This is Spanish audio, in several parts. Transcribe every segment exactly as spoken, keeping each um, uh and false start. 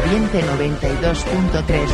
Oriente noventa y dos punto tres.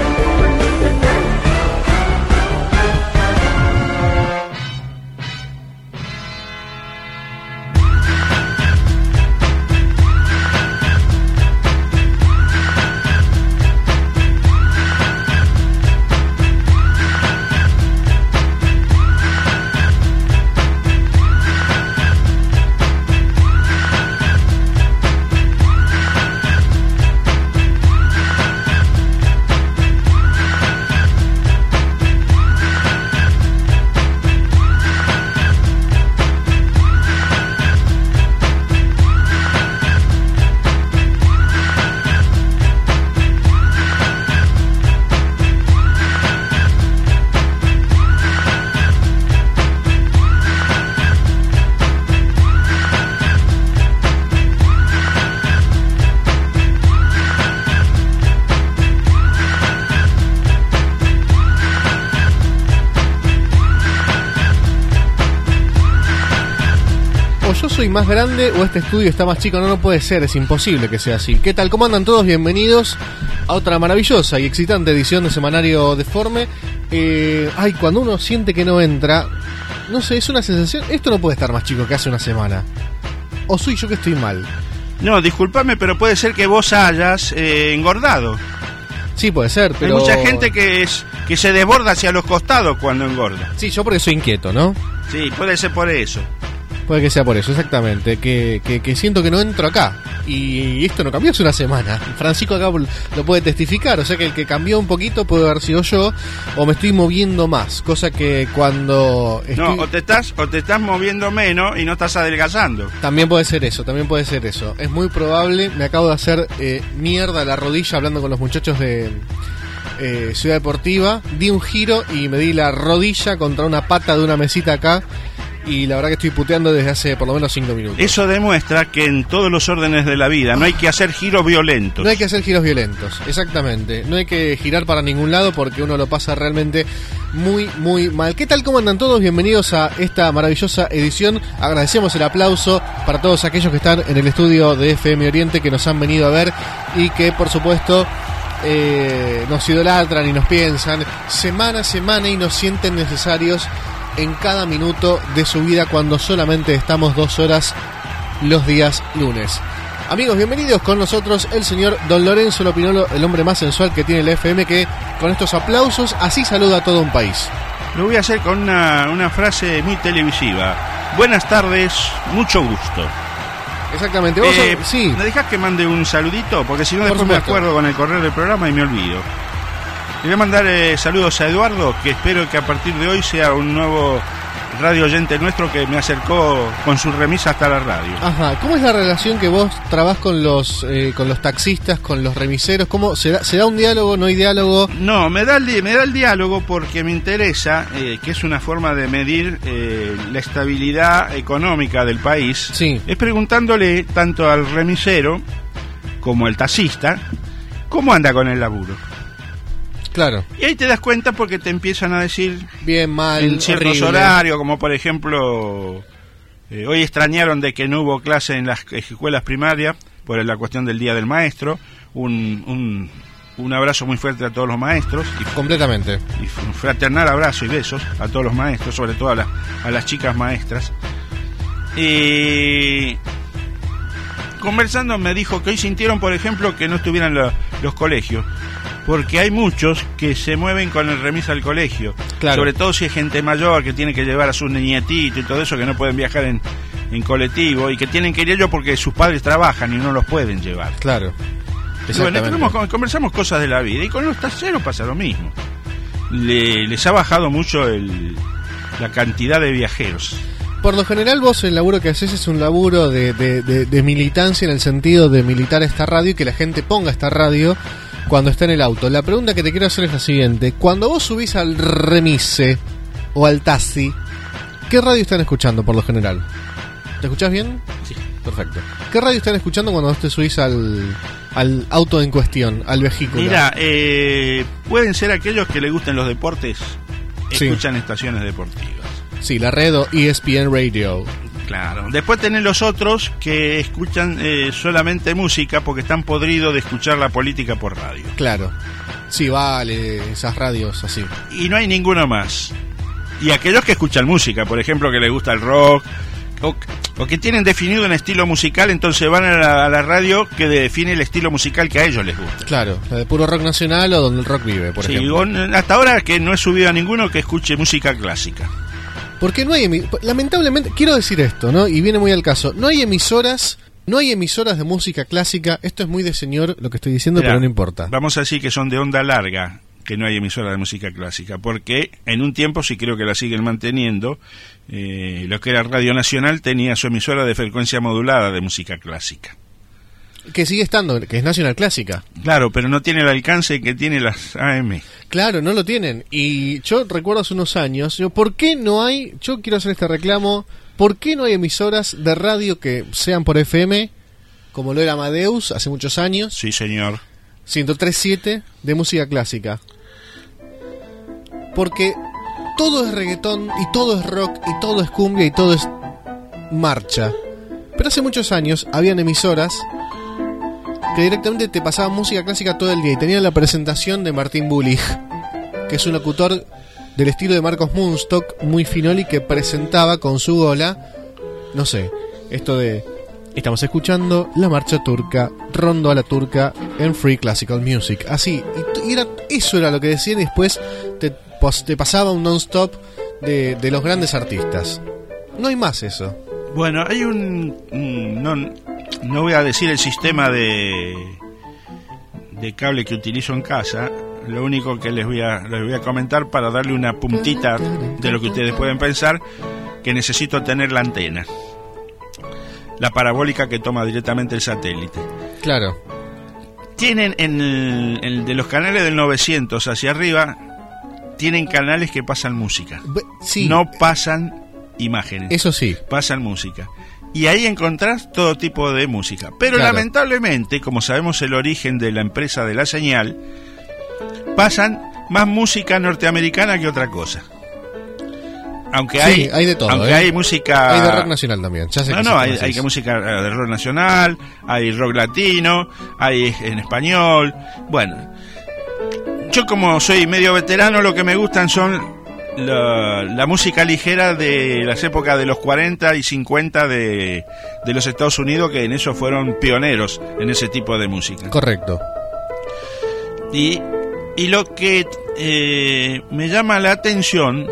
Soy más grande o este estudio está más chico. No, no puede ser, es imposible que sea así. ¿Qué tal? ¿Cómo andan todos? Bienvenidos a otra maravillosa y excitante edición de Semanario Deforme. eh, Ay, cuando uno siente que no entra, no sé, es una sensación. Esto no puede estar más chico que hace una semana. ¿O soy yo que estoy mal? No, discúlpame, pero puede ser que vos hayas eh, engordado. Sí, puede ser, pero... Hay mucha gente que es que se desborda hacia los costados cuando engorda. Sí, yo porque soy inquieto, ¿no? Sí, puede ser por eso. Puede que sea por eso, exactamente. Que, que, que siento que no entro acá. Y esto no cambió hace una semana. Francisco acá lo puede testificar. O sea que el que cambió un poquito puede haber sido yo. O me estoy moviendo más. Cosa que cuando estoy... No, o te estás, o te estás moviendo menos y no estás adelgazando. También puede ser eso, también puede ser eso. Es muy probable. Me acabo de hacer eh, mierda la rodilla hablando con los muchachos de... Eh, Ciudad Deportiva. Di un giro y me di la rodilla contra una pata de una mesita acá. Y la verdad que estoy puteando desde hace por lo menos cinco minutos. Eso demuestra que en todos los órdenes de la vida no hay que hacer giros violentos. No hay que hacer giros violentos, exactamente. No hay que girar para ningún lado porque uno lo pasa realmente muy, muy mal. ¿Qué tal? ¿Cómo andan todos? Bienvenidos a esta maravillosa edición. Agradecemos el aplauso para todos aquellos que están en el estudio de F M Oriente, que nos han venido a ver y que, por supuesto... Eh, nos idolatran y nos piensan semana a semana y nos sienten necesarios en cada minuto de su vida cuando solamente estamos dos horas los días lunes. Amigos, bienvenidos con nosotros el señor Don Lorenzo Lopinolo, el hombre más sensual que tiene el F M, que con estos aplausos así saluda a todo un país. Lo voy a hacer con una, una frase muy televisiva. Buenas tardes, mucho gusto. Exactamente. ¿Vos eh, sos... sí. ¿Me dejás que mande un saludito? Porque si no, Por después supuesto. me acuerdo con el correo del programa y me olvido. Le voy a mandar eh, saludos a Eduardo, que espero que a partir de hoy sea un nuevo radio oyente nuestro que me acercó con su remisa hasta la radio. Ajá. ¿Cómo es la relación que vos trabás con los eh, con los taxistas, con los remiseros? ¿Cómo se da, se da un diálogo, no hay diálogo? No, me da el, me da el diálogo porque me interesa, eh, que es una forma de medir eh, la estabilidad económica del país. Sí. Es preguntándole tanto al remisero como al taxista cómo anda con el laburo. Claro. Y ahí te das cuenta porque te empiezan a decir bien, mal, en ciertos horrible. horarios, como por ejemplo, eh, hoy extrañaron de que no hubo clase en las escuelas primarias por la cuestión del Día del Maestro. Un, un, un abrazo muy fuerte a todos los maestros. Y, completamente. Y un fraternal abrazo y besos a todos los maestros, sobre todo a, la, a las chicas maestras. Y conversando me dijo que hoy sintieron, por ejemplo, que no estuvieran lo, los colegios. Porque hay muchos que se mueven con el remis al colegio. Claro. Sobre todo si es gente mayor que tiene que llevar a sus nietitos y todo eso, que no pueden viajar en, en colectivo y que tienen que ir ellos porque sus padres trabajan y no los pueden llevar. Claro. Y bueno, tenemos, conversamos cosas de la vida y con los taxeros pasa lo mismo. Le, les ha bajado mucho el, la cantidad de viajeros. Por lo general vos el laburo que haces es un laburo de, de, de, de militancia, en el sentido de militar esta radio y que la gente ponga esta radio cuando está en el auto. La pregunta que te quiero hacer es la siguiente: cuando vos subís al remise o al taxi, ¿qué radio están escuchando por lo general? ¿Te escuchás bien? Sí. Perfecto. ¿Qué radio están escuchando cuando vos te subís al, al auto en cuestión, al vehículo? Mira, eh, pueden ser aquellos que les gusten los deportes, sí. Escuchan estaciones deportivas. Sí, la red o E S P N Radio. Claro. Después tenés los otros que escuchan eh, solamente música porque están podridos de escuchar la política por radio. Claro. Sí, vale, esas radios así. Y no hay ninguno más. Y aquellos que escuchan música, por ejemplo, que les gusta el rock, o, o que tienen definido un estilo musical, entonces van a la, a la radio que define el estilo musical que a ellos les gusta. Claro, la de puro rock nacional o donde el rock vive, por sí, ejemplo. O, hasta ahora que no he subido a ninguno que escuche música clásica. Porque no hay, emi- lamentablemente, quiero decir esto, ¿no? Y viene muy al caso, no hay emisoras, no hay emisoras de música clásica, esto es muy de señor lo que estoy diciendo, Mirá, pero no importa. Vamos a decir que son de onda larga, que no hay emisora de música clásica, porque en un tiempo, sí creo que la siguen manteniendo, eh, lo que era Radio Nacional tenía su emisora de frecuencia modulada de música clásica. Que sigue estando, que es Nacional Clásica. Claro, pero no tiene el alcance que tiene las A M. Claro, no lo tienen. Y yo recuerdo hace unos años, yo, ¿por qué no hay, yo quiero hacer este reclamo, ¿por qué no hay emisoras de radio que sean por F M, como lo era Amadeus hace muchos años? Sí, señor. ciento tres punto siete de música clásica. Porque todo es reggaetón, y todo es rock, y todo es cumbia, y todo es marcha. Pero hace muchos años habían emisoras que directamente te pasaban música clásica todo el día y tenían la presentación de Martín Bullich, que es un locutor del estilo de Marcos Munstock, muy finoli, que presentaba con su gola, no sé, esto de: estamos escuchando la marcha turca, rondo a la turca en Free Classical Music. Así, y, y era, eso era lo que decían, y después te, pues, te pasaba un non-stop de, de los grandes artistas. No hay más eso. Bueno, hay un... un no, no voy a decir el sistema de, de cable que utilizo en casa, lo único que les voy a, les voy a comentar para darle una puntita de lo que ustedes pueden pensar, que necesito tener la antena. La parabólica que toma directamente el satélite. Claro. Tienen en el, el de los canales del novecientos hacia arriba, tienen canales que pasan música. Sí. No pasan imágenes. Eso sí. Pasan música. Y ahí encontrás todo tipo de música. Pero claro, lamentablemente, como sabemos el origen de la empresa de la señal, pasan más música norteamericana que otra cosa. Aunque sí, hay, hay de todo, aunque ¿eh? hay música... Hay de rock nacional también. Ya sé no, que no, sí, hay, hay que música de rock nacional, hay rock latino, hay en español. Bueno, yo como soy medio veterano, lo que me gustan son la, la música ligera de las épocas de los cuarenta y cincuenta de, de los Estados Unidos, que en eso fueron pioneros en ese tipo de música. Correcto. Y, y lo que eh, me llama la atención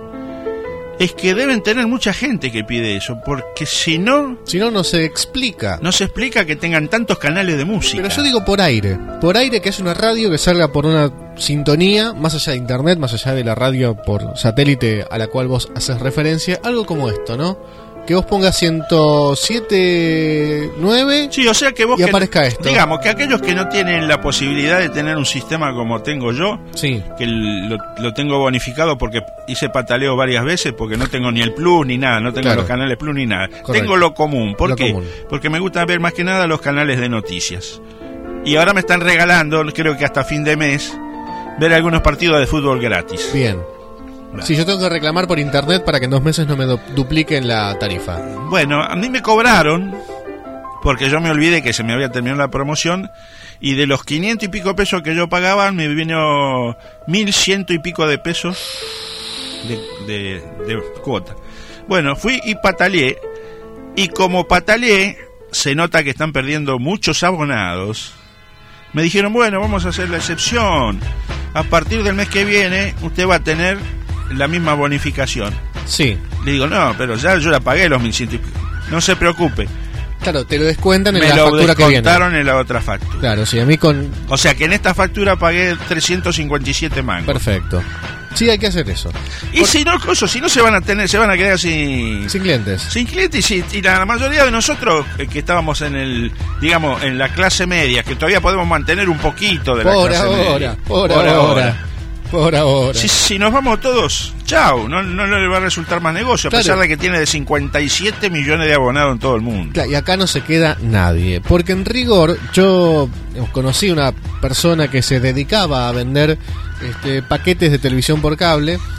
es que deben tener mucha gente que pide eso, porque si no... Si no, no se explica. No se explica que tengan tantos canales de música. Pero yo digo por aire. Por aire, que es una radio que salga por una sintonía, más allá de internet, más allá de la radio por satélite a la cual vos haces referencia. Algo como esto, ¿no? Que vos pongas ciento siete punto nueve sí, o sea que vos y que, aparezca esto. Digamos que aquellos que no tienen la posibilidad de tener un sistema como tengo yo, sí, que lo, lo tengo bonificado porque hice pataleo varias veces, porque no tengo ni el Plus ni nada, no tengo claro, los canales Plus ni nada. correcto, tengo lo común. ¿Por lo qué? común. Porque me gusta ver más que nada los canales de noticias. Y ahora me están regalando, creo que hasta fin de mes, ver algunos partidos de fútbol gratis. Bien. Bueno. Sí, yo tengo que reclamar por internet para que en dos meses no me do- dupliquen la tarifa. Bueno, a mí me cobraron, porque yo me olvidé que se me había terminado la promoción, y de los quinientos y pico pesos que yo pagaba, me vino mil ciento y pico de pesos de, de, de cuota. Bueno, fui y pataleé, y como pataleé, se nota que están perdiendo muchos abonados. Me dijeron, bueno, vamos a hacer la excepción. A partir del mes que viene, usted va a tener la misma bonificación. Sí. Le digo, no, pero ya yo la pagué los mil ciento y pico. No se preocupe. Claro, te lo descuentan en Me la lo factura que viene. descontaron en la otra factura. Claro, sí, a mí con... O sea que en esta factura pagué trescientos cincuenta y siete mangos. Perfecto. Sí, hay que hacer eso. Y Por... si no, coso, si no se van a tener, se van a quedar sin... Sin clientes. Sin clientes, y, y la mayoría de nosotros eh, que estábamos en el, digamos, en la clase media, que todavía podemos mantener un poquito de la por clase ahora, media. Por, por ahora, ahora. Por ahora. Si, si nos vamos todos, chao, no, no le va a resultar más negocio, a claro, pesar de que tiene de cincuenta y siete millones de abonados en todo el mundo. Claro, y acá no se queda nadie, porque en rigor yo conocí una persona que se dedicaba a vender este, paquetes de televisión por cable,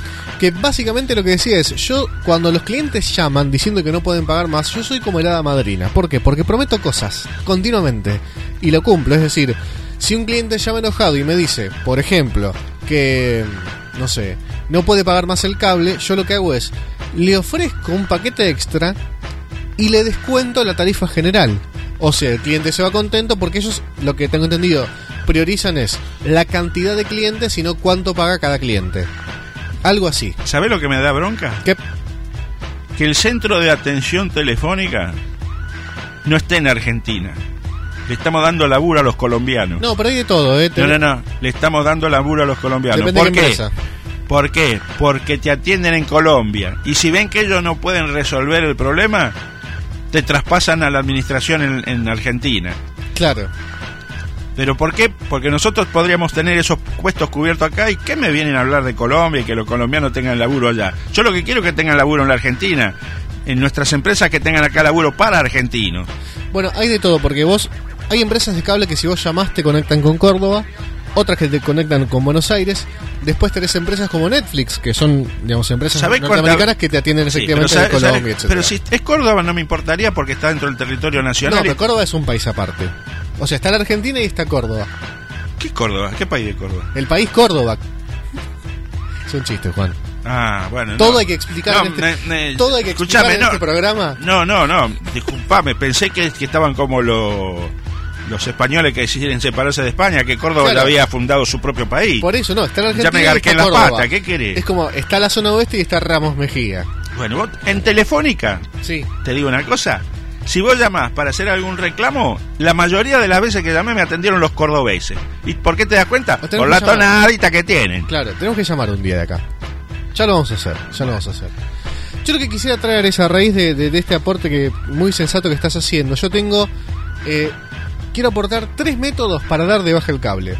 Que básicamente lo que decía es, yo cuando los clientes llaman diciendo que no pueden pagar más, yo soy como el hada madrina. ¿Por qué? Porque prometo cosas continuamente y lo cumplo. Es decir, si un cliente llama enojado y me dice, por ejemplo, que, no sé, no puede pagar más el cable, yo lo que hago es, le ofrezco un paquete extra y le descuento la tarifa general. O sea, el cliente se va contento porque ellos, lo que tengo entendido, priorizan es la cantidad de clientes y no cuánto paga cada cliente. Algo así. ¿Sabés lo que me da bronca? ¿Qué? Que el centro de atención telefónica no esté en Argentina. Le estamos dando laburo a los colombianos. No, pero hay de todo, ¿eh? No, no, no. Le estamos dando laburo a los colombianos. Depende ¿Por de qué qué? empresa. ¿Por qué? Porque te atienden en Colombia. Y si ven que ellos no pueden resolver el problema, te traspasan a la administración en, en Argentina. Claro. ¿Pero por qué? Porque nosotros podríamos tener esos puestos cubiertos acá. ¿Y qué me vienen a hablar de Colombia y que los colombianos tengan laburo allá? Yo lo que quiero es que tengan laburo en la Argentina. En nuestras empresas que tengan acá laburo para argentinos. Bueno, hay de todo, porque vos... Hay empresas de cable que si vos llamás te conectan con Córdoba, otras que te conectan con Buenos Aires. Después tenés empresas como Netflix, que son, digamos, empresas norteamericanas cuánta... que te atienden efectivamente sí, de Colombia, sabe, etcétera. Pero si es Córdoba no me importaría porque está dentro del territorio nacional. No, pero Córdoba es un país aparte. O sea, está la Argentina y está Córdoba. ¿Qué Córdoba? ¿Qué país de Córdoba? El país Córdoba. Es un chiste, Juan. Ah, bueno. Todo no. hay que explicar no, en este, ne, ne, todo hay que explicar en no, este programa. No, no, no. Disculpame, pensé que, que estaban como los... los españoles que quieren separarse de España, que Córdoba claro. le había fundado su propio país. Por eso, no, está en Argentina. Ya me garqué la pata, ¿qué querés? Es como, está la zona oeste y está Ramos Mejía. Bueno, vos, en Telefónica, sí. Te digo una cosa, si vos llamás para hacer algún reclamo, la mayoría de las veces que llamé me atendieron los cordobeses. ¿Y por qué te das cuenta? Por la tonadita que tienen. Claro, tenemos que llamar un día de acá. Ya lo vamos a hacer, ya lo vamos a hacer. Yo lo que quisiera traer es a raíz de, de, de este aporte que muy sensato que estás haciendo. Yo tengo... Eh, quiero aportar tres métodos para dar de baja el cable.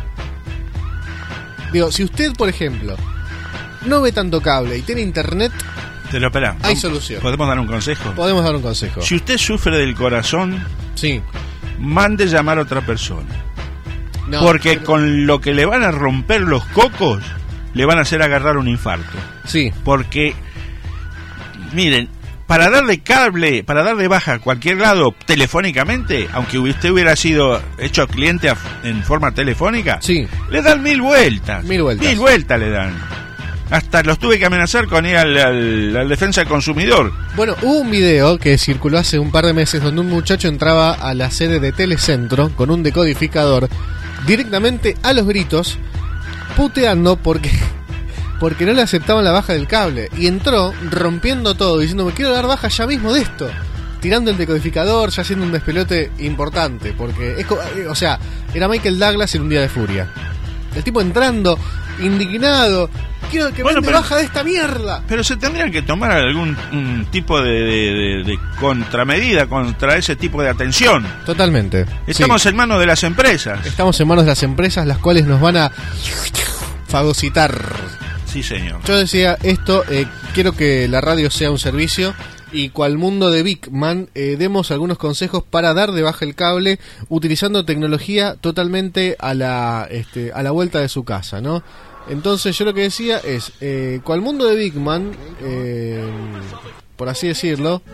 Digo, si usted, por ejemplo, no ve tanto cable y tiene internet, te lo esperá. Hay solución. ¿Podemos dar un consejo? Podemos dar un consejo. Si usted sufre del corazón, sí, mande llamar a otra persona. No, porque pero... con lo que le van a romper los cocos, le van a hacer agarrar un infarto. Sí. Porque, miren, para darle cable, para darle baja a cualquier lado telefónicamente, aunque usted hubiera sido hecho cliente a, en forma telefónica, sí, le dan mil vueltas. Mil vueltas. Mil vueltas le dan. Hasta los tuve que amenazar con ir al, al, al defensa del consumidor. Bueno, hubo un video que circuló hace un par de meses donde un muchacho entraba a la sede de Telecentro con un decodificador directamente a los gritos, puteando porque... porque no le aceptaban la baja del cable. Y entró rompiendo todo, diciendo, me quiero dar baja ya mismo de esto. Tirando el decodificador, ya haciendo un despelote importante. Porque, es, o sea, era Michael Douglas en un día de furia. El tipo entrando, indignado. Quiero que bueno, me pero, baja de esta mierda. Pero se tendrían que tomar algún un tipo de, de, de, de contramedida contra ese tipo de atención. Totalmente. Estamos sí. en manos de las empresas. Estamos en manos de las empresas, las cuales nos van a fagocitar. Sí, señor. Yo decía esto, eh, quiero que la radio sea un servicio y cual mundo de Big Man eh, demos algunos consejos para dar de baja el cable utilizando tecnología totalmente a la este, a la vuelta de su casa, ¿no? Entonces yo lo que decía es, eh, cual mundo de Big Man, eh, por así decirlo,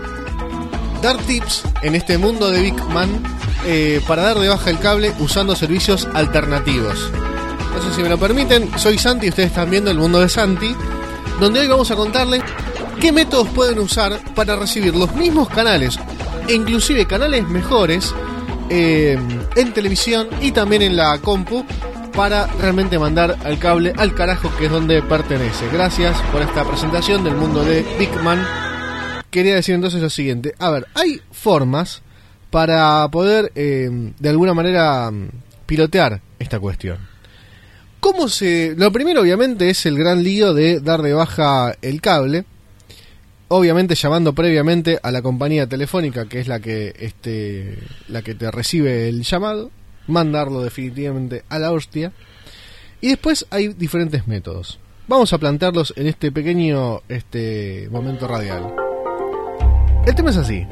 dar tips en este mundo de Big Man eh, para dar de baja el cable usando servicios alternativos. Entonces, si me lo permiten, soy Santi y ustedes están viendo El Mundo de Santi, donde hoy vamos a contarles qué métodos pueden usar para recibir los mismos canales, e inclusive canales mejores, eh, en televisión y también en la compu, para realmente mandar al cable al carajo, que es donde pertenece. Gracias por esta presentación del mundo de Big Man. Quería decir entonces lo siguiente. A ver, hay formas para poder, eh, de alguna manera, pilotear esta cuestión. ¿Cómo se...? Lo primero, obviamente, es el gran lío de dar de baja el cable. Obviamente llamando previamente a la compañía telefónica, que es la que este la que te recibe el llamado, mandarlo definitivamente a la hostia. Y después hay diferentes métodos. Vamos a plantearlos en este pequeño este momento radial. El tema es así.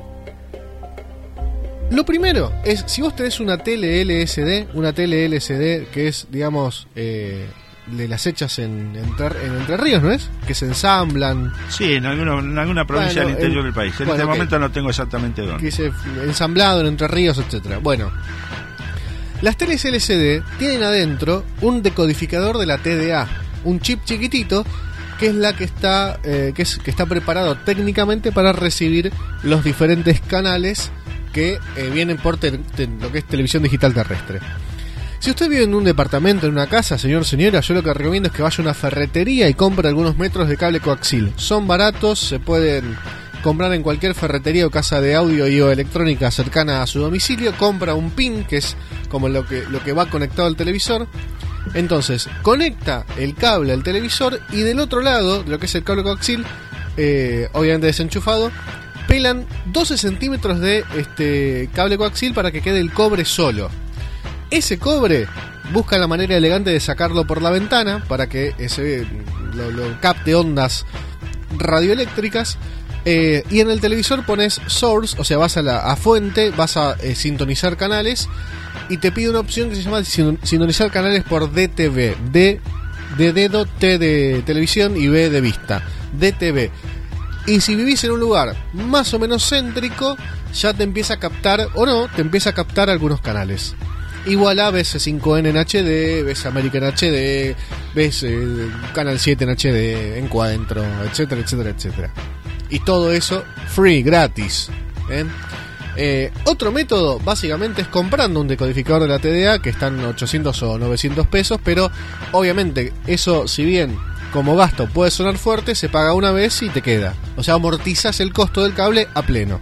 Lo primero es, si vos tenés una tele L C D, una tele L C D que es, digamos, eh, de las hechas en, entre, en Entre Ríos, ¿no es? Que se ensamblan. Sí, en, alguno, en alguna provincia bueno, del interior en, del país. En bueno, este okay. momento no tengo exactamente dónde. Que se ensamblado en Entre Ríos, etcétera. Bueno, las teles L C D tienen adentro un decodificador de la T D A, un chip chiquitito que es la que está eh, que, es, que está preparado técnicamente para recibir los diferentes canales que eh, vienen por te, te, lo que es televisión digital terrestre. Si usted vive en un departamento, en una casa, señor, señora, yo lo que recomiendo es que vaya a una ferretería y compre algunos metros de cable coaxil. Son baratos, se pueden comprar en cualquier ferretería o casa de audio y o electrónica cercana a su domicilio. Compra un pin, que es como lo que, lo que va conectado al televisor. Entonces, conecta el cable al televisor y del otro lado, de lo que es el cable coaxil, eh, obviamente desenchufado, pelan doce centímetros de este cable coaxil para que quede el cobre solo. Ese cobre busca la manera elegante de sacarlo por la ventana para que ese lo, lo capte ondas radioeléctricas. Eh, y en el televisor pones source, o sea, vas a la a fuente, vas a eh, sintonizar canales y te pide una opción que se llama sintonizar canales por D T V. D de dedo, T de televisión y V de vista. D T V. Y si vivís en un lugar más o menos céntrico, ya te empieza a captar, o no, te empieza a captar algunos canales. Igual a ves cinco N en H D, ves América en H D, ves eh, Canal siete en H D, Encuentro, etcétera, etcétera, etcétera. Y todo eso free, gratis. ¿eh? Eh, otro método básicamente es comprando un decodificador de la T D A que están ochocientos o novecientos pesos, pero obviamente eso, si bien como gasto puede sonar fuerte, se paga una vez y te queda. O sea, amortizás el costo del cable a pleno.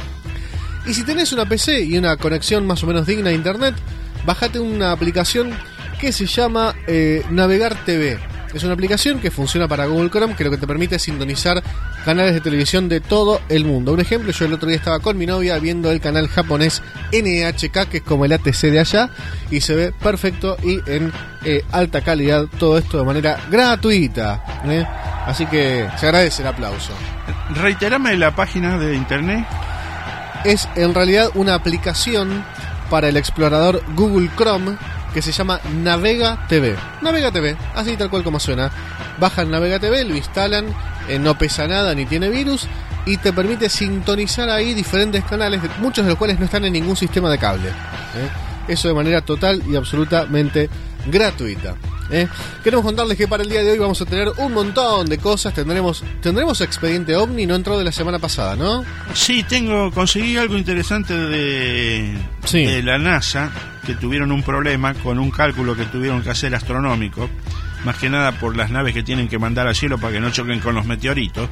Y si tenés una P C y una conexión más o menos digna a internet, bájate una aplicación que se llama eh, Navegar T V. Es una aplicación que funciona para Google Chrome, que lo que te permite es sintonizar canales de televisión de todo el mundo. Un ejemplo, yo el otro día estaba con mi novia viendo el canal japonés N H K, que es como el A T C de allá, y se ve perfecto y en eh, alta calidad, todo esto de manera gratuita. ¿eh? Así que se agradece el aplauso. Reiterame la página de internet. Es en realidad una aplicación para el explorador Google Chrome que se llama Navega T V. Navega T V, así tal cual como suena. Bajan Navega T V, lo instalan, eh, no pesa nada ni tiene virus y te permite sintonizar ahí diferentes canales, muchos de los cuales no están en ningún sistema de cable. ¿eh? Eso de manera total y absolutamente gratuita. ¿eh? Queremos contarles que para el día de hoy vamos a tener un montón de cosas. Tendremos tendremos Expediente OVNI, no entró de la semana pasada, ¿no? Sí, tengo conseguí algo interesante de, sí. de la NASA, que tuvieron un problema con un cálculo que tuvieron que hacer astronómico, más que nada por las naves que tienen que mandar al cielo para que no choquen con los meteoritos.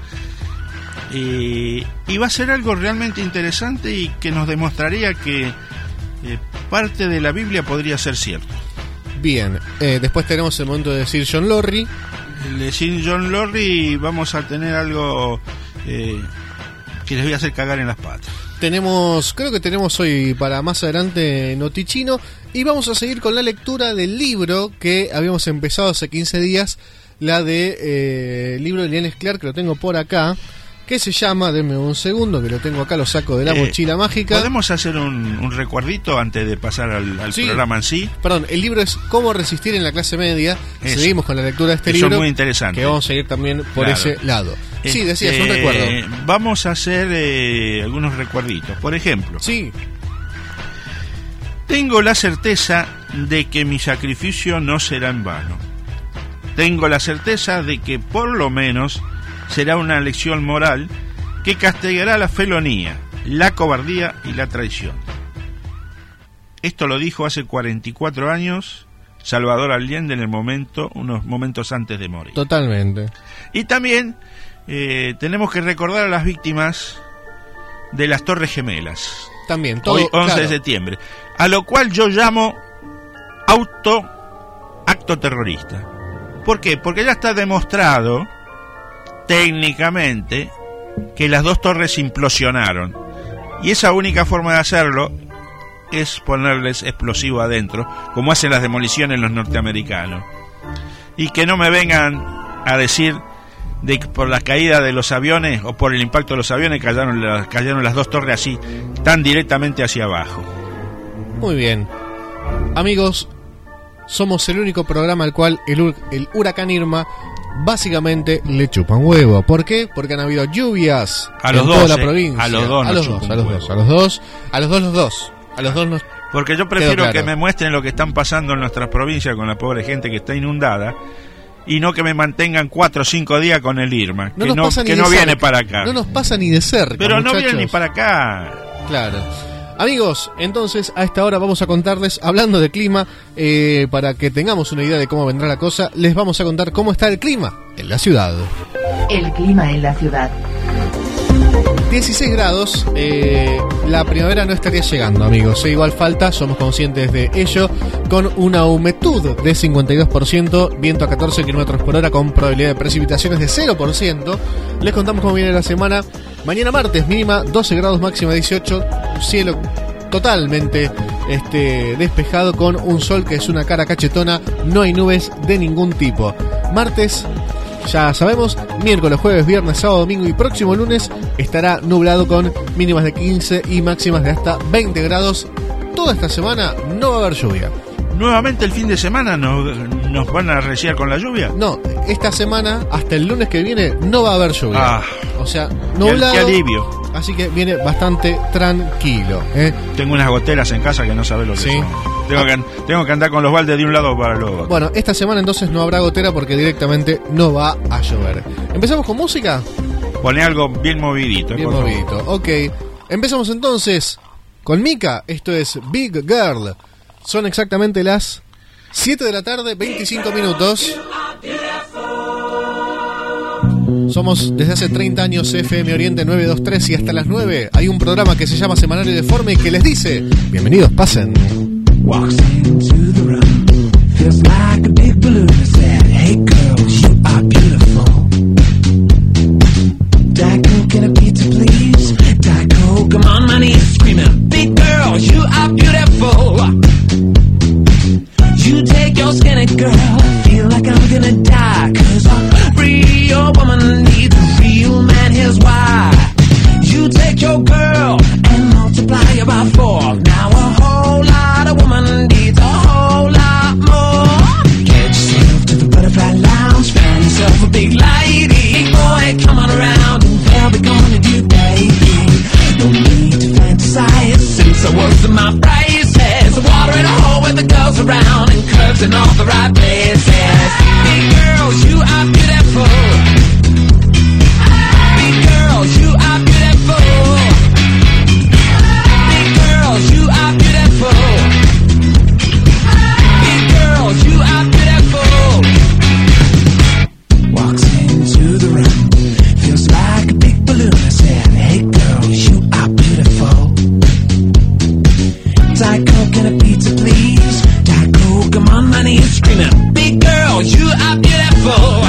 Y, y va a ser algo realmente interesante y que nos demostraría que eh, parte de la Biblia podría ser cierto. Bien, eh, después tenemos el momento de decir John Lorry. El decir John Lorry, vamos a tener algo eh, que les voy a hacer cagar en las patas. Tenemos, creo que tenemos hoy para más adelante Notichino y vamos a seguir con la lectura del libro que habíamos empezado hace quince días, la de eh, el libro de Lilian Sclar, que lo tengo por acá, que se llama, denme un segundo que lo tengo acá, lo saco de la eh, mochila mágica. ¿Podemos hacer un, un recuerdito antes de pasar al, al sí. programa en sí? Perdón, el libro es Cómo resistir en la clase media. Eso. Seguimos con la lectura de este Eso libro. Es muy interesante. Que vamos a seguir también por claro. ese lado. Sí, decías, eh, un recuerdo. Vamos a hacer eh, algunos recuerditos. Por ejemplo, sí. Tengo la certeza de que mi sacrificio no será en vano. Tengo la certeza de que por lo menos será una lección moral que castigará la felonía, la cobardía y la traición. Esto lo dijo hace cuarenta y cuatro años Salvador Allende en el momento, unos momentos antes de morir. Totalmente. Y también eh, tenemos que recordar a las víctimas de las Torres Gemelas. También, todo, hoy once claro. de septiembre, a lo cual yo llamo auto acto terrorista. ¿Por qué? Porque ya está demostrado técnicamente que las dos torres implosionaron y esa única forma de hacerlo es ponerles explosivo adentro, como hacen las demoliciones los norteamericanos. Y que no me vengan a decir de que por la caída de los aviones o por el impacto de los aviones cayeron las, cayeron las dos torres así tan directamente hacia abajo. Muy bien, amigos, somos el único programa al cual el, ur- el huracán Irma básicamente le chupa un huevo. ¿Por qué? Porque han habido lluvias a en los toda dos, la eh. provincia. A los dos, a los dos, a los dos, a los dos, a los dos, los dos, a los dos nos. Porque yo prefiero claro. que me muestren lo que están pasando en nuestras provincias con la pobre gente que está inundada y no que me mantengan cuatro o cinco días con el Irma, No que nos no, pasa ni que de no cerca. viene para acá. No nos pasa ni de cerca. Pero muchachos. no viene ni para acá. Claro. Amigos, entonces a esta hora vamos a contarles, hablando de clima, eh, para que tengamos una idea de cómo vendrá la cosa, les vamos a contar cómo está el clima en la ciudad. El clima en la ciudad. dieciséis grados, eh, la primavera no estaría llegando, amigos. Eh, igual falta, somos conscientes de ello, con una humedad de cincuenta y dos por ciento, viento a catorce kilómetros por hora con probabilidad de precipitaciones de cero por ciento. Les contamos cómo viene la semana. Mañana martes, mínima doce grados, máxima dieciocho, cielo totalmente este, despejado con un sol que es una cara cachetona, no hay nubes de ningún tipo. Martes, ya sabemos, miércoles, jueves, viernes, sábado, domingo y próximo lunes estará nublado con mínimas de quince y máximas de hasta veinte grados. Toda esta semana no va a haber lluvia. Nuevamente el fin de semana nos, nos van a reciar con la lluvia. No, esta semana hasta el lunes que viene no va a haber lluvia. Ah, o sea, qué, nublado. qué alivio. Así que viene bastante tranquilo, ¿eh? Tengo unas goteras en casa que no sabes lo que Sí. son. Tengo que, tengo que andar con los baldes de un lado para el otro. Bueno, esta semana entonces no habrá gotera porque directamente no va a llover. ¿Empezamos con música? Poné algo bien movidito. Bien por favor. movidito, ok. Empezamos entonces con Mika, esto es Big Girl. Son exactamente las siete de la tarde, veinticinco minutos. Somos desde hace treinta años F M Oriente novecientos veintitrés y hasta las nueve hay un programa que se llama Semanario Deforme y que les dice: bienvenidos, pasen. Walks into the room, feels like a big balloon. Said, hey girls, you are beautiful. Diet Coke and a pizza, please. Diet Coke, I'm on my knees screaming, big girls, you are beautiful. You take your skinny girl, feel like I'm gonna die. Cause a real woman needs a real man, here's why. You take your girl and multiply her by four. Now a whole lot of woman needs a whole lot more. Get yourself to the butterfly lounge, find yourself a big lady. Big boy, come on around and they'll be gonna do, baby. No need to fantasize, since I was in my braces. Water in a hole with the girls around and curves in all the right places. Big girls, you are beautiful. Big girls, you are beautiful. Big girls, you are beautiful. Big girls, you are beautiful. Walks into the room, feels like a big balloon. I said, hey girls, you are beautiful. Diet Coke and a pizza, please. Diet Coke, I'm on my knees screaming, big girl, you are beautiful.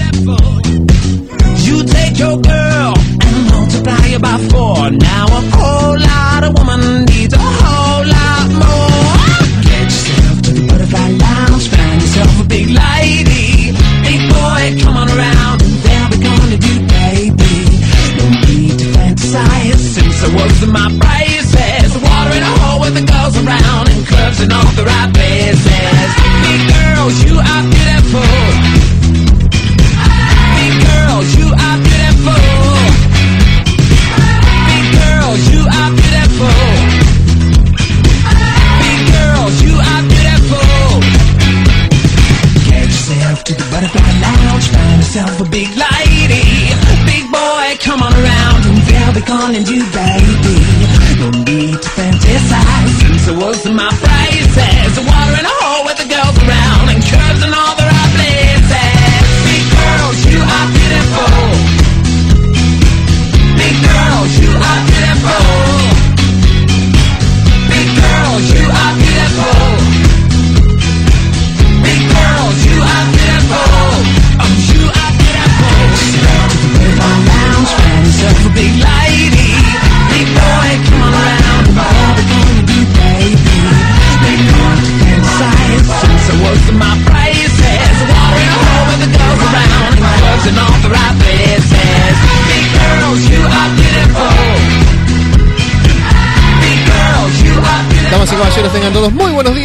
You take your girl and multiply it by four. Now a whole lot of woman needs a whole lot more. Get yourself to the butterfly lounge, find yourself a big lady. Big boy, come on around and they'll be gonna do, baby. No need to fantasize, since I was in my braces. Water in a hole with the girls around and curves in all the right places. Big girls, you are beautiful. Big girls, you are beautiful. Big girls, you are beautiful. Big girls, you are beautiful. Get yourself to the butterfly lounge, find yourself a big lady. Big boy, come on around and they'll be calling you, baby. No need to fantasize, since I was in my braces. Water in a hole with the girls around and curves in all the right places. Big girls, you are beautiful. Big girls, you are beautiful. Big girls, you are beautiful. Big girls, you are beautiful. Oh, you are beautiful. Step to the butterfly lounge, find yourself a big lady. Big boy, come on around, what are we gonna do, baby? They want to fantasize, since I was in my braces.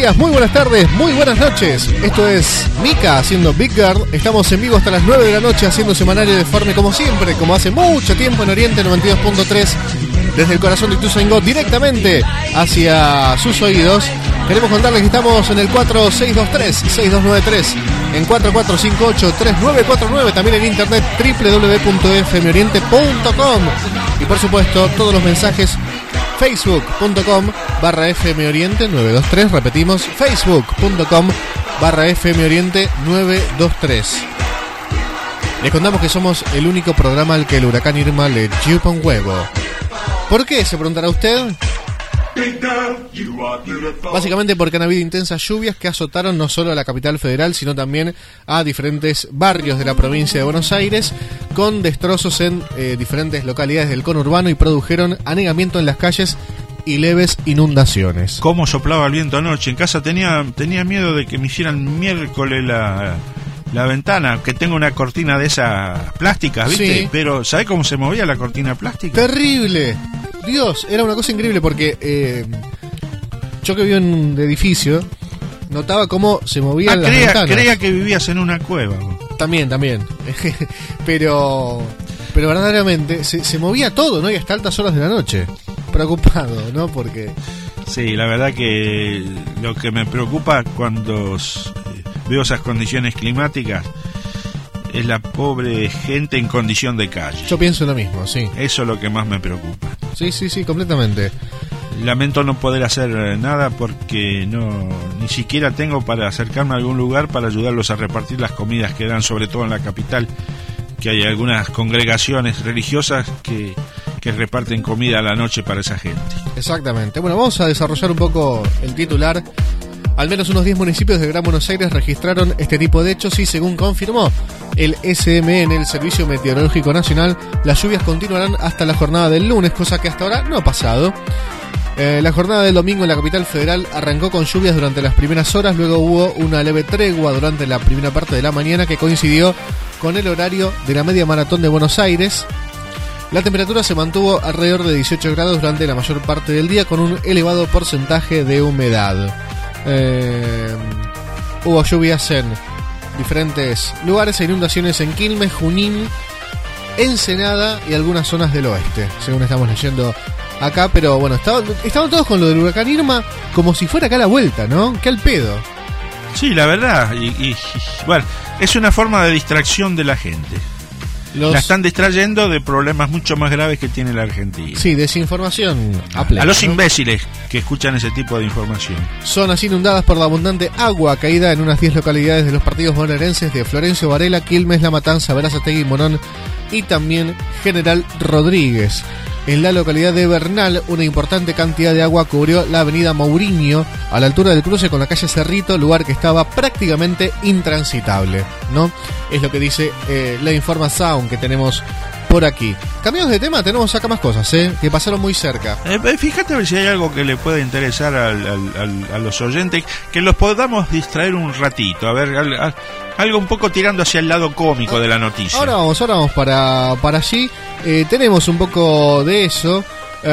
días, muy buenas tardes, muy buenas noches. Esto es Mika haciendo Big Girl. Estamos en vivo hasta las nueve de la noche haciendo semanario deforme como siempre, como hace mucho tiempo en Oriente noventa y dos punto tres. Desde el corazón de Ituzaingó directamente hacia sus oídos. Queremos contarles que estamos en el cuatro seis dos tres, seis dos nueve tres, en cuatro cuatro cinco ocho, tres nueve cuatro nueve, también en internet doble u doble u doble u punto f m oriente punto com. Y por supuesto todos los mensajes facebook.com barra fmoriente nueve dos tres, repetimos, facebook.com barra fmoriente nueve dos tres. Les contamos que somos el único programa al que el huracán Irma le chupa un huevo. ¿Por qué? Se preguntará usted. Básicamente porque han habido intensas lluvias que azotaron no solo a la capital federal, sino también a diferentes barrios de la provincia de Buenos Aires, con destrozos en eh, diferentes localidades del conurbano y produjeron anegamiento en las calles y leves inundaciones. ¿Cómo soplaba el viento anoche? En casa tenía tenía miedo de que me hicieran miércoles la, la ventana, que tengo una cortina de esas plásticas, ¿viste? Sí. Pero ¿sabés cómo se movía la cortina plástica? ¡Terrible! Dios, era una cosa increíble porque eh, yo que vivo en un edificio notaba cómo se movían ah, las creía, ventanas. creía que vivías en una cueva. También, también. pero pero verdaderamente se, se movía todo, ¿no? Y hasta altas horas de la noche. Preocupado, ¿no? Porque... Sí, la verdad que lo que me preocupa cuando veo esas condiciones climáticas es la pobre gente en condición de calle. Yo pienso lo mismo, sí. Eso es lo que más me preocupa. Sí, sí, sí, completamente. Lamento no poder hacer nada porque no ni siquiera tengo para acercarme a algún lugar para ayudarlos a repartir las comidas que dan, sobre todo en la capital, que hay algunas congregaciones religiosas que, que reparten comida a la noche para esa gente. Exactamente. Bueno, vamos a desarrollar un poco el titular. Al menos unos diez municipios de Gran Buenos Aires registraron este tipo de hechos y, según confirmó el S M N, el Servicio Meteorológico Nacional, las lluvias continuarán hasta la jornada del lunes, cosa que hasta ahora no ha pasado. Eh, la jornada del domingo en la capital federal arrancó con lluvias durante las primeras horas, luego hubo una leve tregua durante la primera parte de la mañana que coincidió con el horario de la media maratón de Buenos Aires. La temperatura se mantuvo alrededor de dieciocho grados durante la mayor parte del día, con un elevado porcentaje de humedad. Eh, hubo lluvias en diferentes lugares e inundaciones en Quilmes, Junín, Ensenada y algunas zonas del oeste, según estamos leyendo acá. Pero bueno, estaban, estaban todos con lo del huracán Irma como si fuera acá la vuelta, ¿no? ¡Qué al pedo! Sí, la verdad. Y, y, y bueno, es una forma de distracción de la gente. Los... La están distrayendo de problemas mucho más graves que tiene la Argentina. Sí, desinformación a, pleno, a los ¿no? imbéciles que escuchan ese tipo de información. Zonas inundadas por la abundante agua caída en unas diez localidades de los partidos bonaerenses de Florencio Varela, Quilmes, La Matanza, Berazategui, Morón y también General Rodríguez. En la localidad de Bernal, una importante cantidad de agua cubrió la avenida Mourinho a la altura del cruce con la calle Cerrito, lugar que estaba prácticamente intransitable, ¿no? Es lo que dice eh, la información que tenemos por aquí. Cambiamos de tema, tenemos acá más cosas, ¿eh? Que pasaron muy cerca. Eh, fíjate a ver si hay algo que le pueda interesar al, al, al, a los oyentes, que los podamos distraer un ratito, a ver, al, al, algo un poco tirando hacia el lado cómico de la noticia. Ahora vamos, ahora vamos para, para allí. Eh, tenemos un poco de eso.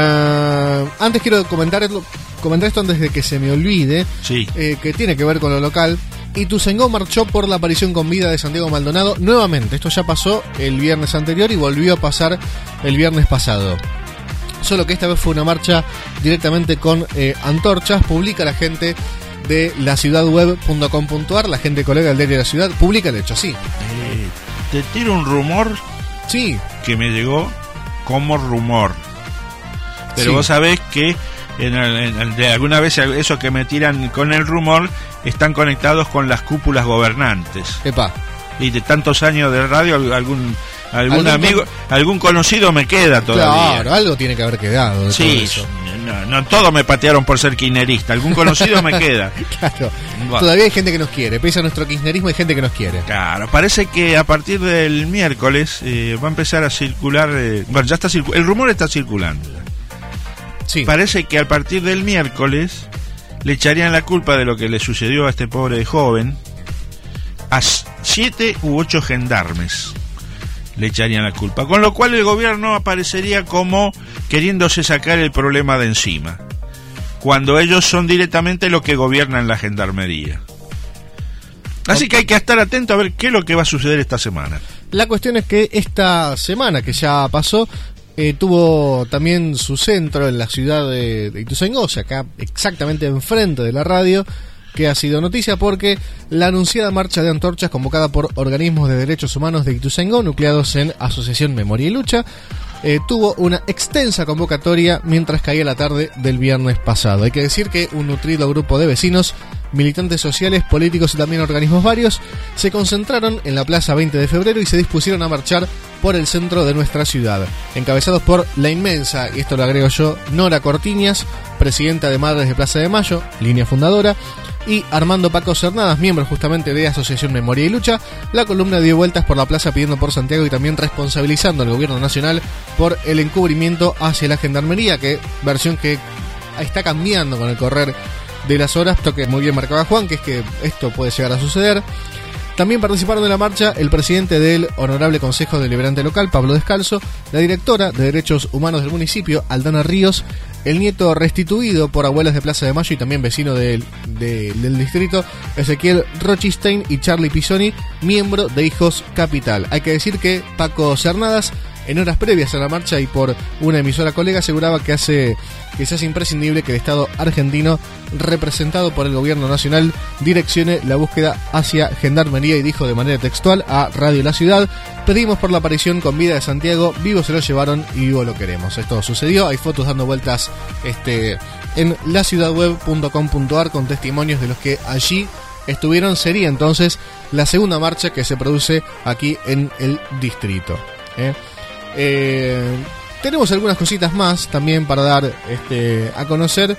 Uh, antes quiero comentar, comentar esto antes de que se me olvide, sí. eh, que tiene que ver con lo local. Ituzaingó marchó por la aparición con vida de Santiago Maldonado nuevamente. Esto ya pasó el viernes anterior y volvió a pasar el viernes pasado. Solo que esta vez fue una marcha directamente con eh, antorchas. Publica la gente de la ciudad web punto com punto a r, la gente colega del diario de la ciudad, publica el hecho, sí. Eh, te tiro un rumor sí. que me llegó como rumor. Pero sí. Vos sabés que en, en, de alguna vez esos que me tiran con el rumor están conectados con las cúpulas gobernantes. Epa. Y de tantos años de radio, algún algún amigo, con... algún conocido me queda todavía. Claro, algo tiene que haber quedado de sí, todo eso. No, no todos me patearon por ser kirchnerista, algún conocido me queda. Claro. Bueno. Todavía hay gente que nos quiere, pese a nuestro kirchnerismo hay gente que nos quiere. Claro, parece que a partir del miércoles eh, va a empezar a circular, eh, bueno, ya está circu- el rumor está circulando. Sí. Parece que a partir del miércoles le echarían la culpa de lo que le sucedió a este pobre joven a siete u ocho gendarmes. Le echarían la culpa, con lo cual el gobierno aparecería como queriéndose sacar el problema de encima. cuando ellos son directamente los que gobiernan la gendarmería. Así que hay que estar atento a ver qué es lo que va a suceder esta semana. La cuestión es que esta semana que ya pasó, eh, tuvo también su centro en la ciudad de, de Ituzaingó, o sea, acá exactamente enfrente de la radio, que ha sido noticia porque la anunciada marcha de antorchas convocada por organismos de derechos humanos de Ituzaingó, nucleados en Asociación Memoria y Lucha, eh, tuvo una extensa convocatoria mientras caía la tarde del viernes pasado. Hay que decir que un nutrido grupo de vecinos, militantes sociales, políticos y también organismos varios se concentraron en la Plaza veinte de febrero y se dispusieron a marchar por el centro de nuestra ciudad, encabezados por la inmensa, y esto lo agrego yo, Nora Cortiñas, presidenta de Madres de Plaza de Mayo, línea fundadora, y Armando Paco Cernadas, miembro justamente de Asociación Memoria y Lucha. La columna dio vueltas por la plaza pidiendo por Santiago y también responsabilizando al gobierno nacional por el encubrimiento hacia la gendarmería, que versión que está cambiando con el correr de las horas, toque muy bien marcaba Juan, que es que esto puede llegar a suceder. También participaron de la marcha el presidente del Honorable Consejo Deliberante Local, Pablo Descalzo, la directora de Derechos Humanos del municipio, Aldana Ríos, el nieto restituido por abuelas de Plaza de Mayo y también vecino del, de, del distrito, Ezequiel Rochistein, y Charlie Pisoni, miembro de Hijos Capital. Hay que decir que Paco Cernadas, en horas previas a la marcha y por una emisora colega, aseguraba que hace que se hace imprescindible que el Estado argentino, representado por el gobierno nacional, direccione la búsqueda hacia gendarmería, y dijo de manera textual a Radio La Ciudad: pedimos por la aparición con vida de Santiago, vivo se lo llevaron y vivo lo queremos. Esto sucedió, hay fotos dando vueltas este, en la ciudad web punto com punto a r con testimonios de los que allí estuvieron. Sería entonces la segunda marcha que se produce aquí en el distrito. ¿eh? Eh, tenemos algunas cositas más también para dar este, a conocer.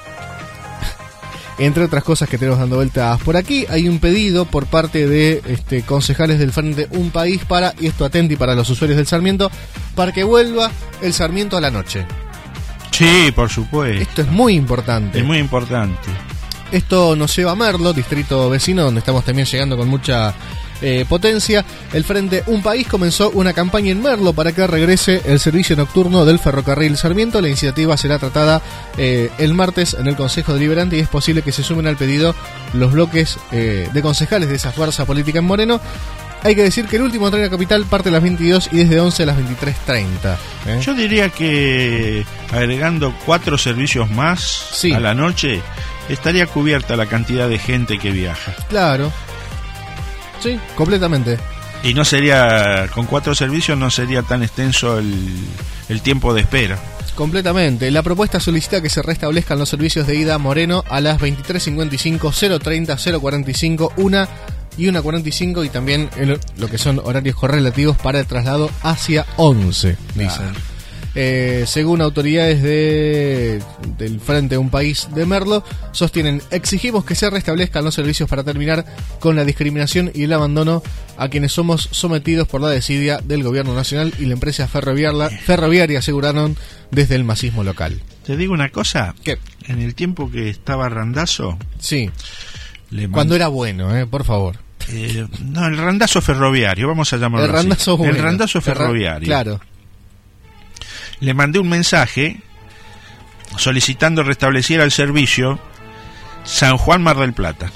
Entre otras cosas que tenemos dando vueltas por aquí, hay un pedido por parte de este, concejales del Frente Un País para, y esto atenti para los usuarios del Sarmiento, para que vuelva el Sarmiento a la noche. Sí, por supuesto. Esto es muy importante. Es muy importante. Esto nos lleva a Merlo, distrito vecino, donde estamos también llegando con mucha eh, potencia. El Frente Un País comenzó una campaña en Merlo para que regrese el servicio nocturno del ferrocarril Sarmiento. La iniciativa será tratada eh, el martes en el Consejo Deliberante y es posible que se sumen al pedido los bloques eh, de concejales de esa fuerza política en Moreno. Hay que decir que el último tren a Capital parte a las veintidós y desde once a las veintitrés treinta. ¿eh? Yo diría que agregando cuatro servicios más sí. a la noche, estaría cubierta la cantidad de gente que viaja. Claro. Sí, completamente. Y no sería, con cuatro servicios no sería tan extenso el, el tiempo de espera. Completamente. La propuesta solicita que se restablezcan los servicios de ida a Moreno a las veintitrés cincuenta y cinco, cero treinta, cero cuarenta y cinco, una y una cuarenta y cinco, y también el, lo que son horarios correlativos para el traslado hacia once, dicen. Claro. Eh, según autoridades de, del Frente Un País de Merlo, sostienen: exigimos que se restablezcan los servicios para terminar con la discriminación y el abandono a quienes somos sometidos por la desidia del gobierno nacional y la empresa ferroviaria, ferroviaria aseguraron desde el masismo local. Te digo una cosa. ¿Qué? En el tiempo que estaba Randazzo, sí, le cuando era bueno, eh, por favor. Eh, no, el randazo ferroviario, vamos a llamarlo el randazo así. Bueno. El randazo ferroviario. El ra- claro. Le mandé un mensaje solicitando restableciera el servicio San Juan Mar del Plata.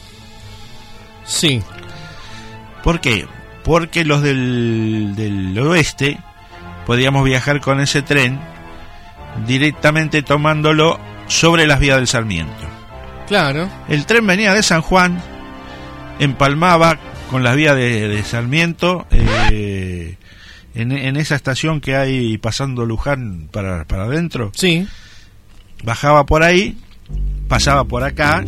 Sí. ¿Por qué? Porque los del, del oeste podíamos viajar con ese tren directamente tomándolo sobre las vías del Sarmiento. Claro. El tren venía de San Juan, empalmaba con las vías de, de Sarmiento, eh, en, en esa estación que hay pasando Luján para, para adentro. Sí. Bajaba por ahí, pasaba por acá,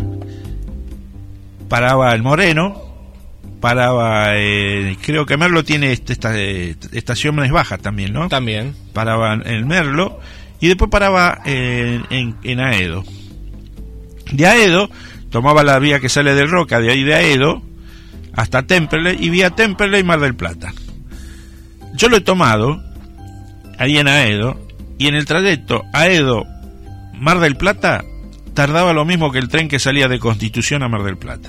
paraba el Moreno, paraba, eh, creo que Merlo tiene este, esta, eh, estaciones bajas también, ¿no? También. Paraba en Merlo y después paraba eh, en, en Aedo. De Aedo tomaba la vía que sale del Roca, de ahí de Aedo hasta Temperley, y vía Temperley y Mar del Plata. Yo lo he tomado ahí en Aedo, y en el trayecto Aedo Mar del Plata tardaba lo mismo que el tren que salía de Constitución a Mar del Plata.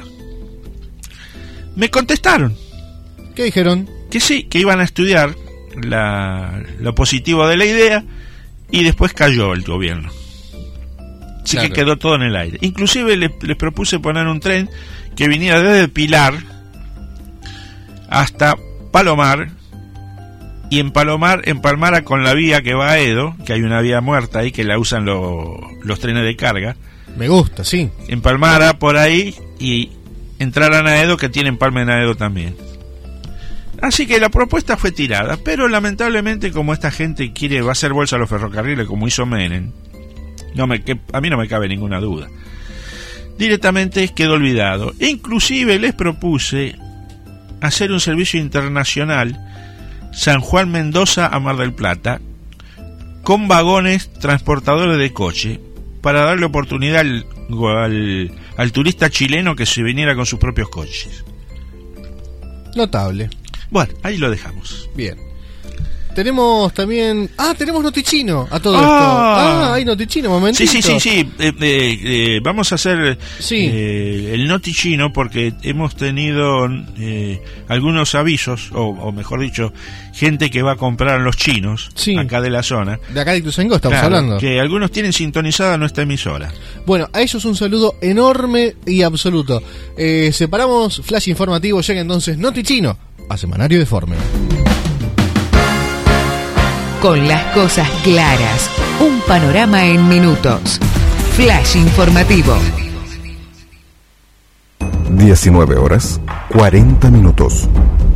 Me contestaron. ¿Qué dijeron? Que sí, que iban a estudiar la, lo positivo de la idea, y después cayó el gobierno. Así Claro. que quedó todo en el aire. Inclusive les, les propuse poner un tren que viniera desde Pilar hasta Palomar, y en Palomar empalmara con la vía que va a Edo, que hay una vía muerta ahí que la usan lo, los trenes de carga. Me gusta, sí. Empalmara por ahí y entraran a Edo, que tiene empalme en Edo también. Así que la propuesta fue tirada, pero lamentablemente, como esta gente quiere, va a hacer bolsa a los ferrocarriles como hizo Menem, no me, que a mí no me cabe ninguna duda, directamente quedó olvidado. E inclusive les propuse hacer un servicio internacional San Juan Mendoza a Mar del Plata con vagones transportadores de coche, para darle oportunidad al, al, al turista chileno que se viniera con sus propios coches. Notable. Bueno, ahí lo dejamos. Bien. Tenemos también... Ah, tenemos Notichino a todo Ah. esto. Ah, hay Notichino, momentito. Sí, sí, sí, sí. Eh, eh, eh, vamos a hacer Sí. eh, el notichino, porque hemos tenido eh, algunos avisos, o, o mejor dicho, gente que va a comprar los chinos Sí. acá de la zona. De acá de Ituzaingó estamos Claro, hablando. que algunos tienen sintonizada nuestra emisora. Bueno, a ellos un saludo enorme y absoluto. Eh, separamos flash informativo, llega entonces Notichino a Semanario Deforme. Con las cosas claras, un panorama en minutos. Flash informativo. diecinueve horas, cuarenta minutos.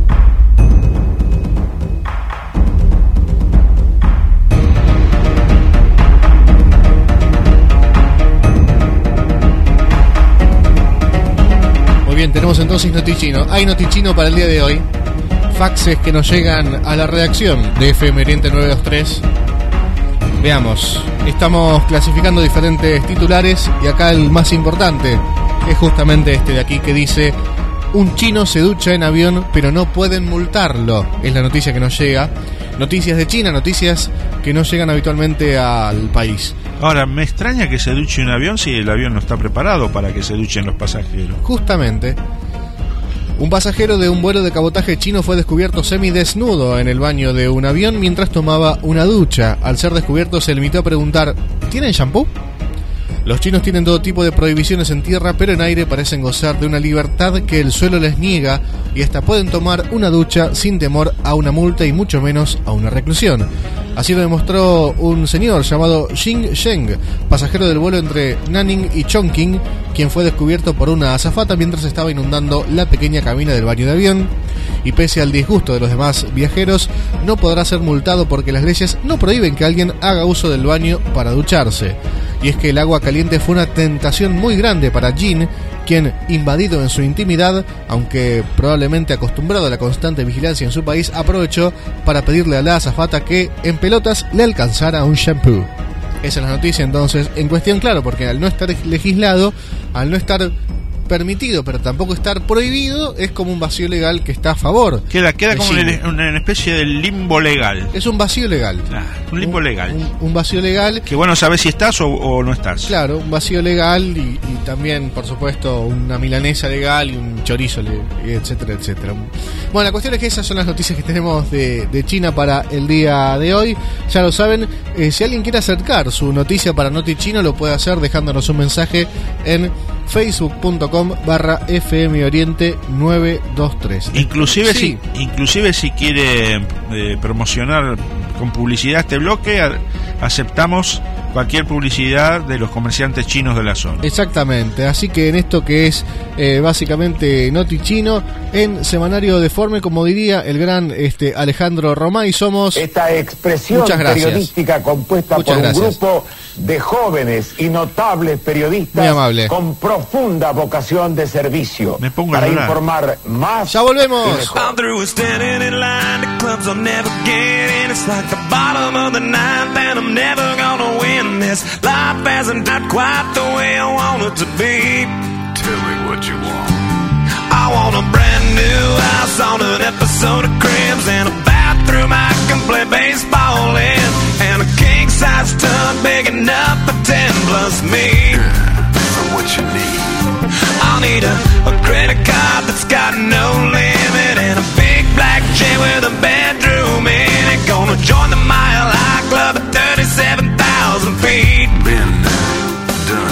Muy bien, tenemos entonces Notichino. Hay Notichino para el día de hoy. Faxes que nos llegan a la redacción de F M Oriente nueve dos tres. Veamos, estamos clasificando diferentes titulares y acá el más importante es justamente este de aquí que dice: un chino se ducha en avión pero no pueden multarlo. Es la noticia que nos llega. Noticias de China, noticias que no llegan habitualmente al país. Ahora, me extraña que se duche un avión si el avión no está preparado para que se duchen los pasajeros. Justamente, un pasajero de un vuelo de cabotaje chino fue descubierto semidesnudo en el baño de un avión mientras tomaba una ducha. Al ser descubierto se limitó a preguntar: ¿tienen shampoo? Los chinos tienen todo tipo de prohibiciones en tierra, pero en aire parecen gozar de una libertad que el suelo les niega, y hasta pueden tomar una ducha sin temor a una multa y mucho menos a una reclusión. Así lo demostró un señor llamado Xing Sheng, pasajero del vuelo entre Nanning y Chongqing, quien fue descubierto por una azafata mientras estaba inundando la pequeña cabina del baño de avión. Y pese al disgusto de los demás viajeros, no podrá ser multado porque las leyes no prohíben que alguien haga uso del baño para ducharse. Y es que el agua caliente fue una tentación muy grande para Jin, quien, invadido en su intimidad, aunque probablemente acostumbrado a la constante vigilancia en su país, aprovechó para pedirle a la azafata que, en pelotas, le alcanzara un shampoo. Esa es la noticia entonces en cuestión, claro, porque al no estar legislado, al no estar permitido, pero tampoco estar prohibido, es como un vacío legal que está a favor. Queda, queda de como China. una, una especie de limbo legal. Es un vacío legal. Ah, un limbo Un- legal. Un, un vacío legal. Que bueno, sabes si estás o, o no estás. Claro, un vacío legal y, y también, por supuesto, una milanesa legal y un chorizo, le- etcétera, etcétera. Bueno, la cuestión es que esas son las noticias que tenemos de, de China para el día de hoy. Ya lo saben, eh, si alguien quiere acercar su noticia para Notichino, lo puede hacer dejándonos un mensaje en facebook.com barra fm oriente nueve dos tres. Inclusive Sí. si inclusive si quiere eh, promocionar con publicidad este bloque, a- aceptamos cualquier publicidad de los comerciantes chinos de la zona. Exactamente, así que en esto que es eh, básicamente Notichino, en Semanario Deforme, como diría el gran este Alejandro Romay, somos... Esta expresión Muchas gracias. periodística compuesta Muchas por gracias. un grupo de jóvenes y notables periodistas Muy amable. con profunda vocación de servicio Me pongo a para llorar. informar más Ya volvemos. y mejor. I'm through with standing in line to clubs I'll never get in. It's like the bottom of the ninth and I'm never gonna win this. Life hasn't got quite the way I want it to be. Tell me what you want. I want a brand new house on an episode of Cribs and a bathroom I can play baseball in, and a king-size tub big enough for ten plus me. So what you need? I'll need a, a credit card that's got no limit and a big black chain with a bedroom in it. Gonna join the Mile High Club at thirty-seven thousand feet. Been done.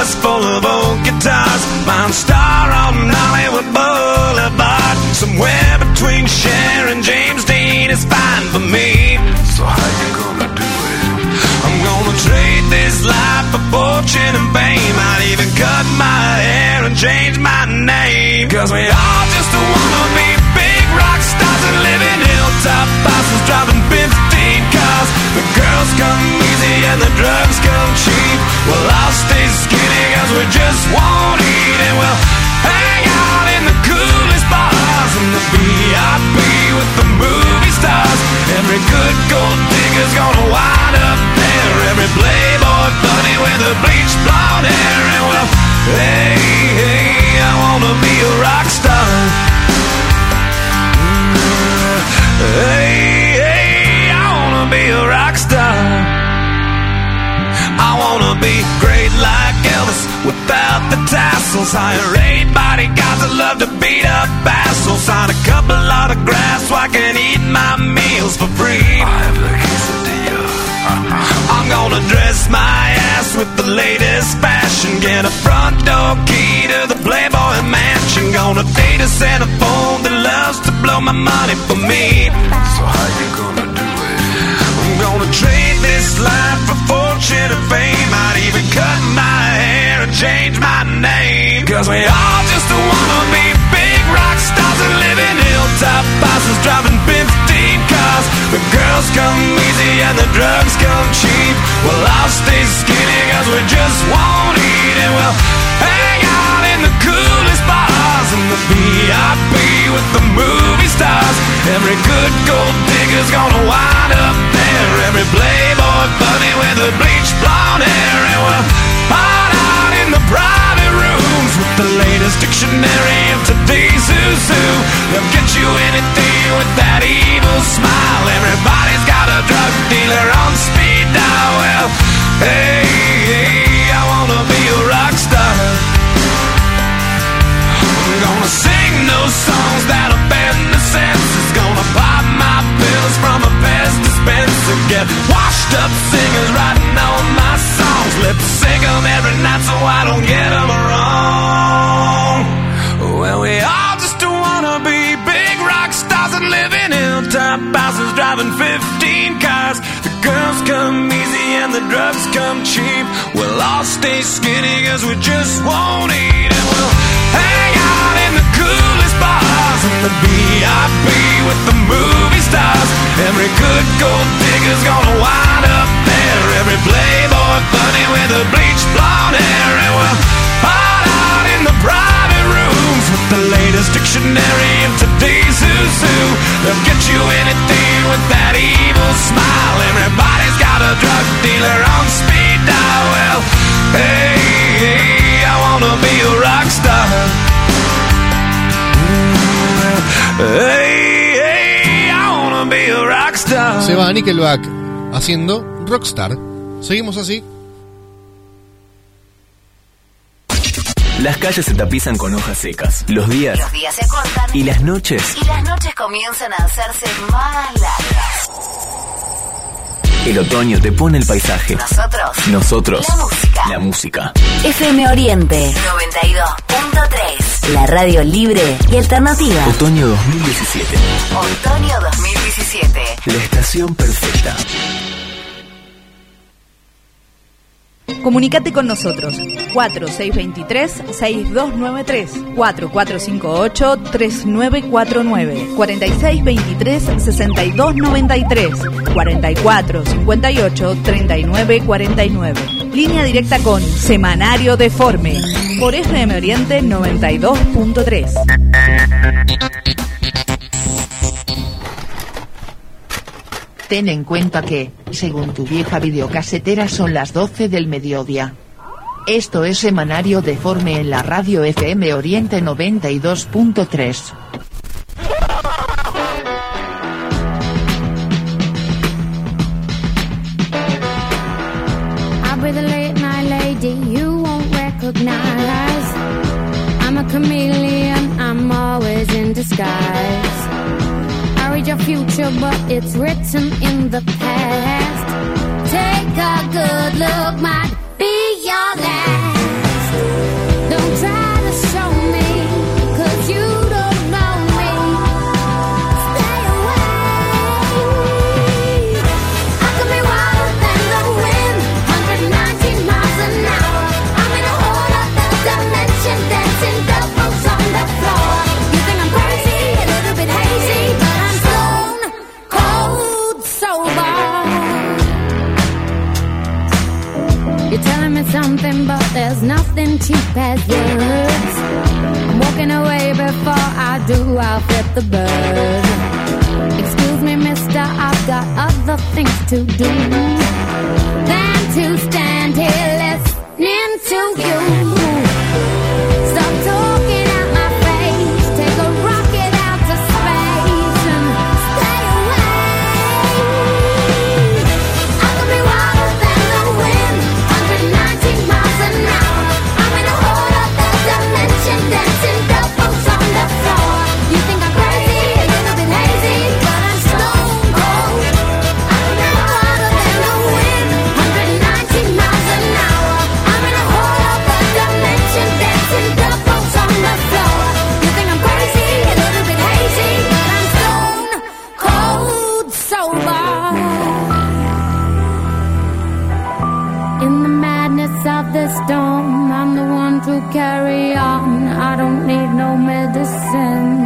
bus full of old guitars. Found a star on Hollywood Boulevard. Somewhere between Cher and James Dean is fine for me. So how you gonna do it? I'm gonna trade this life for fortune and fame. I'd even cut my hair and change my name. Cause we all just wanna be big rock stars and live in hilltop houses driving fifteen cars. The girls come easy and the drugs come cheap. Well, I'll stay skinny cause we just won't eat. And we'll hang out in the coolest bars in the V I P with the movie stars. Every good gold digger's gonna wind up there. Every playboy bunny with a bleached blonde hair. And well, hey, hey, I wanna be a rock star. Hey, hey, I wanna be a rock star. I wanna be great like Elvis without the tassels. Hire eight bodyguards that love to beat up assholes. Sign a couple autographs so I can eat my meals for free. I have the quesadilla. I'm gonna dress my ass with the latest fashion. Get a front door key to the Playboy Mansion. Gonna date a Santa phone that loves to blow my money for me. So how you gonna do it? I'm gonna trade this life for fortune and fame. I'd even cut my hair and change my name. Cause we all just wanna be big rock stars and live in hilltop houses driving fifteen cars. The girls come easy and the drugs come cheap. Well, I'll stay skinny cause we just won't eat. And we'll hang out in the coolest bars in the V I P with the movie stars. Every good gold digger's gonna wind up there. Every playboy bunny with a bleached blonde hair. And we'll hide out in the private rooms with the latest dictionary of today's who's who. They'll get you anything with that evil smile. Everybody's got a drug dealer on speed dial. Well, hey, hey, I wanna be a rock star. I'm gonna sing those songs that offend the senses. Gonna pop my pills from a Pez dispenser. Get washed up singers writing all my songs. Lip sync them every night so I don't get them wrong. Well, we all just wanna be big rock stars and live in hilltop houses driving fifteen cars. The girls come easy and the drugs come cheap. We'll all stay skinny cause we just won't eat. And we'll hang out in the coolest bars in the V I P with the movie stars. Every good gold digger's gonna wind up there. Every playboy bunny with a bleached blonde hair. And we'll hide out in the private rooms with the latest dictionary of today's who's who. They'll get you anything with that evil smile. Everybody's got a drug dealer on speed dial. Well, hey, hey, I wanna be a rock star. Hey, hey, I wanna be a rock star. Se va Nickelback haciendo Rockstar. Seguimos así. Las calles se tapizan con hojas secas. Los días, Los días se acortan. y las noches. Y las noches comienzan a hacerse más largas. El otoño te pone el paisaje. Nosotros. Nosotros. La música. La música. F M Oriente noventa y dos punto tres. La radio libre y alternativa. Otoño dos mil diecisiete. Otoño dos mil diecisiete. La estación perfecta. Comunicate con nosotros. cuatro seis dos tres, seis dos nueve tres, cuatro cuatro cinco ocho, tres nueve cuatro nueve, cuatro seis dos tres, seis dos nueve tres, cuatro cuatro cinco ocho, tres nueve cuatro nueve. Línea directa con Semanario Deforme por F M Oriente noventa y dos punto tres. Ten en cuenta que, según tu vieja videocasetera, son las doce del mediodía. Esto es Semanario Deforme en la radio F M Oriente noventa y dos punto tres. I'll be the late night lady you won't recognize. I'm a chameleon, I'm always in disguise. I read your future, but it's written in the past. Take a good look, might be your last. past words. I'm walking away before I do, I'll flip the bird. Excuse me, mister, I've got other things to do than to stand here listening to you. Stop talking at my face, take a rocket out to space and stay away. I could be wilder than the wind, one hundred nineteen miles an hour. I'm in a whole other dimension, dancing doubles on the floor. You think I'm crazy, a little bit hazy, but I'm stone cold. I could be wilder than the wind, one hundred nineteen miles an hour. I'm in a whole other dimension, dancing doubles on the floor. You think I'm crazy, a little bit hazy, but I'm stone cold sober. In the madness of the storm, I'm the one to carry on. I don't need no medicine.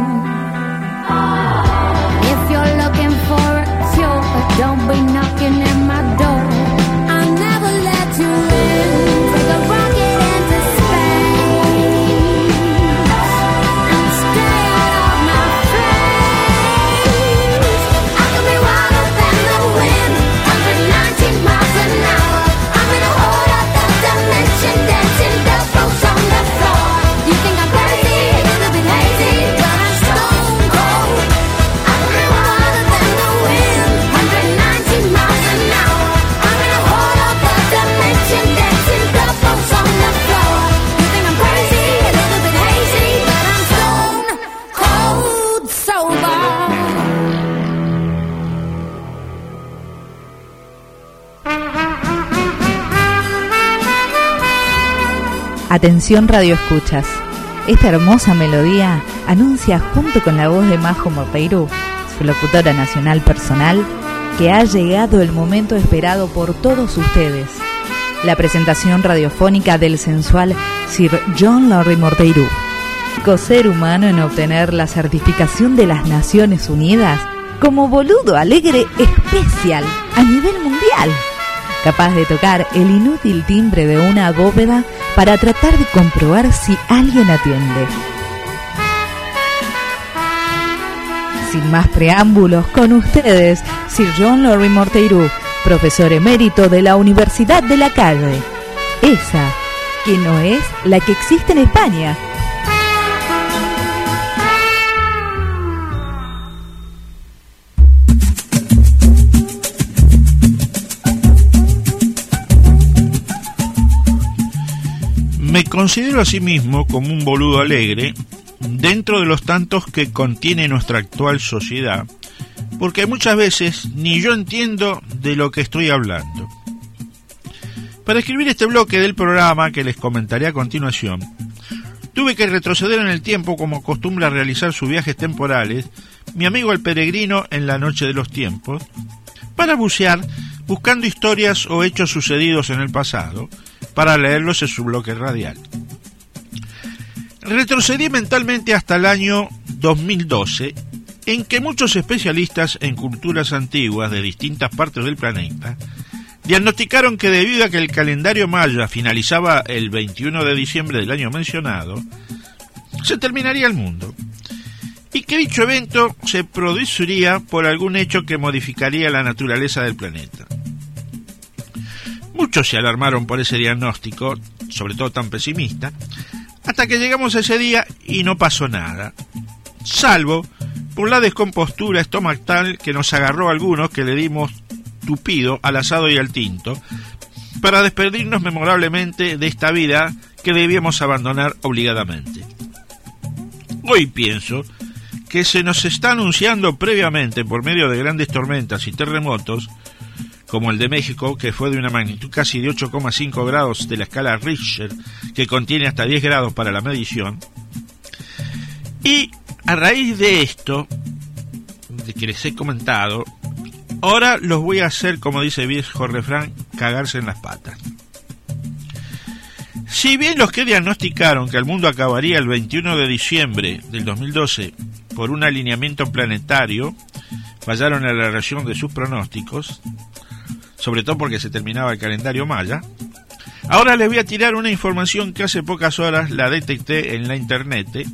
If you're looking for a cure, don't be knocking at my door. I'll never let you in. Take a rocket into space and stay out of my face. I could be wilder than the wind, one hundred nineteen miles an hour. I'm in a whole other dimension, dancing doubles on the floor. You think I'm crazy, a little bit hazy, but I'm stone cold. I could be wilder than the wind, one hundred nineteen miles an hour. I'm in a whole other dimension, dancing doubles on the floor. You think I'm crazy, a little bit hazy, but I'm stone cold sober. Atención Radio Escuchas. Esta hermosa melodía anuncia junto con la voz de Majo Morteirú, su locutora nacional personal, que ha llegado el momento esperado por todos ustedes. La presentación radiofónica del sensual Sir John Larry Morteirú, coser humano en obtener la certificación de las Naciones Unidas como boludo alegre especial a nivel mundial, capaz de tocar el inútil timbre de una bóveda para tratar de comprobar si alguien atiende. Sin más preámbulos, con ustedes, Sir John Larry Morteirú, profesor emérito de la Universidad de la Calle. Esa, que no es la que existe en España. Me considero a sí mismo como un boludo alegre dentro de los tantos que contiene nuestra actual sociedad, porque muchas veces ni yo entiendo de lo que estoy hablando. Para escribir este bloque del programa que les comentaré a continuación, tuve que retroceder en el tiempo como acostumbra realizar sus viajes temporales mi amigo el peregrino en la noche de los tiempos, para bucear buscando historias o hechos sucedidos en el pasado, para leerlos en su bloque radial. Retrocedí mentalmente hasta el año dos mil doce, en que muchos especialistas en culturas antiguas de distintas partes del planeta diagnosticaron que debido a que el calendario maya finalizaba el veintiuno de diciembre del año mencionado, se terminaría el mundo, y que dicho evento se produciría por algún hecho que modificaría la naturaleza del planeta. Muchos se alarmaron por ese diagnóstico, sobre todo tan pesimista, hasta que llegamos a ese día y no pasó nada, salvo por la descompostura estomacal que nos agarró a algunos que le dimos tupido al asado y al tinto, para despedirnos memorablemente de esta vida que debíamos abandonar obligadamente. Hoy pienso que se nos está anunciando previamente por medio de grandes tormentas y terremotos, como el de México, que fue de una magnitud casi de ocho coma cinco grados de la escala Richter, que contiene hasta diez grados para la medición. Y a raíz de esto, de que les he comentado, ahora los voy a hacer, como dice el viejo refrán, cagarse en las patas. Si bien los que diagnosticaron que el mundo acabaría el veintiuno de diciembre del dos mil doce por un alineamiento planetario, fallaron en la realización de sus pronósticos, sobre todo porque se terminaba el calendario maya, Ahora les voy a tirar una información que hace pocas horas la detecté en la internet. ¿eh?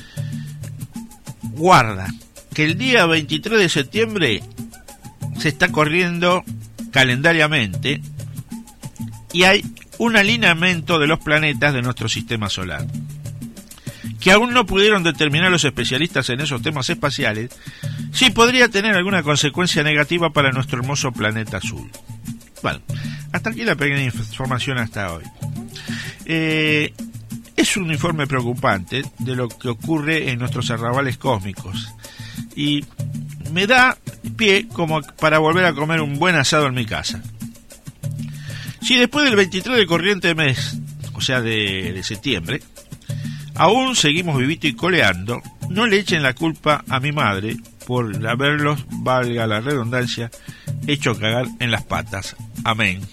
Guarda, que el día veintitrés de septiembre se está corriendo calendariamente y hay un alineamiento de los planetas de nuestro sistema solar, que aún no pudieron determinar los especialistas en esos temas espaciales si podría tener alguna consecuencia negativa para nuestro hermoso planeta azul. Bueno, hasta aquí la pequeña información hasta hoy. Eh, es un informe preocupante de lo que ocurre en nuestros arrabales cósmicos y me da pie como para volver a comer un buen asado en mi casa. Si después del veintitrés del corriente mes, o sea de, de septiembre, aún seguimos vivito y coleando, no le echen la culpa a mi madre por haberlos, valga la redundancia, hecho cagar en las patas. Amén.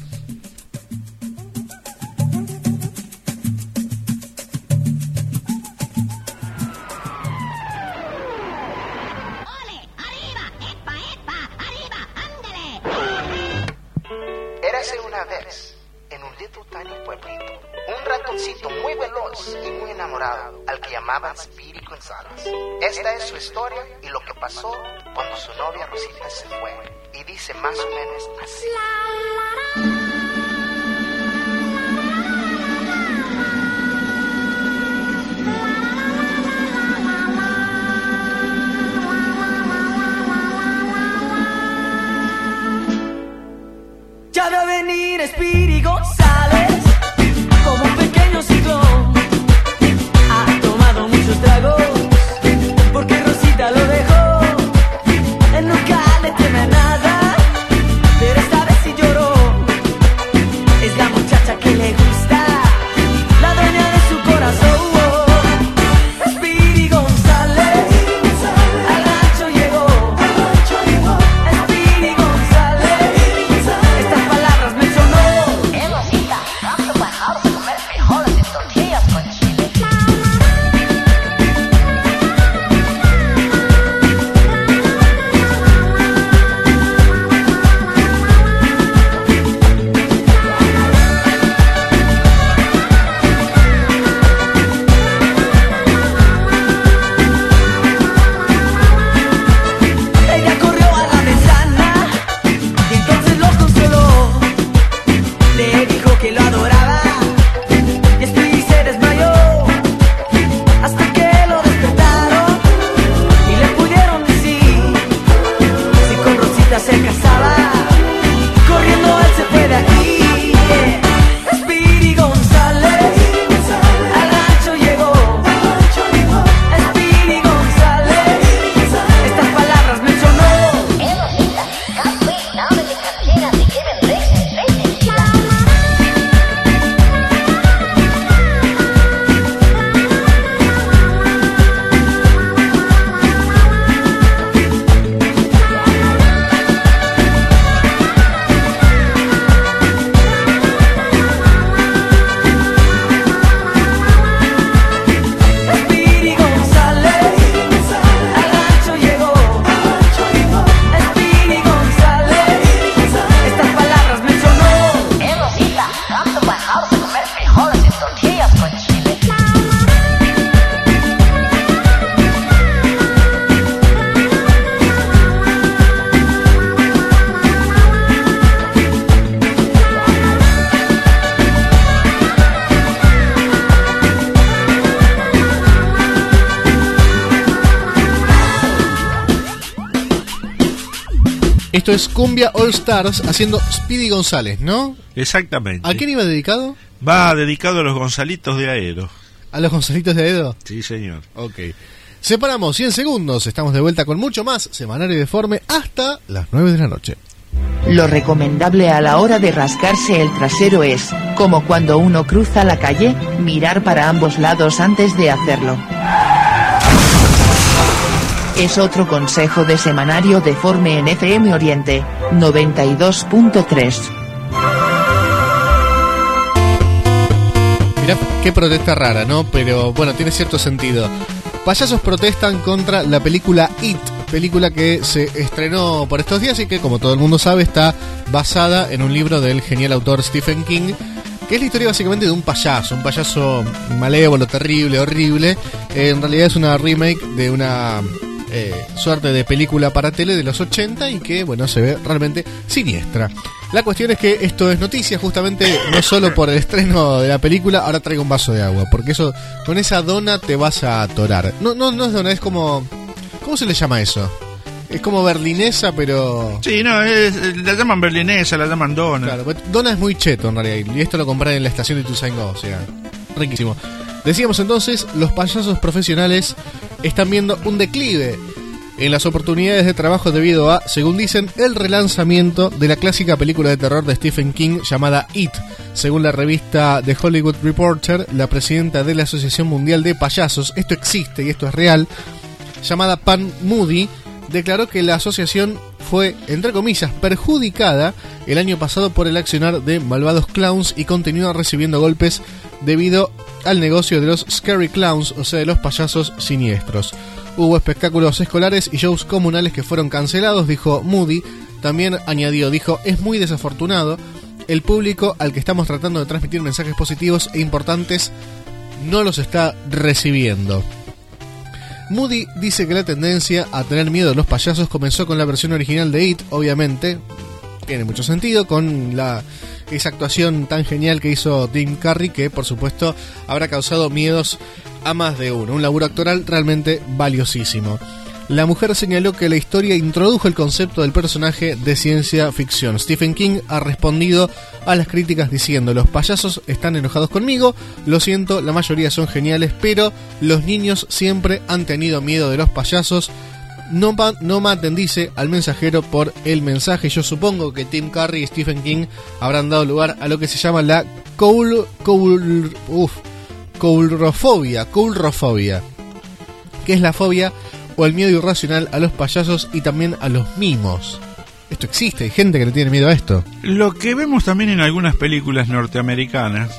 Érase una vez, en un little tiny pueblito, un ratoncito muy veloz y muy enamorado, al que llamaban Speedy González. Esta es su historia y lo que pasó cuando su novia Rosita se fue. Y dice más o menos así. Ya va a venir Speedy González como un pequeño ciclón. Ha tomado muchos tragos porque Rosita lo dejó. Él nunca le teme a nada, pero esta vez sí lloró. Es la muchacha que le gusta, la dueña de su corazón. Speedy González al rancho llegó. Speedy González, estas palabras me sonó. Eh, Rosita, vamos a bajar a comer frijoles y tortillas con chile. Ella corrió a la ventana y entonces lo consoló. Le dijo que lo adoraba y Speedy se desmayó hasta que lo despertaron y le pudieron decir si con Rosita se casaba. Corriendo él se fue de aquí. Yeah. Speedy González al rancho llegó. Speedy González, estas palabras me sonó. Eh, Rosita, can't wait now that the cantinas y giving drinks and drinks. Speedy González al rancho llegó. Speedy González, estas palabras me sonó. Eh, Rosita, vamos a bajar a comer frijoles y tortillas con chile. Esto es Cumbia All Stars haciendo Speedy González, ¿no? Exactamente. ¿A quién iba dedicado? Va dedicado a los Gonzalitos de Aedo. ¿A los Gonzalitos de Aedo? Sí, señor. Ok. Separamos cien segundos, estamos de vuelta con mucho más Semanario Deforme hasta las nueve de la noche. Lo recomendable a la hora de rascarse el trasero es, como cuando uno cruza la calle, mirar para ambos lados antes de hacerlo. Es otro consejo de Semanario Deforme en F M Oriente, noventa y dos punto tres. Mirá qué protesta rara, ¿no? Pero bueno, tiene cierto sentido. Payasos protestan contra la película It, película que se estrenó por estos días y que, como todo el mundo sabe, está basada en un libro del genial autor Stephen King, que es la historia básicamente de un payaso, un payaso malévolo, terrible, horrible. Eh, en realidad es una remake de una eh, suerte de película para tele de los ochenta y que, bueno, se ve realmente siniestra. La cuestión es que esto es noticia justamente no solo por el estreno de la película. Ahora traigo un vaso de agua, porque eso, con esa dona te vas a atorar. No, no, no es dona, es como... ¿Cómo se le llama eso? Es como berlinesa, pero... Sí, no, es, la llaman berlinesa, la llaman dona. Claro, dona es muy cheto en realidad, y esto lo compré en la estación de Ituzaingó, o sea, riquísimo. Decíamos entonces, los payasos profesionales están viendo un declive en las oportunidades de trabajo debido a, según dicen, el relanzamiento de la clásica película de terror de Stephen King llamada It. Según la revista The Hollywood Reporter, la presidenta de la Asociación Mundial de Payasos, esto existe y esto es real, llamada Pam Moody, declaró que la asociación fue, entre comillas, perjudicada el año pasado por el accionar de malvados clowns y continúa recibiendo golpes debido al negocio de los scary clowns, o sea, de los payasos siniestros. Hubo espectáculos escolares y shows comunales que fueron cancelados, dijo Moody. También añadió, dijo, es muy desafortunado. El público al que estamos tratando de transmitir mensajes positivos e importantes no los está recibiendo. Moody dice que la tendencia a tener miedo a los payasos comenzó con la versión original de It, obviamente, tiene mucho sentido, con la esa actuación tan genial que hizo Tim Curry, que por supuesto habrá causado miedos a más de uno. Un laburo actoral realmente valiosísimo. La mujer señaló que la historia introdujo el concepto del personaje de ciencia ficción. Stephen King ha respondido a las críticas diciendo: los payasos están enojados conmigo, lo siento, la mayoría son geniales, pero los niños siempre han tenido miedo de los payasos. No, no maten, dice al mensajero, por el mensaje. Yo supongo que Tim Curry y Stephen King habrán dado lugar a lo que se llama la coul, coul, uf, coulrofobia, coulrofobia, que es la fobia o el miedo irracional a los payasos y también a los mimos. Esto existe, hay gente que le tiene miedo a esto. Lo que vemos también en algunas películas norteamericanas,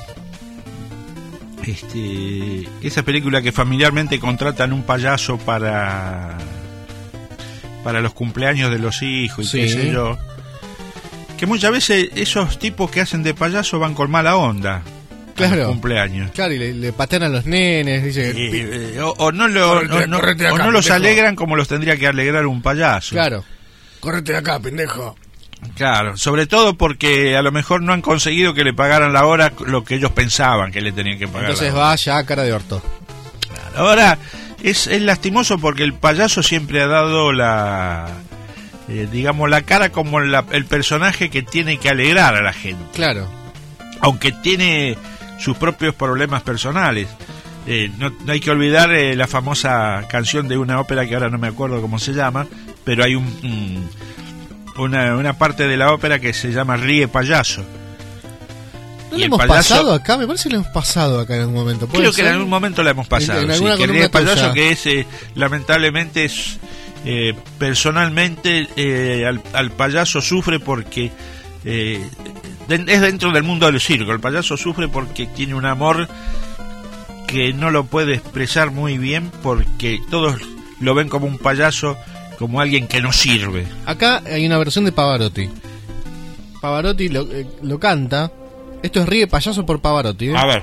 este, esa película que familiarmente contratan un payaso para para los cumpleaños de los hijos y sí, qué sé yo, que muchas veces esos tipos que hacen de payaso van con mala onda. Claro, cumpleaños. Claro, y le, le patean a los nenes, dice, eh, eh, o, o no, lo, correte, no, correte acá, o no los pendejo. Alegran como los tendría que alegrar un payaso. Claro. Córrete de acá, pendejo. Claro, sobre todo porque a lo mejor no han conseguido que le pagaran la hora lo que ellos pensaban que le tenían que pagar. Entonces va ya cara de orto. Claro. Ahora, es, es lastimoso porque el payaso siempre ha dado la... Eh, digamos, la cara como la, el personaje que tiene que alegrar a la gente. Claro. Aunque tiene sus propios problemas personales. Eh, no, no hay que olvidar eh, la famosa canción de una ópera que ahora no me acuerdo cómo se llama, pero hay un, un una, una parte de la ópera que se llama Ríe Payaso. ¿No lo hemos payaso, pasado acá? Me parece que lo hemos pasado acá en algún momento. Creo que en algún momento la hemos pasado. En, en sí, que Ríe Payaso, que es, eh, lamentablemente, es, eh, personalmente eh, al, al payaso sufre porque... Eh, es dentro del mundo del circo. El payaso sufre porque tiene un amor que no lo puede expresar muy bien, porque todos lo ven como un payaso, como alguien que no sirve. Acá hay una versión de Pavarotti. Pavarotti lo, eh, lo canta. Esto es Ríe Payaso por Pavarotti, ¿eh? A ver.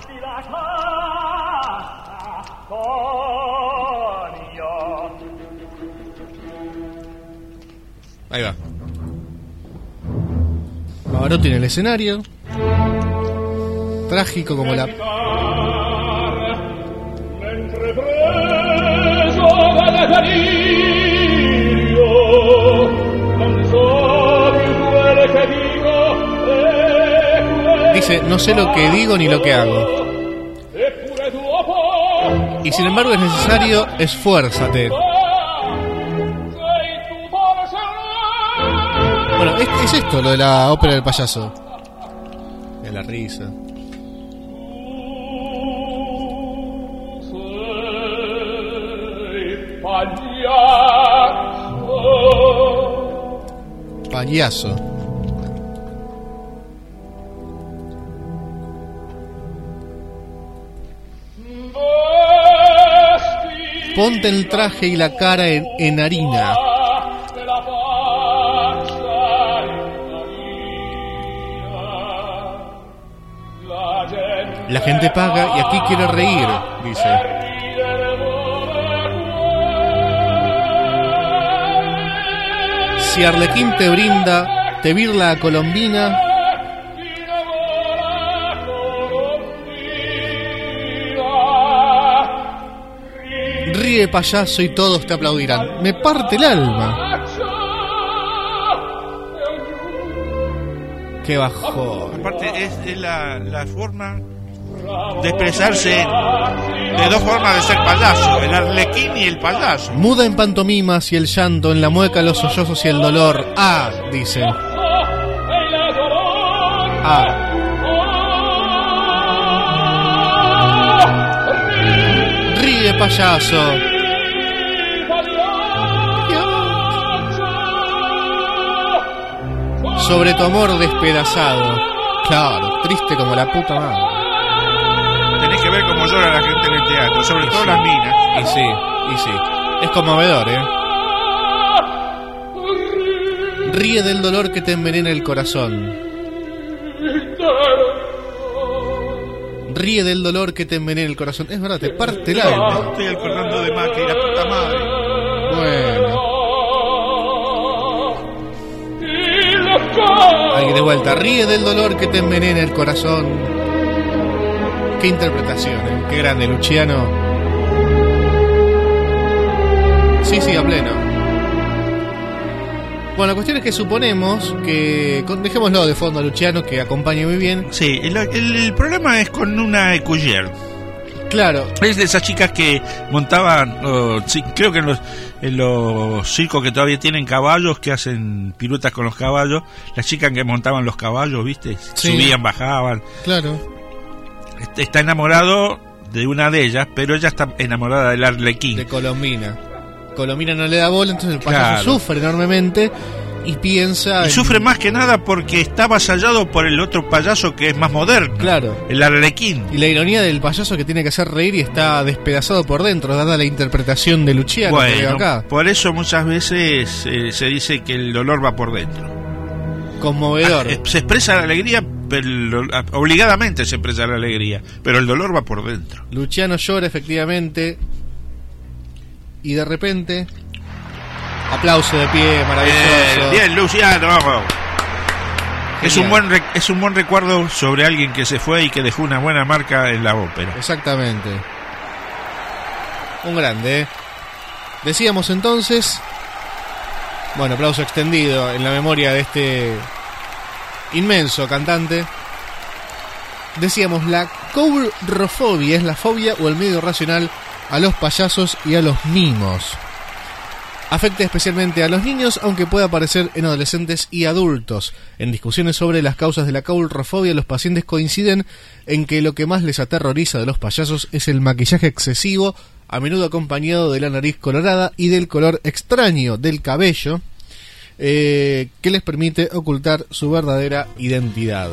Ahí va. Pavarotti en el escenario, trágico como la... Dice, no sé lo que digo ni lo que hago. Y sin embargo es necesario, esfuérzate. Bueno, es, es esto lo de la ópera del payaso. De la risa. Payaso. Ponte el traje y la cara en, en harina. La gente paga y aquí quiere reír, dice. Si Arlequín te brinda, te virla a Colombina. Ríe, payaso, y todos te aplaudirán. Me parte el alma. Qué bajón. Aparte es, es la, la forma de expresarse de dos formas de ser payaso, el arlequín y el payaso. Muda en pantomimas y el llanto, en la mueca los sollozos y el dolor. Ah, dice. Ah. Ríe, payaso. Sobre tu amor despedazado. Claro, triste como la puta madre. Tenés que ver cómo llora la gente en el teatro, sobre Y todo sí. las minas. Y sí, y sí. Es conmovedor, ¿eh? Ríe del dolor que te envenena el corazón. Ríe del dolor que te envenena el corazón. Es verdad, te parte el alma. Estoy acordando de Macri, la puta madre. Bueno. Ahí de vuelta. Ríe del dolor que te envenena el corazón. Qué interpretación, ¿eh? Qué grande, Luciano. Sí, sí, a pleno. Bueno, la cuestión es que suponemos que... con- dejémoslo de fondo a Luciano, que acompaña muy bien. Sí, el, el- el problema es con una Écuyère. Claro. Es de esas chicas que montaban, oh, sí, creo que en los, en los circos que todavía tienen caballos, que hacen piruetas con los caballos, las chicas que montaban los caballos, ¿viste? Sí. Subían, bajaban. Claro. Est- Está enamorado de una de ellas, pero ella está enamorada del arlequín. De Colombina. Colombina no le da bola, entonces el payaso Claro. sufre enormemente y piensa... Y en- sufre más que nada porque está avasallado por el otro payaso que es más moderno. Claro. El arlequín. Y la ironía del payaso que tiene que hacer reír y está despedazado por dentro, dada la interpretación de Luciano que veo Bueno, acá. por eso muchas veces eh, se dice que el dolor va por dentro. Conmovedor. Ah, eh, se expresa la alegría, pero lo- ah, obligadamente se expresa la alegría, pero el dolor va por dentro. Luciano llora efectivamente y de repente aplauso de pie, maravilloso. Bien, bien, Luciano. Es Genial. un buen re- es un buen recuerdo sobre alguien que se fue y que dejó una buena marca en la ópera. Exactamente. Un grande, ¿eh? Decíamos entonces, bueno, aplauso extendido en la memoria de este inmenso cantante. Decíamos, la coulrofobia es la fobia o el miedo irracional a los payasos y a los mimos. Afecta especialmente a los niños, aunque puede aparecer en adolescentes y adultos. En discusiones sobre las causas de la coulrofobia, los pacientes coinciden en que lo que más les aterroriza de los payasos es el maquillaje excesivo, a menudo acompañado de la nariz colorada y del color extraño del cabello, eh, que les permite ocultar su verdadera identidad.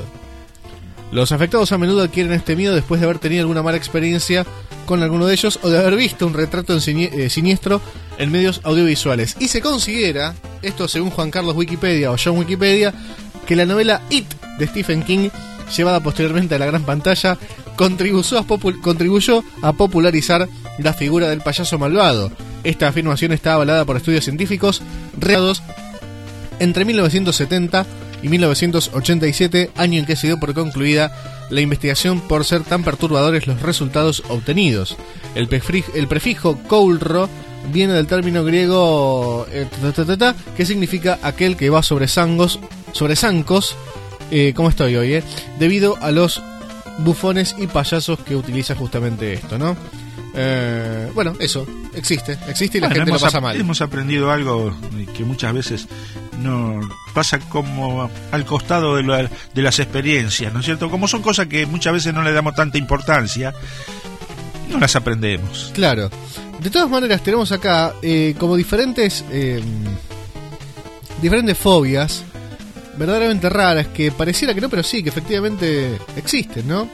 Los afectados a menudo adquieren este miedo después de haber tenido alguna mala experiencia con alguno de ellos o de haber visto un retrato en sinie- eh, siniestro en medios audiovisuales. Y se considera, esto según Juan Carlos Wikipedia o John Wikipedia, que la novela It de Stephen King, llevada posteriormente a la gran pantalla, contribuyó a, popu- contribuyó a popularizar la figura del payaso malvado. Esta afirmación está avalada por estudios científicos realizados entre mil novecientos setenta y mil novecientos ochenta y siete, año en que se dio por concluida la investigación por ser tan perturbadores los resultados obtenidos. El, prefri- el prefijo coulro viene del término griego eh, ta, ta, ta, ta, que significa aquel que va sobre zangos, sobre zancos, eh, ¿cómo estoy hoy? Eh? Debido a los bufones y payasos que utiliza justamente esto, ¿no? Eh, bueno, eso, existe, existe y la Bueno, gente lo hemos pasa ap- mal. Hemos aprendido algo que muchas veces no pasa como al costado de, la- de las experiencias, ¿no es cierto? Como son cosas que muchas veces no le damos tanta importancia, no las aprendemos. Claro. De todas maneras, tenemos acá eh, como diferentes eh, diferentes fobias verdaderamente raras que pareciera que no, pero sí, que efectivamente existen, ¿no?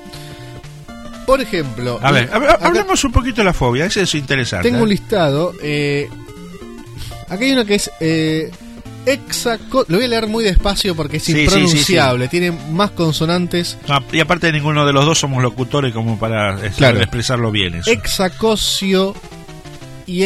Por ejemplo, A ver, a ver, acá hablemos un poquito de la fobia, eso es interesante. tengo ¿eh? un listado. Eh, acá hay una que es eh, Exaco... Lo voy a leer muy despacio porque es Sí, sí, impronunciable. sí, sí. Tiene más consonantes. No, y aparte ninguno de los dos somos locutores como para eh, Claro. expresarlo bien eso. Exacocio y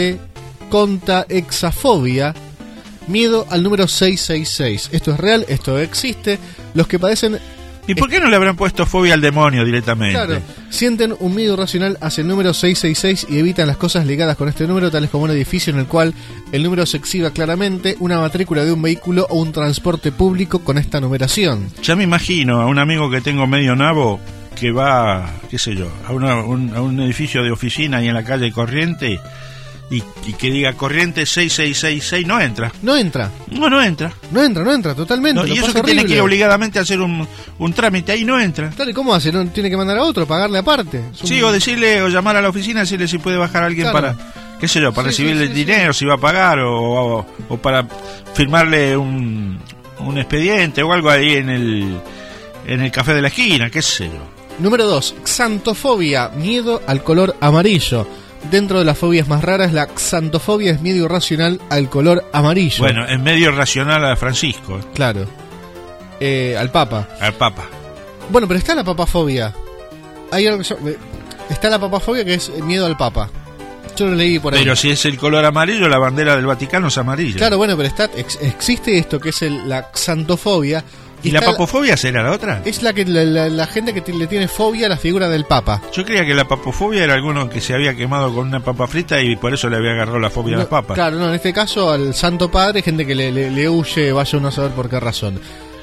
execonta exafobia. Miedo al número seiscientos sesenta y seis. Esto es real, esto existe. Los que padecen... ¿Y por qué no le habrán puesto fobia al demonio directamente? Claro, sienten un miedo irracional hacia el número seiscientos sesenta y seis y evitan las cosas ligadas con este número, tales como un edificio en el cual el número se exhiba claramente, una matrícula de un vehículo o un transporte público con esta numeración. Ya me imagino a un amigo que tengo medio nabo que va, qué sé yo, a, una, un, a un edificio de oficina ahí en la calle Corriente y, y que diga Corriente seis seis seis seis, no entra. No entra. No, no entra. No entra, no entra, totalmente. No, lo y eso pasa que tiene horrible. que ir obligadamente a hacer un, un trámite ahí no entra. Claro, ¿y cómo hace? ¿No tiene que mandar a otro, pagarle aparte? Es un- Sí, o decirle, o llamar a la oficina, decirle si puede bajar a alguien Claro. para, qué sé yo, para Sí, recibirle sí, el sí, dinero, si va a pagar, o, o, o para firmarle un, un expediente o algo ahí en el, en el café de la esquina, qué sé yo. Número dos, xantofobia, miedo al color amarillo. Dentro de las fobias más raras, la xantofobia es miedo irracional al color amarillo. Bueno, en medio racional a Francisco, eh, Claro. Eh, al Papa. al Papa. Bueno, pero está la papafobia. Hay algo que yo- eh, está la papafobia que es miedo al Papa. Yo lo leí por ahí. Pero si es el color amarillo, la bandera del Vaticano es amarilla. Claro, bueno, pero está ex- existe esto que es el- la xantofobia. ¿Y la está papofobia será la otra? Es la que la, la- la gente que t- le tiene fobia a la figura del Papa. Yo creía que la papofobia era alguno que se había quemado con una papa frita y por eso le había agarrado la fobia a No, las papas. Claro, no, en este caso al Santo Padre, gente que le, le- le huye, vaya uno a saber por qué razón.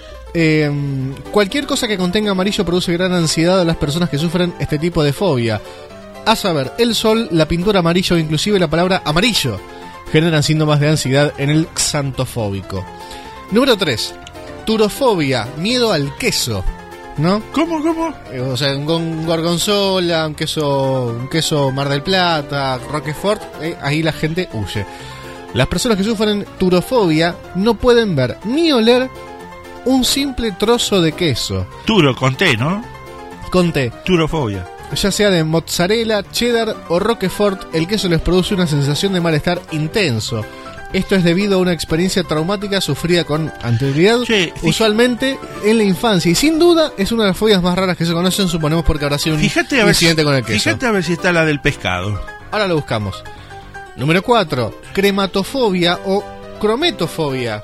Eh, cualquier cosa que contenga amarillo produce gran ansiedad a las personas que sufren este tipo de fobia. A saber, el sol, la pintura amarillo o inclusive la palabra amarillo generan síntomas de ansiedad en el xantofóbico. Número tres. Turofobia, miedo al queso. ¿No? ¿Cómo, cómo? Eh, O sea, un gon- gorgonzola, un queso, un queso Mar del Plata, Roquefort, eh, ahí la gente huye. Las personas que sufren turofobia no pueden ver ni oler un simple trozo de queso. Turo, con T, ¿no? Con T. Turofobia. Ya sea de mozzarella, cheddar o Roquefort, el queso les produce una sensación de malestar intenso. Esto es debido a una experiencia traumática sufrida con anterioridad, Che, fij- usualmente en la infancia. Y sin duda es una de las fobias más raras que se conocen, suponemos porque habrá sido un Fíjate a, ver si, incidente con el queso. fíjate a ver si está la del pescado. Ahora lo buscamos. Número cuatro. Crematofobia o crometofobia.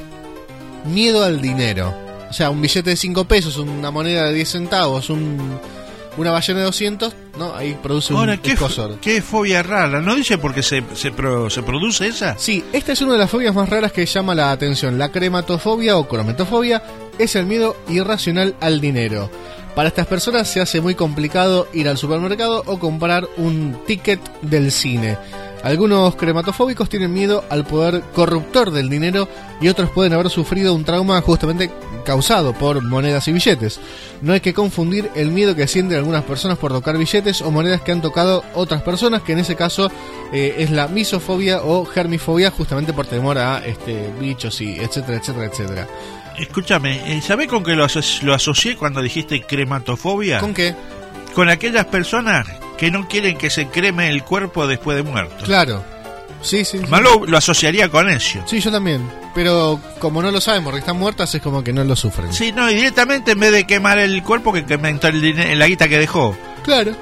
Miedo al dinero. O sea, un billete de cinco pesos, una moneda de diez centavos, un, una ballena de doscientos, ¿no? Ahí produce un Ahora, ¿qué, fo- escozor. qué fobia rara? ¿No dice por qué se, se, pro- se produce esa? Sí, esta es una de las fobias más raras que llama la atención. La crematofobia o crometofobia es el miedo irracional al dinero. Para estas personas se hace muy complicado ir al supermercado o comprar un ticket del cine. Algunos crematofóbicos tienen miedo al poder corruptor del dinero y otros pueden haber sufrido un trauma justamente causado por monedas y billetes. No hay que confundir el miedo que sienten algunas personas por tocar billetes o monedas que han tocado otras personas, que en ese caso eh, es la misofobia o germifobia, justamente por temor a este bichos y etcétera, etcétera, etcétera. Escúchame, eh, ¿sabés con qué lo, aso- lo asocié cuando dijiste crematofobia? ¿Con qué? Con aquellas personas que no quieren que se creme el cuerpo después de muerto. Claro. Sí, sí. sí. Más lo, lo asociaría con eso. Sí, yo también. Pero como no lo saben porque están muertas, es como que no lo sufren. Sí, no, y directamente en vez de quemar el cuerpo, que quemen todo el dinero, la guita que dejó. Claro.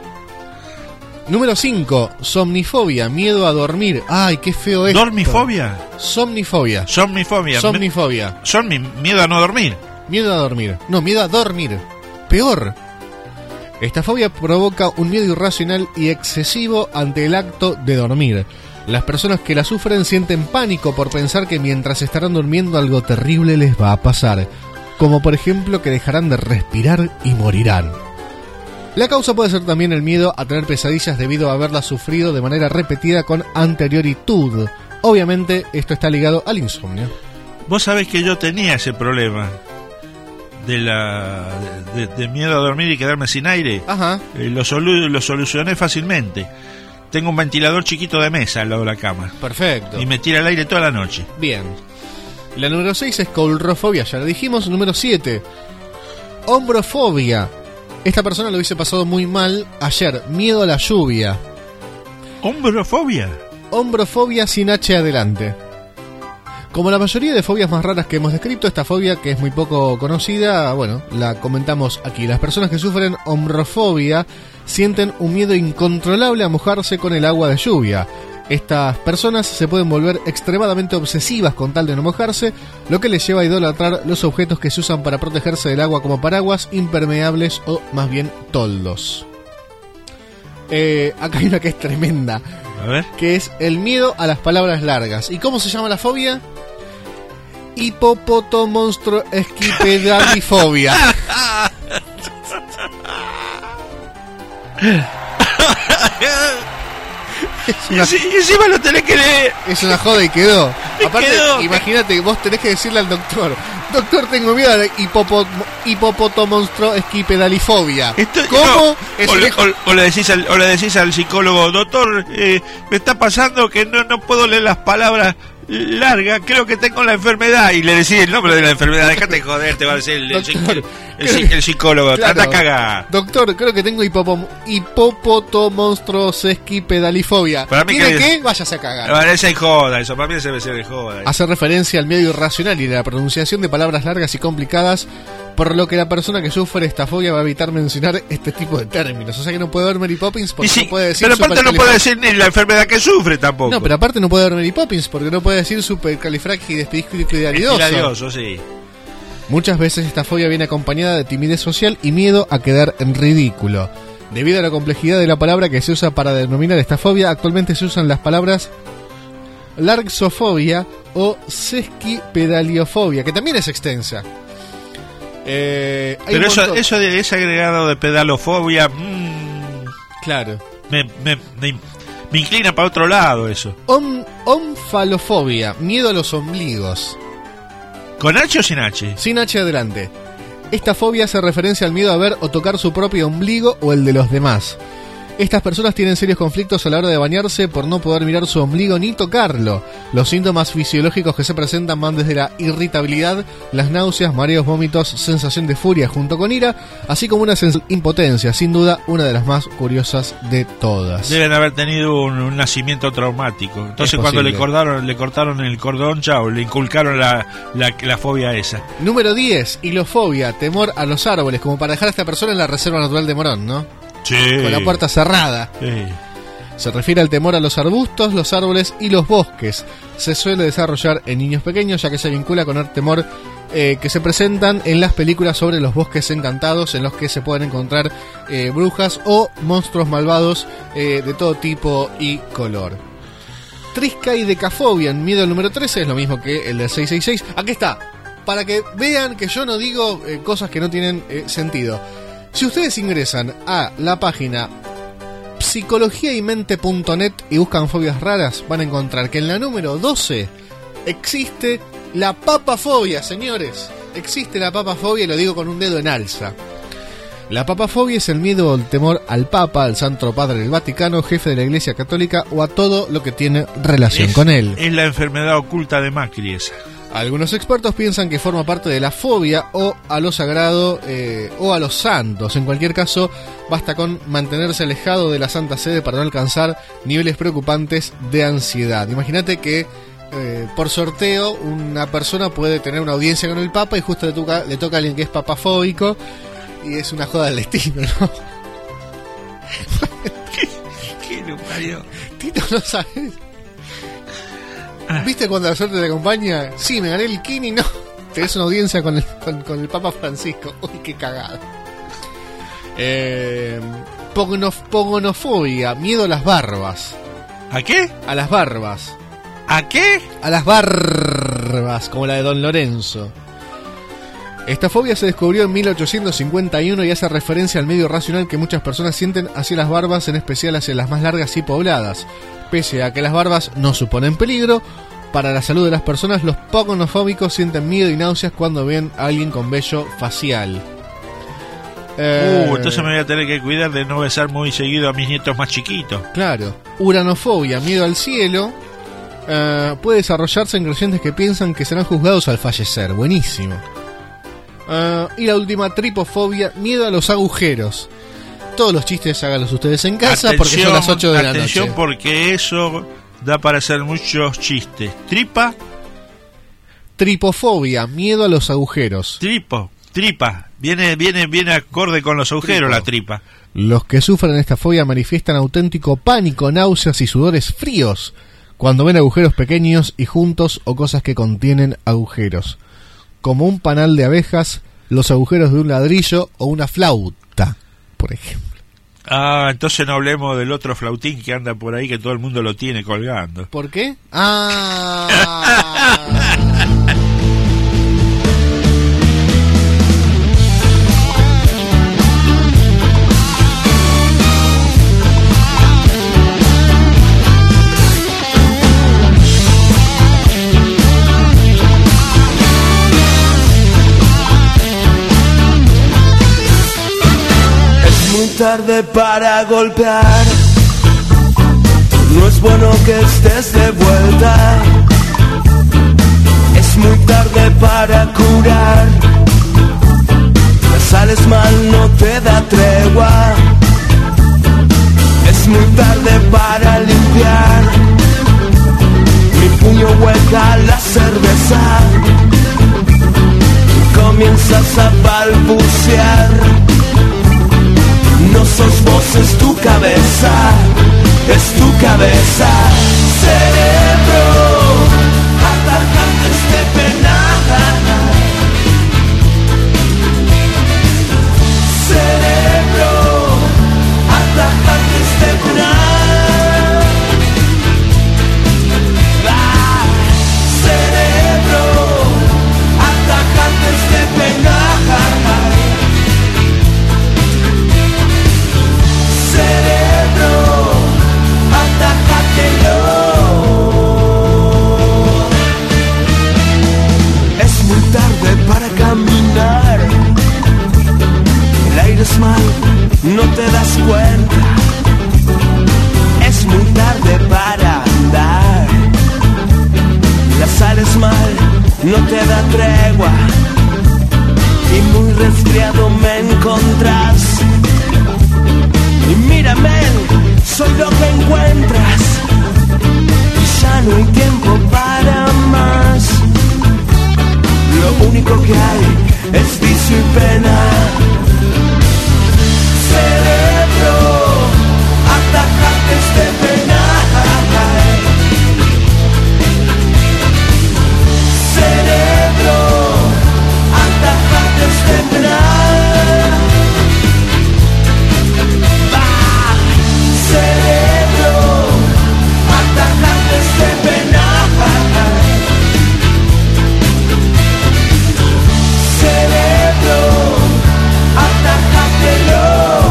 Número cinco. Somnifobia, miedo a dormir. Ay, qué feo esto. ¿Dormifobia? Somnifobia. Somnifobia. Somnifobia. Son mi miedo a no dormir. Miedo a dormir. No, miedo a dormir. Peor. Esta fobia provoca un miedo irracional y excesivo ante el acto de dormir. Las personas que la sufren sienten pánico por pensar que mientras estarán durmiendo algo terrible les va a pasar, como por ejemplo que dejarán de respirar y morirán. La causa puede ser también el miedo a tener pesadillas debido a haberlas sufrido de manera repetida con anterioritud. Obviamente esto está ligado al insomnio. Vos sabés que yo tenía ese problema de la de, de miedo a dormir y quedarme sin aire. Ajá. Eh, lo, solu- lo solucioné fácilmente. Tengo un ventilador chiquito de mesa al lado de la cama. Perfecto. Y me tira el aire toda la noche. Bien. La número seis es coulrofobia, ya lo dijimos. Número siete. Hombrofobia. Esta persona lo hubiese pasado muy mal ayer. Miedo a la lluvia. ¿Hombrofobia? Hombrofobia sin H adelante. Como la mayoría de fobias más raras que hemos descrito, esta fobia, que es muy poco conocida, bueno, la comentamos aquí. Las personas que sufren ombrofobia sienten un miedo incontrolable a mojarse con el agua de lluvia. Estas personas se pueden volver extremadamente obsesivas con tal de no mojarse, lo que les lleva a idolatrar los objetos que se usan para protegerse del agua, como paraguas, impermeables o más bien toldos. Eh, acá hay una que es tremenda, a ver, que es el miedo a las palabras largas. ¿Y cómo se llama la fobia? Hipopotomonstruoesquipedalifobia. Una... Y encima lo tenés que leer. Es una joda y quedó. Y Aparte, quedó. Imagínate que vos tenés que decirle al doctor: doctor, tengo miedo a la hipopo... hipopotomonstruoesquipedalifobia. Esto, ¿Cómo? No, Es o, le, hijo... o, o, le decís al, o le decís al psicólogo: doctor, eh, me está pasando que no, no puedo leer las palabras largas, creo que tengo la enfermedad. Y le decís el nombre de la enfermedad. Déjate de joder, te va a decir el, el, doctor, el, el, el psicólogo. Claro, anda a cagar. Doctor, creo que tengo hipopo... hipopotomonstruoesquipedalifobia. ¿Tiene que? Váyase a cagar. Vale, esa es joda, eso para mí debe ser de joda. Hace referencia al miedo irracional y la pronunciación de palabras largas y complicadas, por lo que la persona que sufre esta fobia va a evitar mencionar este tipo de términos. O sea que no puede ver Mary Poppins porque sí, no puede decir. Pero aparte no puede decir ni la enfermedad que sufre tampoco. No, pero aparte no puede ver Mary Poppins porque no puede decir supercalifragilisticoexpialidocious. Sí. Muchas veces esta fobia viene acompañada de timidez social y miedo a quedar en ridículo. Debido a la complejidad de la palabra que se usa para denominar esta fobia, actualmente se usan las palabras larxofobia o sesquipedaliofobia, que también es extensa. Eh, Pero eso, montón... eso de ese agregado de pedalofobia, mmm, claro, me, me, me, me inclina para otro lado eso. Om, omfalofobia, miedo a los ombligos. ¿Con H o sin H? Sin H adelante. Esta fobia hace referencia al miedo a ver o tocar su propio ombligo o el de los demás. Estas personas tienen serios conflictos a la hora de bañarse por no poder mirar su ombligo ni tocarlo. Los síntomas fisiológicos que se presentan van desde la irritabilidad, las náuseas, mareos, vómitos, sensación de furia junto con ira, así como una sensación de impotencia, sin duda una de las más curiosas de todas. Deben haber tenido un, un nacimiento traumático. Entonces cuando le cortaron, le cortaron el cordón, chao, le inculcaron la, la, la fobia esa. Número diez, hilofobia, temor a los árboles, como para dejar a esta persona en la Reserva Natural de Morón, ¿no? Sí. Con la puerta cerrada. Sí. Se refiere al temor a los arbustos, los árboles y los bosques. Se suele desarrollar en niños pequeños, ya que se vincula con el temor eh, que se presentan en las películas sobre los bosques encantados, en los que se pueden encontrar eh, brujas o monstruos malvados eh, de todo tipo y color. Triskaidecafobia, miedo al número trece, es lo mismo que el de seiscientos sesenta y seis. Aquí está, para que vean que yo no digo eh, cosas que no tienen eh, sentido. Si ustedes ingresan a la página psicología y mente punto net y buscan fobias raras, van a encontrar que en la número doce existe la papafobia, señores. Existe la papafobia y lo digo con un dedo en alza. La papafobia es el miedo o el temor al Papa, al Santo Padre del Vaticano, jefe de la Iglesia Católica o a todo lo que tiene relación es, con él. Es la enfermedad oculta de Macri esa. Algunos expertos piensan que forma parte de la fobia o a lo sagrado eh, o a los santos. En cualquier caso, basta con mantenerse alejado de la Santa Sede para no alcanzar niveles preocupantes de ansiedad. Imagínate que eh, por sorteo una persona puede tener una audiencia con el Papa y justo le toca, le toca a alguien que es papafóbico y es una joda del destino, ¿no? ¿Qué, qué no parió? Tito, ¿no sabes? ¿Viste cuando la suerte te acompaña? Sí, me gané el Kini, no. Tenés una audiencia con el, con, con el Papa Francisco. Uy, qué cagada. Eh, pogonof, pogonofobia, miedo a las barbas. ¿A qué? A las barbas. ¿A qué? A las barbas, como la de Don Lorenzo. Esta fobia se descubrió en mil ochocientos cincuenta y uno y hace referencia al medio racional que muchas personas sienten hacia las barbas, en especial hacia las más largas y pobladas. Pese a que las barbas no suponen peligro para la salud de las personas, los pogonofóbicos sienten miedo y náuseas cuando ven a alguien con vello facial. Eh, uh, entonces me voy a tener que cuidar de no besar muy seguido a mis nietos más chiquitos. Claro. Uranofobia, miedo al cielo, eh, puede desarrollarse en creyentes que piensan que serán juzgados al fallecer. Buenísimo. Eh, y la última, tripofobia, miedo a los agujeros. Todos los chistes háganlos ustedes en casa, atención, porque son las ocho de la noche. Atención, porque eso da para hacer muchos chistes. Tripa. Tripofobia, miedo a los agujeros. Tripo, tripa. Viene, viene, viene acorde con los agujeros tripo. La tripa. Los que sufren esta fobia manifiestan auténtico pánico, náuseas y sudores fríos cuando ven agujeros pequeños y juntos o cosas que contienen agujeros, como un panal de abejas, los agujeros de un ladrillo o una flauta, por ejemplo. Ah, entonces no hablemos del otro flautín que anda por ahí que todo el mundo lo tiene colgando. ¿Por qué? Ah. Tarde para golpear, no es bueno que estés de vuelta, es muy tarde para curar, sales mal, no te da tregua, es muy tarde para limpiar, mi puño hueca la cerveza, comienzas a balbucear. No sos vos, es tu cabeza, es tu cabeza. Cerebro, atacantes de pena. Cerebro, atacantes de pena. Ah, cerebro, atacantes de pena. Cerebro, atácatelo. Es muy tarde para caminar. El aire es mal, no te das cuenta. Es muy tarde para andar. La sales mal, no te da tregua. Y muy resfriado me encontrás. Y mírame, soy lo que encuentras. Y ya no hay tiempo para más. Lo único que hay es vicio y pena. Cerebro, atacantes de pena. Cerebro, atacantes de pena. Cerebro, atacantes de pena. Cerebro, atácatelo.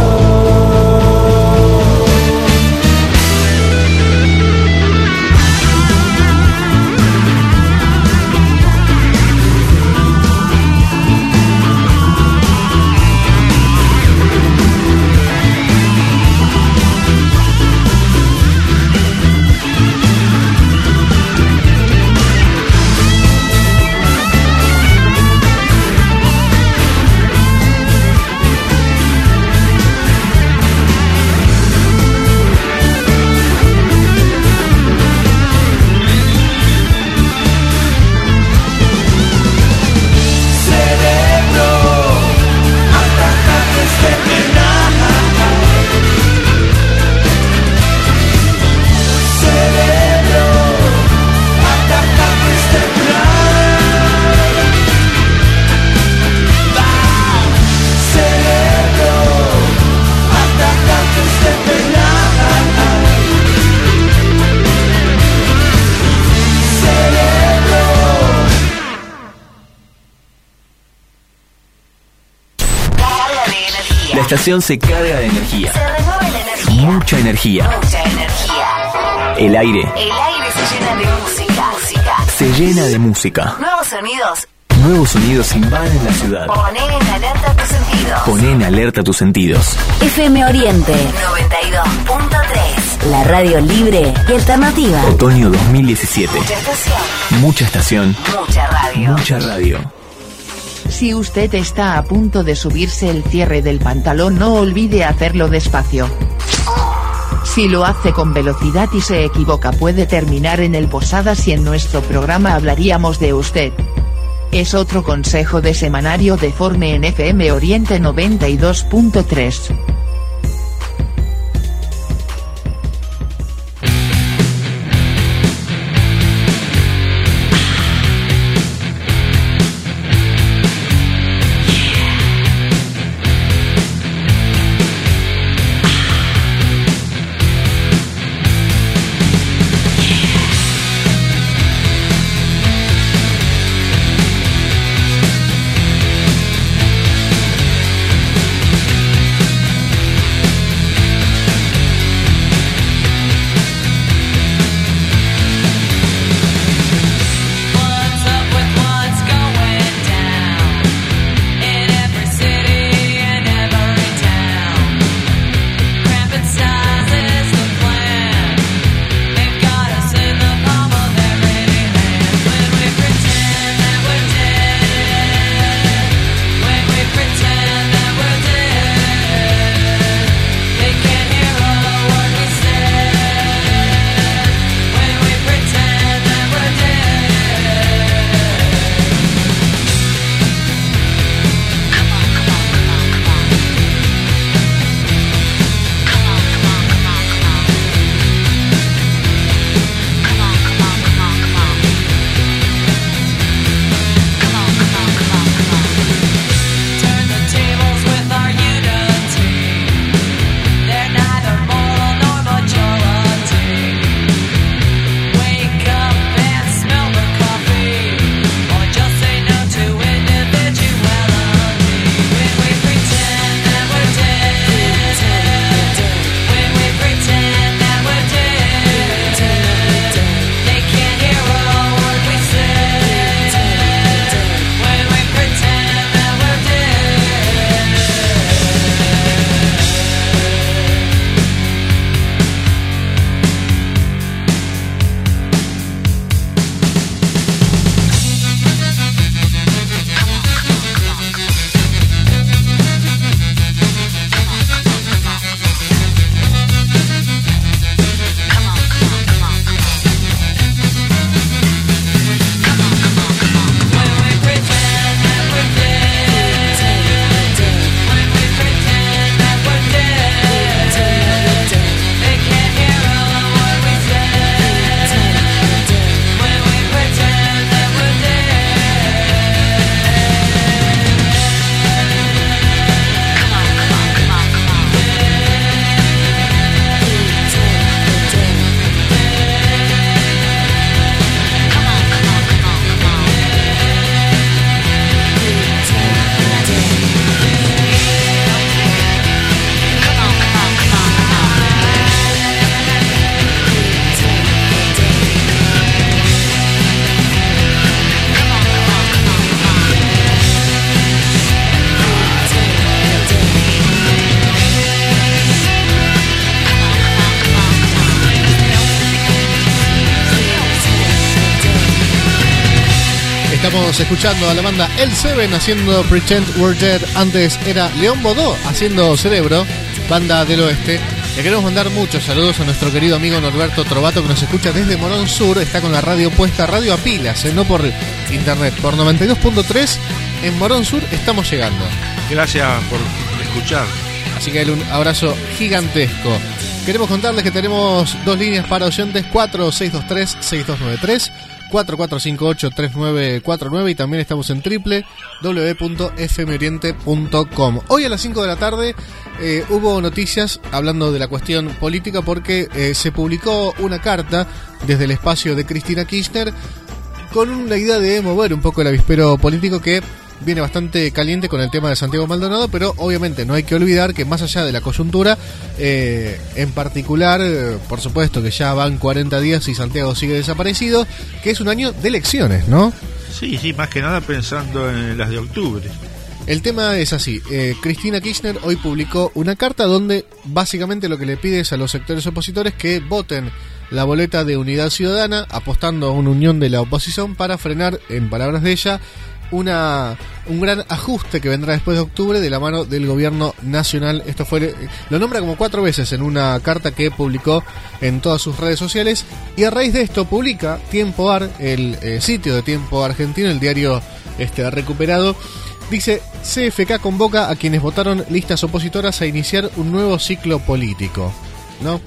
La estación se carga de energía. Se renueva la energía. Mucha energía. Mucha energía. El aire. El aire se llena de música. música. Se llena de música. Nuevos sonidos. Nuevos sonidos invaden la ciudad. Poné en alerta tus sentidos. Poné en alerta tus sentidos. F M Oriente noventa y dos punto tres. La radio libre y alternativa. Otoño dos mil diecisiete. Mucha estación. Mucha estación. Mucha radio. Mucha radio. Si usted está a punto de subirse el cierre del pantalón, no olvide hacerlo despacio. Si lo hace con velocidad y se equivoca, puede terminar en el Posadas y en nuestro programa hablaríamos de usted. Es otro consejo de Semanario Deforme en F M Oriente noventa y dos punto tres. Estamos escuchando a la banda El Seven haciendo Pretend We're Dead. Antes era León Bodó haciendo Cerebro, banda del oeste. Le queremos mandar muchos saludos a nuestro querido amigo Norberto Trovato, que nos escucha desde Morón Sur. Está con la radio puesta, radio a pilas, ¿eh? No por internet, por noventa y dos punto tres. En Morón Sur estamos llegando. Gracias por escuchar. Así que un abrazo gigantesco. Queremos contarles que tenemos dos líneas para oyentes: cuatro seis dos tres seis dos nueve tres, cuatro cuatro cinco ocho tres nueve cuatro nueve, y también estamos en doble u doble u doble u punto f m oriente punto com. Hoy a las cinco de la tarde eh, hubo noticias hablando de la cuestión política, porque eh, se publicó una carta desde el espacio de Cristina Kirchner con una idea de mover un poco el avispero político, que viene bastante caliente con el tema de Santiago Maldonado, pero obviamente no hay que olvidar que más allá de la coyuntura, eh, en particular, eh, por supuesto que ya van cuarenta días y Santiago sigue desaparecido, que es un año de elecciones, ¿no? Sí, sí, más que nada pensando en las de octubre. El tema es así, eh, Cristina Kirchner hoy publicó una carta donde básicamente lo que le pide es a los sectores opositores que voten la boleta de Unidad Ciudadana, apostando a una unión de la oposición para frenar, en palabras de ella, una un gran ajuste que vendrá después de octubre de la mano del gobierno nacional. Esto fue, lo nombra como cuatro veces en una carta que publicó en todas sus redes sociales, y a raíz de esto publica Tiempo Ar, el eh, sitio de Tiempo Argentino, el diario este, recuperado. Dice, C F K convoca a quienes votaron listas opositoras a iniciar un nuevo ciclo político, ¿no?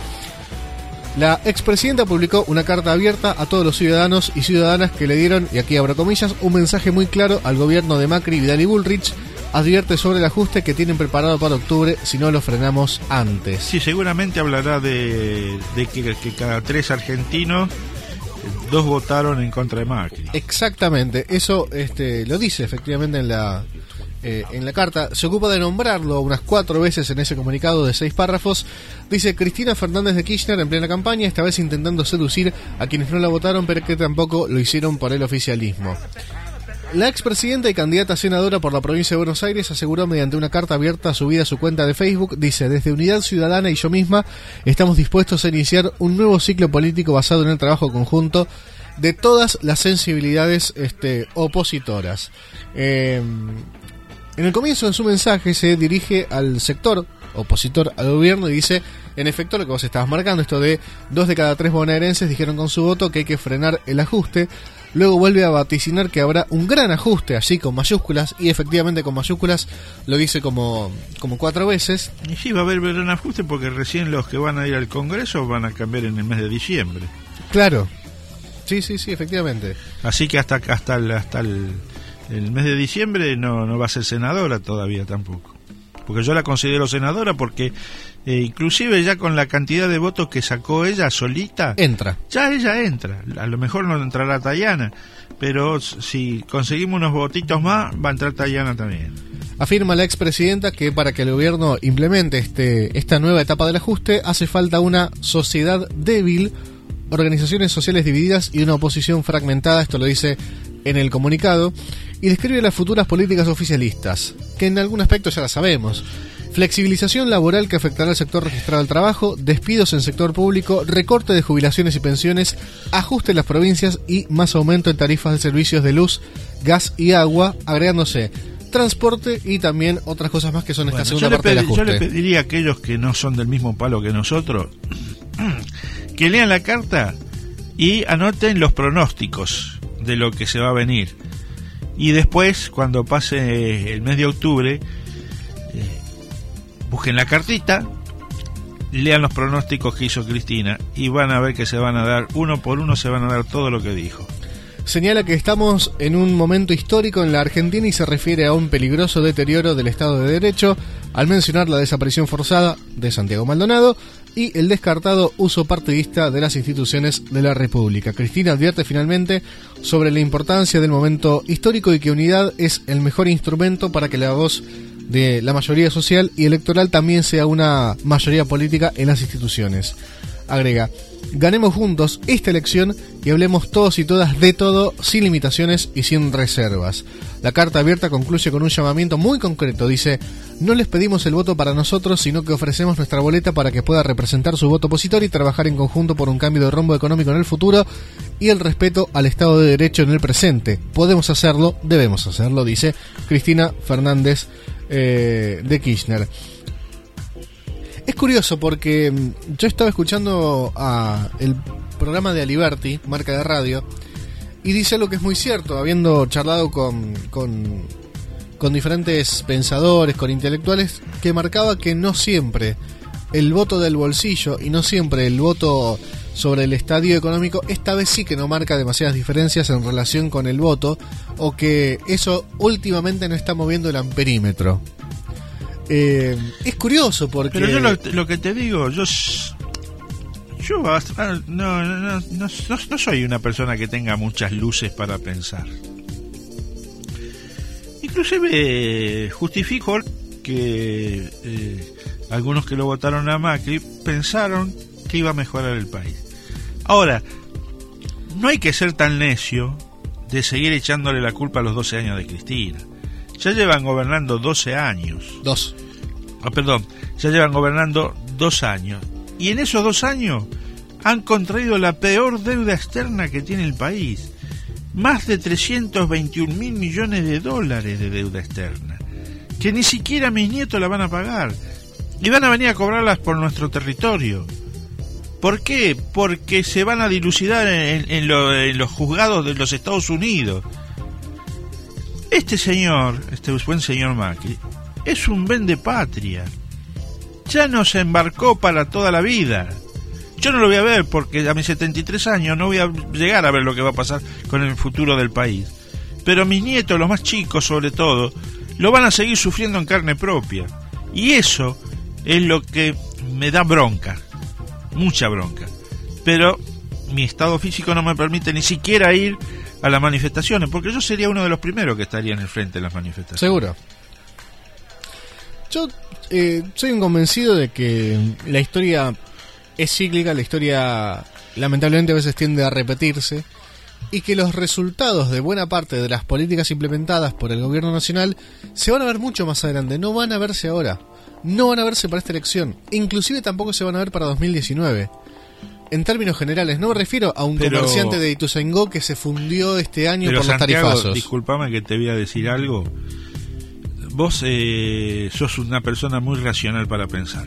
La expresidenta publicó una carta abierta a todos los ciudadanos y ciudadanas que le dieron, y aquí abro comillas, un mensaje muy claro al gobierno de Macri, Vidal y Bullrich. Advierte sobre el ajuste que tienen preparado para octubre si no lo frenamos antes. Sí, seguramente hablará de, de que, que cada tres argentinos, dos votaron en contra de Macri. Exactamente, eso este, lo dice efectivamente en la eh, en la carta. Se ocupa de nombrarlo unas cuatro veces en ese comunicado de seis párrafos. Dice Cristina Fernández de Kirchner en plena campaña, esta vez intentando seducir a quienes no la votaron, pero que tampoco lo hicieron por el oficialismo. La expresidenta y candidata a senadora por la provincia de Buenos Aires aseguró mediante una carta abierta subida a su cuenta de Facebook, dice, desde Unidad Ciudadana y yo misma estamos dispuestos a iniciar un nuevo ciclo político basado en el trabajo conjunto de todas las sensibilidades este, opositoras. Eh, en el comienzo de su mensaje se dirige al sector opositor al gobierno y dice, en efecto, lo que vos estabas marcando, esto de dos de cada tres bonaerenses dijeron con su voto que hay que frenar el ajuste. Luego vuelve a vaticinar que habrá un gran ajuste, así con mayúsculas, y efectivamente con mayúsculas lo dice como, como cuatro veces. Y sí, va a haber gran ajuste porque recién los que van a ir al Congreso van a cambiar en el mes de diciembre. Claro, sí, sí, sí, efectivamente. Así que hasta, hasta, el, hasta el, el mes de diciembre no, no va a ser senadora todavía tampoco. Porque yo la considero senadora porque eh, inclusive ya con la cantidad de votos que sacó ella solita, entra. Ya ella entra. A lo mejor no entrará Tayana, pero si conseguimos unos votitos más, va a entrar Tayana también. Afirma la expresidenta que para que el gobierno implemente este, esta nueva etapa del ajuste hace falta una sociedad débil, organizaciones sociales divididas y una oposición fragmentada. Esto lo dice en el comunicado, y describe las futuras políticas oficialistas, que en algún aspecto ya las sabemos. Flexibilización laboral que afectará al sector registrado del trabajo, despidos en sector público, recorte de jubilaciones y pensiones, ajuste en las provincias y más aumento en tarifas de servicios de luz, gas y agua, agregándose transporte y también otras cosas más que son esta bueno, segunda parte pedí, del ajuste. Yo le pediría a aquellos que no son del mismo palo que nosotros que lean la carta y anoten los pronósticos de lo que se va a venir, y después cuando pase el mes de octubre eh, busquen la cartita, lean los pronósticos que hizo Cristina y van a ver que se van a dar uno por uno, se van a dar todo lo que dijo. Señala que estamos en un momento histórico en la Argentina y se refiere a un peligroso deterioro del Estado de Derecho al mencionar la desaparición forzada de Santiago Maldonado y el descartado uso partidista de las instituciones de la República. Cristina advierte finalmente sobre la importancia del momento histórico y que unidad es el mejor instrumento para que la voz de la mayoría social y electoral también sea una mayoría política en las instituciones. Agrega, ganemos juntos esta elección y hablemos todos y todas de todo, sin limitaciones y sin reservas. La carta abierta concluye con un llamamiento muy concreto. Dice, no les pedimos el voto para nosotros, sino que ofrecemos nuestra boleta para que pueda representar su voto opositor y trabajar en conjunto por un cambio de rumbo económico en el futuro y el respeto al Estado de Derecho en el presente. Podemos hacerlo, debemos hacerlo, dice Cristina Fernández eh, de Kirchner. Es curioso porque yo estaba escuchando a el programa de Aliberti, marca de radio, y dice algo que es muy cierto, habiendo charlado con, con, con diferentes pensadores, con intelectuales, que marcaba que no siempre el voto del bolsillo y no siempre el voto sobre el estadio económico, esta vez sí que no marca demasiadas diferencias en relación con el voto, o que eso últimamente no está moviendo el amperímetro. Eh, es curioso porque... Pero yo lo, lo que te digo, yo yo no, no, no, no, no soy una persona que tenga muchas luces para pensar. Inclusive justifico que eh, algunos que lo votaron a Macri pensaron que iba a mejorar el país. Ahora, no hay que ser tan necio de seguir echándole la culpa a los doce años de Cristina. Ya llevan gobernando doce años. Dos. Ah, perdón, ya llevan gobernando dos años. Y en esos dos años han contraído la peor deuda externa que tiene el país. Más de trescientos veintiún mil millones de dólares de deuda externa. Que ni siquiera mis nietos la van a pagar. Y van a venir a cobrarlas por nuestro territorio. ¿Por qué? Porque se van a dilucidar en, en, lo, en los juzgados de los Estados Unidos. este señor, este buen señor Macri, es un vendepatria. Ya nos embarcó para toda la vida. Yo no lo voy a ver porque a mis setenta y tres años no voy a llegar a ver lo que va a pasar con el futuro del país. Pero mis nietos, los más chicos sobre todo, lo van a seguir sufriendo en carne propia. Y eso es lo que me da bronca, mucha bronca. Pero mi estado físico no me permite ni siquiera ir a las manifestaciones, porque yo sería uno de los primeros que estaría en el frente de las manifestaciones. Seguro. Yo eh, soy un convencido de que la historia es cíclica, la historia lamentablemente a veces tiende a repetirse, y que los resultados de buena parte de las políticas implementadas por el gobierno nacional se van a ver mucho más adelante, no van a verse ahora, no van a verse para esta elección, inclusive tampoco se van a ver para dos mil diecinueve. En términos generales, no me refiero a un pero, comerciante de Ituzaingó que se fundió este año por los Santiago, tarifazos. Disculpame que te voy a decir algo. Vos eh, sos una persona muy racional para pensar.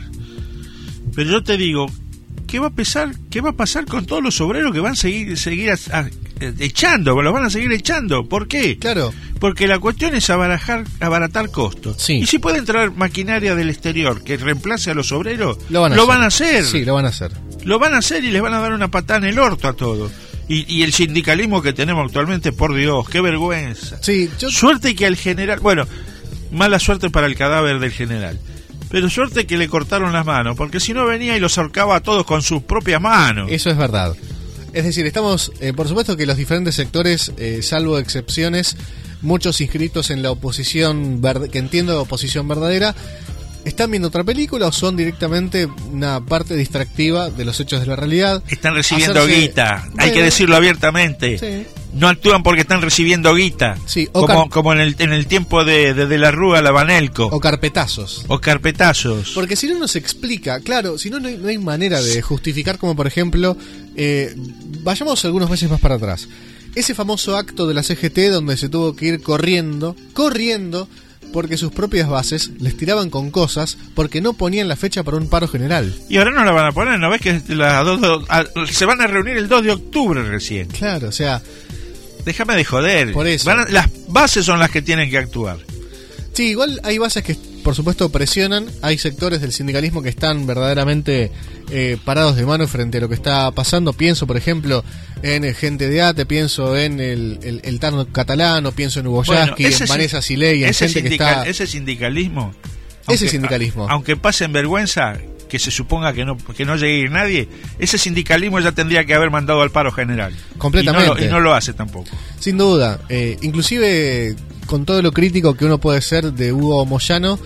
Pero yo te digo, ¿qué va a pasar, qué va a pasar con todos los obreros que van a seguir, seguir a, a, echando? Los van a seguir echando. ¿Por qué? Claro. Porque la cuestión es abarajar, abaratar costos. Sí. Y si puede entrar maquinaria del exterior que reemplace a los obreros, lo van a, lo hacer. van a hacer. Sí, lo van a hacer. Lo van a hacer y les van a dar una patada en el orto a todos. Y, y el sindicalismo que tenemos actualmente, por Dios, qué vergüenza. Sí, yo... Suerte que al general... Bueno, mala suerte para el cadáver del general. Pero suerte que le cortaron las manos, porque si no venía y los ahorcaba a todos con sus propias manos. Eso es verdad. Es decir, estamos, eh, por supuesto que los diferentes sectores, eh, salvo excepciones, muchos inscritos en la oposición, verd- que entiendo oposición verdadera, están viendo otra película o son directamente una parte distractiva de los hechos de la realidad. Están recibiendo Hacerse... guita, bueno, hay que decirlo abiertamente. Sí. No actúan porque están recibiendo guita. Sí, o como, car- como en el en el tiempo de, de, de la Rúa, la Banelco. O carpetazos. O carpetazos. Porque si no, no se explica. Claro, si no, no hay, no hay manera de justificar, como por ejemplo, eh, vayamos algunos meses más para atrás. Ese famoso acto de la C G T donde se tuvo que ir corriendo, corriendo, porque sus propias bases les tiraban con cosas porque no ponían la fecha para un paro general. Y ahora no la van a poner, ¿no ves que la dos, dos, a, se van a reunir el dos de octubre recién? Claro, o sea... Déjame de joder. Por eso. Van a, las bases son las que tienen que actuar. Sí, igual hay bases que, por supuesto, presionan. Hay sectores del sindicalismo que están verdaderamente eh, parados de mano frente a lo que está pasando. Pienso, por ejemplo, en el gente de ATE, pienso en el, el, el Tarno catalano, pienso en Hugo Bueno, Yasky, en Vanessa Silei, en gente sindical, que está... Ese sindicalismo... Ese aunque, sindicalismo. A, aunque pasen vergüenza, que se suponga que no que no llegue a ir nadie, ese sindicalismo ya tendría que haber mandado al paro general. Completamente. Y no lo, y no lo hace tampoco. Sin duda. Eh, inclusive, con todo lo crítico que uno puede ser de Hugo Moyano,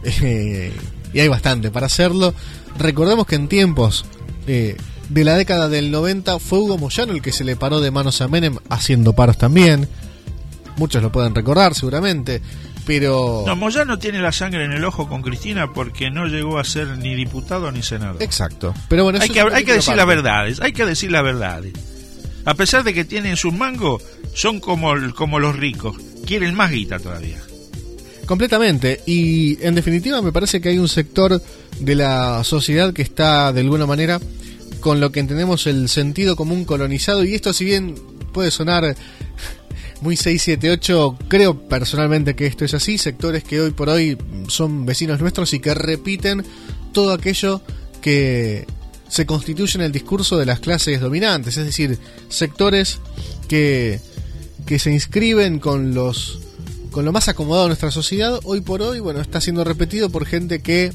eh, y hay bastante para hacerlo, recordemos que en tiempos eh, de la década del noventa fue Hugo Moyano el que se le paró de manos a Menem haciendo paros también. Muchos lo pueden recordar seguramente. Pero... No, Moyano tiene la sangre en el ojo con Cristina porque no llegó a ser ni diputado ni senador. Exacto. Pero bueno, hay que, hay que decir las verdades, hay que decir las verdades. A pesar de que tienen sus mangos, son como, como los ricos, quieren más guita todavía. Completamente. Y en definitiva me parece que hay un sector de la sociedad que está de alguna manera con lo que entendemos el sentido común colonizado, y esto, si bien puede sonar muy seis siete ocho, creo personalmente que esto es así. Sectores que hoy por hoy son vecinos nuestros y que repiten todo aquello que se constituye en el discurso de las clases dominantes, es decir, sectores que, que se inscriben con los con lo más acomodado de nuestra sociedad. Hoy por hoy, bueno, está siendo repetido por gente que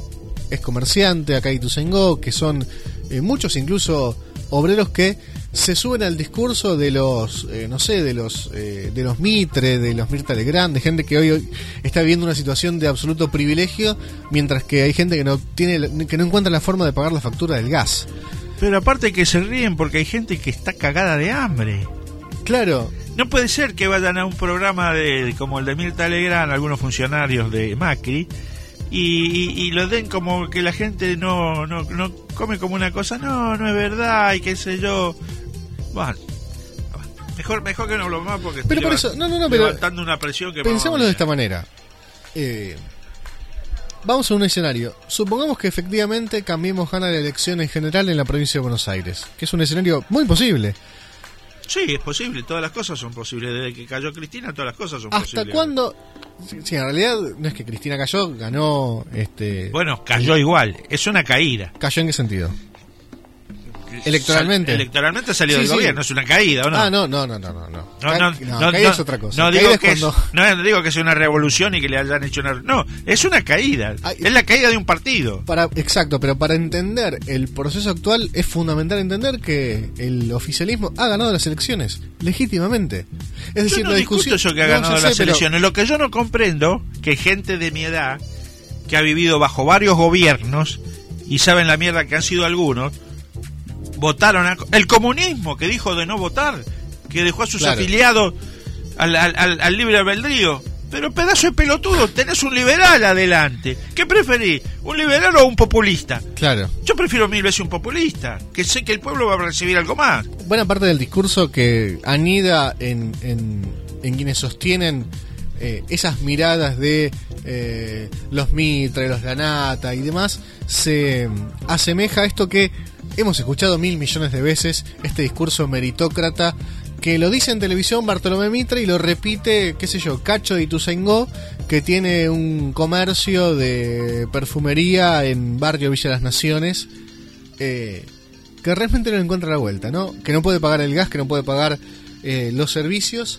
es comerciante acá en Ituzaingó, que son eh, muchos incluso obreros que se suben al discurso de los, eh, no sé, de los eh, de los Mitre, de los Mirta Legrand, de gente que hoy, hoy está viviendo una situación de absoluto privilegio, mientras que hay gente que no tiene, que no encuentra la forma de pagar la factura del gas. Pero aparte que se ríen porque hay gente que está cagada de hambre. Claro. No puede ser que vayan a un programa de como el de Mirta Legrand, algunos funcionarios de Macri, y, y, y lo den como que la gente no, no, no come como una cosa. No, no es verdad, y qué sé yo. Bueno, mejor, mejor que no hablo más porque pero estoy por levant, eso, no, no, no, pero levantando una presión que... Pensémoslo de esta manera. Eh, vamos a un escenario. Supongamos que efectivamente Cambiemos gana la elección en general en la provincia de Buenos Aires, que es un escenario muy posible. Sí, es posible, todas las cosas son posibles. Desde que cayó Cristina, todas las cosas son ¿Hasta posibles. ¿Hasta cuándo? Sí, en realidad no es que Cristina cayó, ganó... este Bueno, cayó igual, es una caída. ¿Cayó en qué sentido? Electoralmente. Sal, electoralmente salió sí, del sí. gobierno, es una caída, ¿o no? Ah, no, no, no, no, no. No, no, no, no, no, caída no, es otra cosa. No Caída digo, es que cuando... es, no digo que sea una revolución y que le hayan hecho una... No, es una caída. Ay, es la caída de un partido. Para, exacto, pero para entender el proceso actual es fundamental entender que el oficialismo ha ganado las elecciones legítimamente. Es decir, yo no la discuto discusión... eso que ha no, ganado sé, las pero... elecciones. Lo que yo no comprendo, que gente de mi edad, que ha vivido bajo varios gobiernos, y saben la mierda que han sido algunos, votaron a, el comunismo, que dijo de no votar, que dejó a sus claro. afiliados al, al, al, al libre albedrío. Pero pedazo de pelotudo, tenés un liberal adelante. ¿Qué preferís? ¿Un liberal o un populista? Claro. Yo prefiero mil veces un populista, que sé que el pueblo va a recibir algo más. Buena parte del discurso que anida en, en, en quienes sostienen eh, esas miradas de eh, los Mitre, los Lanata y demás, se asemeja a esto que hemos escuchado mil millones de veces, este discurso meritócrata que lo dice en televisión Bartolomé Mitre y lo repite, qué sé yo, Cacho de Ituzaingó, que tiene un comercio de perfumería en barrio Villa Las Naciones, eh, que realmente no encuentra la vuelta, ¿no? Que no puede pagar el gas, que no puede pagar eh, los servicios.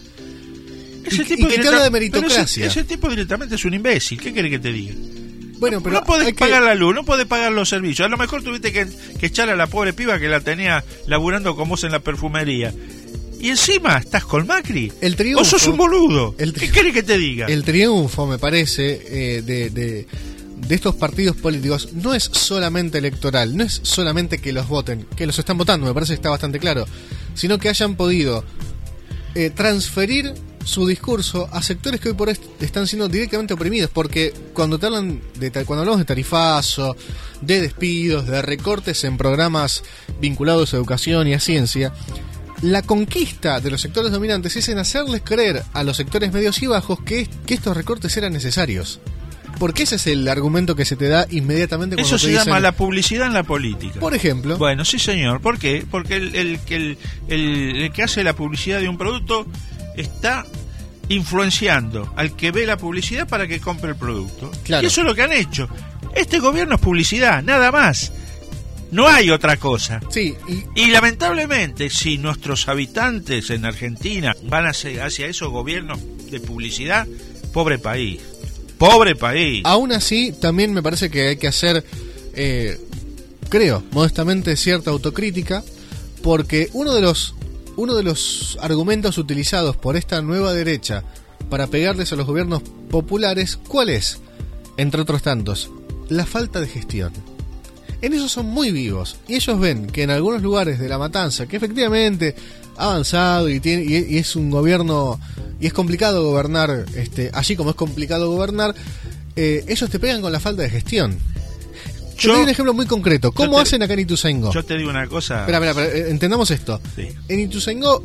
Ese y, tipo y que te habla de meritocracia. Ese, ese tipo directamente es un imbécil. ¿Qué quiere que te diga? Bueno, pero no podés pagar que... la luz, no podés pagar los servicios. A lo mejor tuviste que, que echar a la pobre piba que la tenía laburando con vos en la perfumería. Y encima estás con Macri. El triunfo, o sos un boludo. El tri... ¿Qué querés que te diga? El triunfo, me parece, eh, de, de, de estos partidos políticos no es solamente electoral, no es solamente que los voten, que los están votando, me parece que está bastante claro, sino que hayan podido eh, transferir su discurso a sectores que hoy por hoy están siendo directamente oprimidos, porque cuando te hablan de cuando hablamos de tarifazo, de despidos, de recortes en programas vinculados a educación y a ciencia, la conquista de los sectores dominantes es en hacerles creer a los sectores medios y bajos que, que estos recortes eran necesarios. Porque ese es el argumento que se te da inmediatamente cuando Eso te se dicen... llama la publicidad en la política. Por ejemplo. Bueno, sí señor. ¿Por qué? Porque el, el, el, el, el que hace la publicidad de un producto está influenciando al que ve la publicidad para que compre el producto. Claro. Y eso es lo que han hecho. Este gobierno es publicidad, nada más. No hay otra cosa. Sí, y... y lamentablemente, si nuestros habitantes en Argentina van hacia, hacia esos gobiernos de publicidad, pobre país. Pobre país. Aún así, también me parece que hay que hacer, eh, creo, modestamente cierta autocrítica, porque uno de los uno de los argumentos utilizados por esta nueva derecha para pegarles a los gobiernos populares, ¿cuál es? Entre otros tantos, la falta de gestión. En eso son muy vivos y ellos ven que en algunos lugares de La Matanza, que efectivamente ha avanzado y, tiene, y es un gobierno y es complicado gobernar, este, allí como es complicado gobernar, eh, ellos te pegan con la falta de gestión. Yo te doy un ejemplo muy concreto. ¿Cómo te, hacen acá en Ituzaingó? Yo te digo una cosa. Espera, espera, espera, entendamos esto. Sí. En Ituzaingó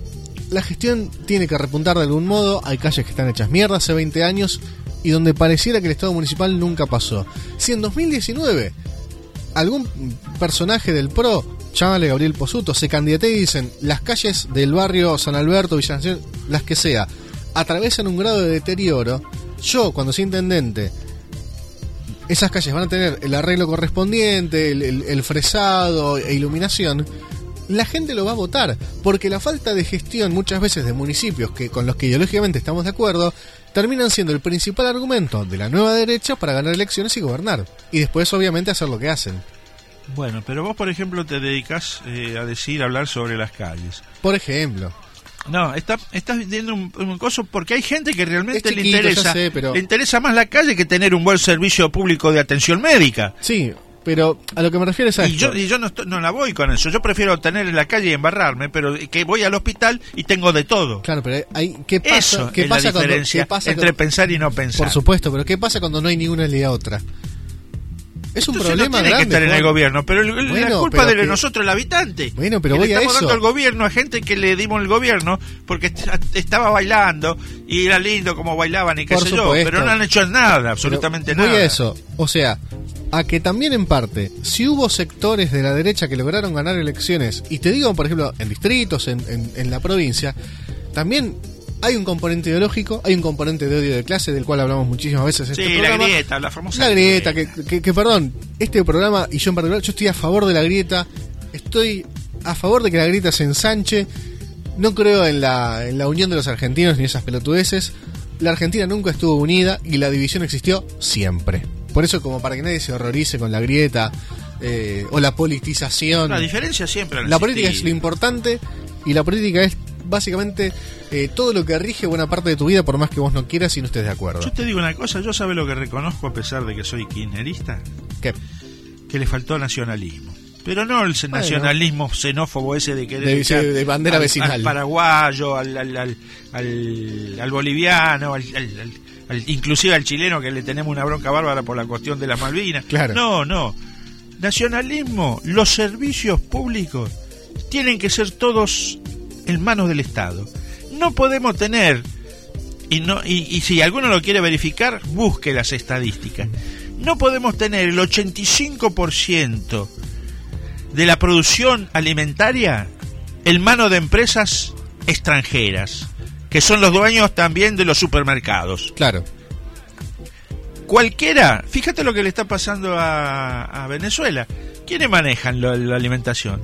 la gestión tiene que repuntar de algún modo. Hay calles que están hechas mierda hace veinte años y donde pareciera que el Estado municipal nunca pasó. Si en dos mil diecinueve algún personaje del P R O, llámale Gabriel Posuto, se candidatea y dicen las calles del barrio San Alberto, Villa Nación, las que sea, atraviesan un grado de deterioro, yo cuando soy intendente, esas calles van a tener el arreglo correspondiente, el, el, el fresado e iluminación, la gente lo va a votar, porque la falta de gestión muchas veces de municipios que con los que ideológicamente estamos de acuerdo, terminan siendo el principal argumento de la nueva derecha para ganar elecciones y gobernar. Y después, obviamente, hacer lo que hacen. Bueno, pero vos, por ejemplo, te dedicas eh, a decir, a hablar sobre las calles. Por ejemplo. No, está, estás vendiendo un, un coso porque hay gente que realmente chiquito, le interesa sé, pero... le interesa más la calle que tener un buen servicio público de atención médica. Sí, pero a lo que me refiero es a y esto. yo, y yo no, estoy, no la voy con eso. Yo prefiero tener en la calle y embarrarme, pero que voy al hospital y tengo de todo. Claro, pero hay, ¿qué pasa, eso ¿qué es pasa la diferencia cuando, ¿qué pasa entre cuando, pensar y no pensar. Por supuesto, pero ¿qué pasa cuando no hay ni una ni la otra? Es un Entonces problema no tiene grande, que estar Juan. en el gobierno, pero el, bueno, la culpa pero de que... nosotros, el habitante. Bueno, pero que voy le a estamos eso. dando el gobierno a gente que le dimos el gobierno porque est estaba bailando y era lindo como bailaban y qué Por sé supuesto. yo, pero no han hecho nada, absolutamente pero nada. Voy a eso, o sea, a que también en parte, si hubo sectores de la derecha que lograron ganar elecciones, y te digo, por ejemplo, en distritos, en, en, en la provincia, también hay un componente ideológico, hay un componente de odio de clase, del cual hablamos muchísimas veces en sí, este programa. la grieta, la famosa La grieta, que, que, que perdón, este programa, y yo en particular, yo estoy a favor de la grieta, estoy a favor de que la grieta se ensanche, no creo en la, en la unión de los argentinos ni esas pelotudeces. La Argentina nunca estuvo unida y la división existió siempre. Por eso, como para que nadie se horrorice con la grieta eh, o la politización. La diferencia siempre. La política es lo importante y la política es básicamente eh, todo lo que rige buena parte de tu vida, por más que vos no quieras y no estés de acuerdo. Yo te digo una cosa, yo sabe lo que reconozco a pesar de que soy kirchnerista. ¿Qué? Que le faltó nacionalismo. Pero no el nacionalismo bueno. xenófobo ese de querer de, de bandera al, vecinal. Al paraguayo, al, al, al, al, al boliviano, al, al, al, inclusive al chileno, que le tenemos una bronca bárbara por la cuestión de las Malvinas. Claro. No, no. Nacionalismo, los servicios públicos tienen que ser todos en manos del Estado. No podemos tener, y, no, y, y si alguno lo quiere verificar, busque las estadísticas. No podemos tener el ochenta y cinco por ciento de la producción alimentaria en manos de empresas extranjeras, que son los dueños también de los supermercados. Claro. Cualquiera, fíjate lo que le está pasando a, a Venezuela. ¿Quiénes manejan lo, la alimentación?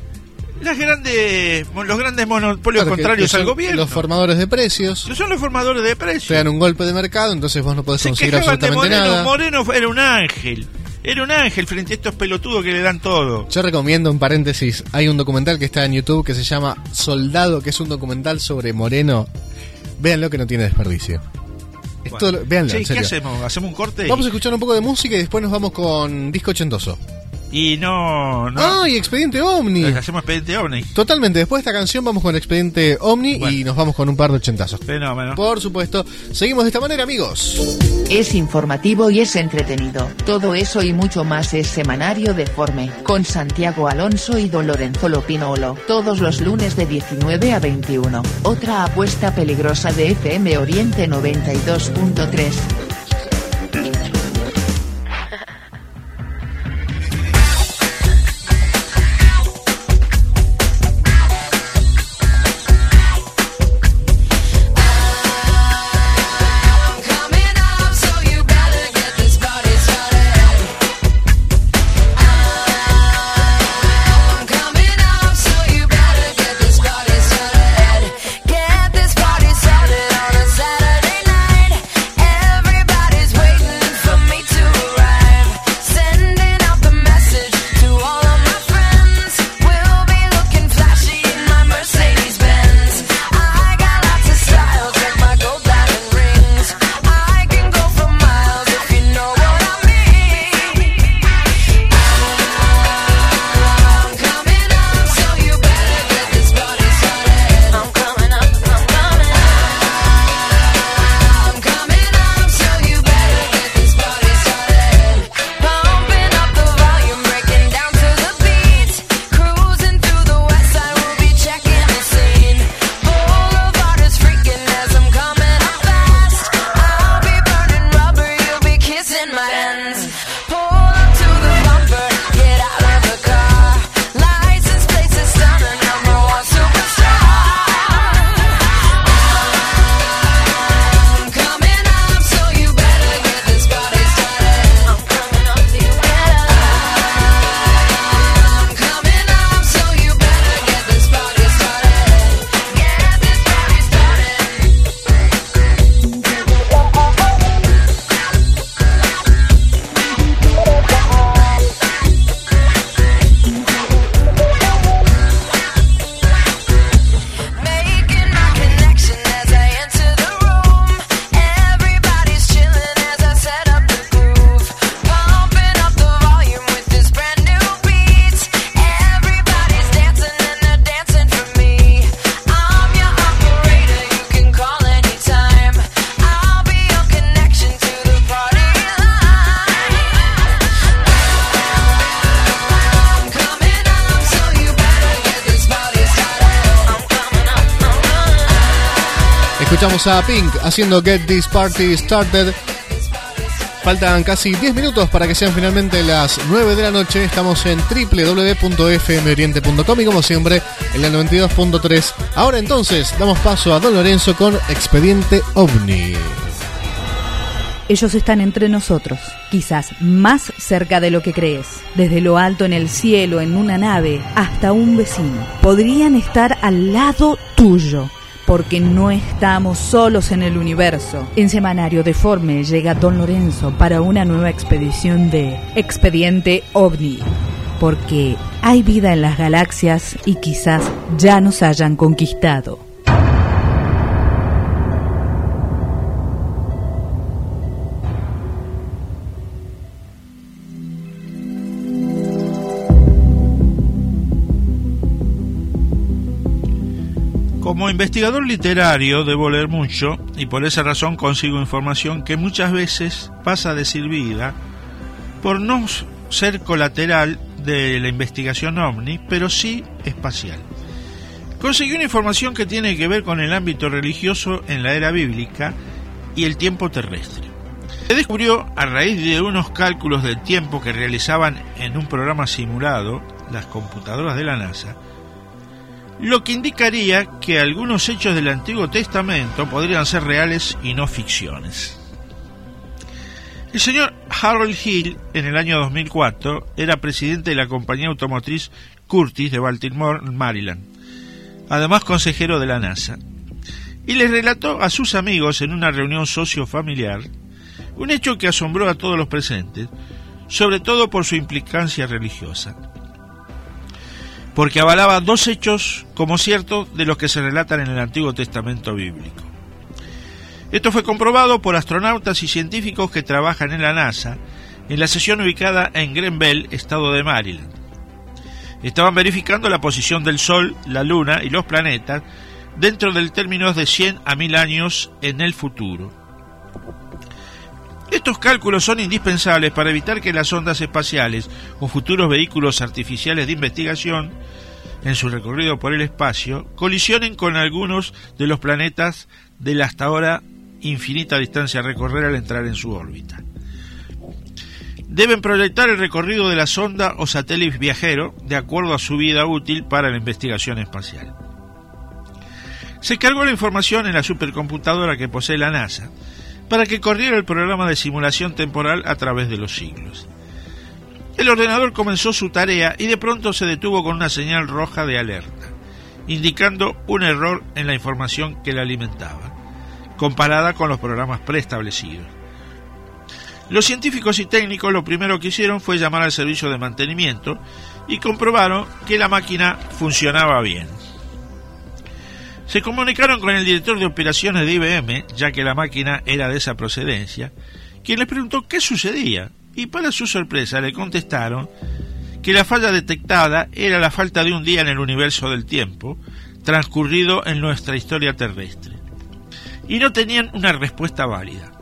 Las grandes, los grandes monopolios claro, contrarios que, que al gobierno. Los formadores de precios. Que son los formadores de precios. Te dan un golpe de mercado, entonces vos no podés Se conseguir quejaban absolutamente de Moreno. nada. Moreno era un ángel. Era un ángel frente a estos pelotudos que le dan todo. Yo recomiendo, en paréntesis, hay un documental que está en YouTube que se llama Soldado, que es un documental sobre Moreno. Véanlo, que no tiene desperdicio. Bueno. Todo, véanlo, Sí, en serio. ¿qué hacemos? ¿Hacemos un corte? Vamos a escuchar un poco de música y después nos vamos con Disco Ochentoso. Y no... no. ¡Ah, y Expediente Omni! Hacemos Expediente Omni. Totalmente, después de esta canción vamos con Expediente Omni bueno. y nos vamos con un par de ochentazos. Fenómeno. Por supuesto. Seguimos de esta manera, amigos. Es informativo y es entretenido. Todo eso y mucho más es Semanario Deforme, con Santiago Alonso y Don Lorenzo Lopinolo. Todos los lunes de diecinueve a veintiuno. Otra apuesta peligrosa de F M Oriente noventa y dos punto tres. Escuchamos a Pink haciendo Get This Party Started. Faltan casi diez minutos para que sean finalmente las nueve de la noche. Estamos en doble u doble u doble u punto f m oriente punto com y como siempre en la noventa y dos punto tres. Ahora entonces damos paso a Don Lorenzo con Expediente OVNI. Ellos están entre nosotros, quizás más cerca de lo que crees. Desde lo alto en el cielo, en una nave, hasta un vecino. Podrían estar al lado tuyo, porque no estamos solos en el universo. En Semanario Deforme llega Don Lorenzo para una nueva expedición de Expediente OVNI. Porque hay vida en las galaxias y quizás ya nos hayan conquistado. Como investigador literario debo leer mucho y por esa razón consigo información que muchas veces pasa desilvida por no ser colateral de la investigación OVNI, pero sí espacial. Conseguí una información que tiene que ver con el ámbito religioso en la era bíblica y el tiempo terrestre. Se descubrió a raíz de unos cálculos del tiempo que realizaban en un programa simulado las computadoras de la NASA, lo que indicaría que algunos hechos del Antiguo Testamento podrían ser reales y no ficciones. El señor Harold Hill, en el año dos mil cuatro, era presidente de la compañía automotriz Curtiss de Baltimore, Maryland, además consejero de la NASA, y les relató a sus amigos en una reunión socio-familiar un hecho que asombró a todos los presentes, sobre todo por su implicancia religiosa, porque avalaba dos hechos como ciertos de los que se relatan en el Antiguo Testamento bíblico. Esto fue comprobado por astronautas y científicos que trabajan en la NASA, en la sesión ubicada en Greenville, estado de Maryland. Estaban verificando la posición del Sol, la Luna y los planetas dentro del término de cien a mil años en el futuro. Estos cálculos son indispensables para evitar que las ondas espaciales o futuros vehículos artificiales de investigación, en su recorrido por el espacio, colisionen con algunos de los planetas de la hasta ahora infinita distancia a recorrer al entrar en su órbita. Deben proyectar el recorrido de la sonda o satélite viajero de acuerdo a su vida útil para la investigación espacial. Se cargó la información en la supercomputadora que posee la NASA, para que corriera el programa de simulación temporal a través de los siglos. El ordenador comenzó su tarea y de pronto se detuvo con una señal roja de alerta, indicando un error en la información que la alimentaba, comparada con los programas preestablecidos. Los científicos y técnicos lo primero que hicieron fue llamar al servicio de mantenimiento y comprobaron que la máquina funcionaba bien. Se comunicaron con el director de operaciones de I B M, ya que la máquina era de esa procedencia, quien les preguntó qué sucedía, y para su sorpresa le contestaron que la falla detectada era la falta de un día en el universo del tiempo, transcurrido en nuestra historia terrestre, y no tenían una respuesta válida.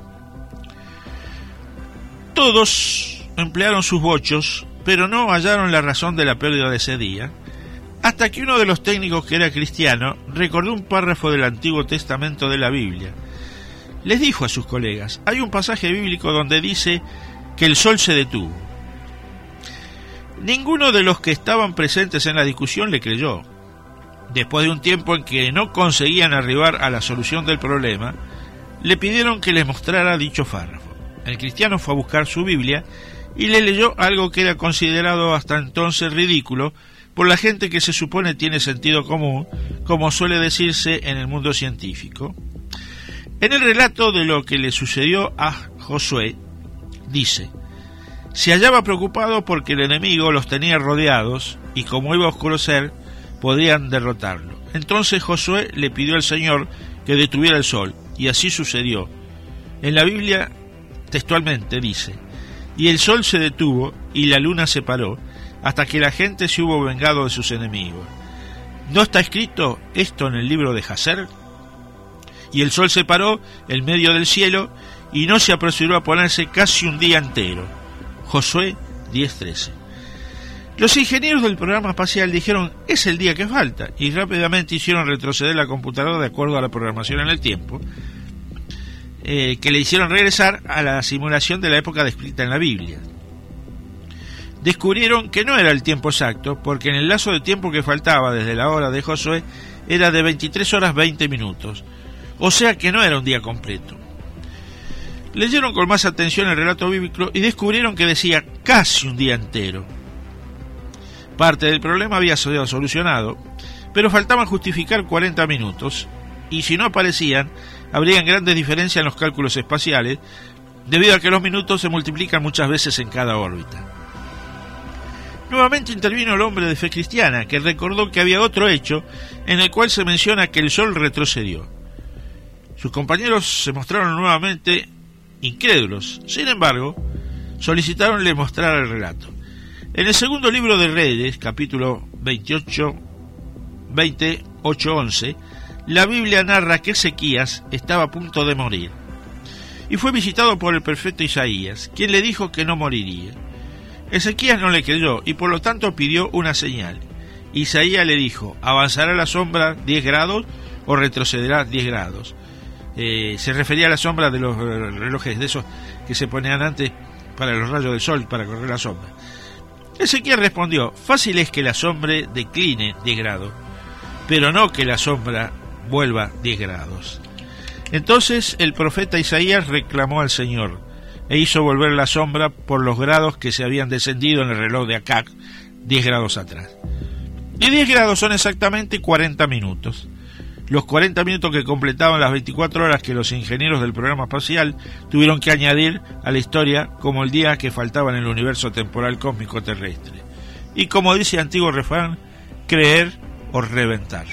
Todos emplearon sus bochos, pero no hallaron la razón de la pérdida de ese día, hasta que uno de los técnicos, que era cristiano, recordó un párrafo del Antiguo Testamento de la Biblia. Les dijo a sus colegas: hay un pasaje bíblico donde dice que el sol se detuvo. Ninguno de los que estaban presentes en la discusión le creyó. Después de un tiempo en que no conseguían arribar a la solución del problema, le pidieron que les mostrara dicho párrafo. El cristiano fue a buscar su Biblia y le leyó algo que era considerado hasta entonces ridículo por la gente que se supone tiene sentido común, como suele decirse en el mundo científico. En el relato de lo que le sucedió a Josué, dice: se hallaba preocupado porque el enemigo los tenía rodeados y como iba a oscurecer, podían derrotarlo. Entonces Josué le pidió al Señor que detuviera el sol, y así sucedió. En la Biblia textualmente dice: y el sol se detuvo y la luna se paró, hasta que la gente se hubo vengado de sus enemigos. ¿No está escrito esto en el libro de Jacer? Y el sol se paró en medio del cielo y no se apresuró a ponerse casi un día entero. Josué diez trece. Los ingenieros del programa espacial dijeron: es el día que falta, y rápidamente hicieron retroceder la computadora de acuerdo a la programación en el tiempo. eh, que le hicieron regresar a la simulación de la época descrita en la Biblia. Descubrieron que no era el tiempo exacto, porque en el lazo de tiempo que faltaba desde la hora de Josué era de veintitrés horas veinte minutos, o sea que no era un día completo. Leyeron con más atención el relato bíblico y descubrieron que decía casi un día entero. Parte del problema había sido solucionado, pero faltaban justificar cuarenta minutos, y si no aparecían, habrían grandes diferencias en los cálculos espaciales, debido a que los minutos se multiplican muchas veces en cada órbita. Nuevamente intervino el hombre de fe cristiana, que recordó que había otro hecho en el cual se menciona que el Sol retrocedió. Sus compañeros se mostraron nuevamente incrédulos. Sin embargo, solicitaron le mostrara el relato. En el segundo libro de Reyes, capítulo veintiocho, veinte, ocho, once, la Biblia narra que Ezequías estaba a punto de morir y fue visitado por el profeta Isaías, quien le dijo que no moriría. Ezequías no le creyó y por lo tanto pidió una señal. Isaías le dijo: ¿avanzará la sombra diez grados o retrocederá diez grados? Eh, se refería a la sombra de los relojes, de esos que se ponían antes para los rayos del sol, para correr la sombra. Ezequías respondió: fácil es que la sombra decline diez grados, pero no que la sombra vuelva diez grados. Entonces el profeta Isaías reclamó al Señor e hizo volver la sombra por los grados que se habían descendido en el reloj de Acab diez grados atrás. Y diez grados son exactamente cuarenta minutos. Los cuarenta minutos que completaban las veinticuatro horas que los ingenieros del programa espacial tuvieron que añadir a la historia como el día que faltaba en el universo temporal cósmico terrestre. Y como dice el antiguo refrán, creer o reventar.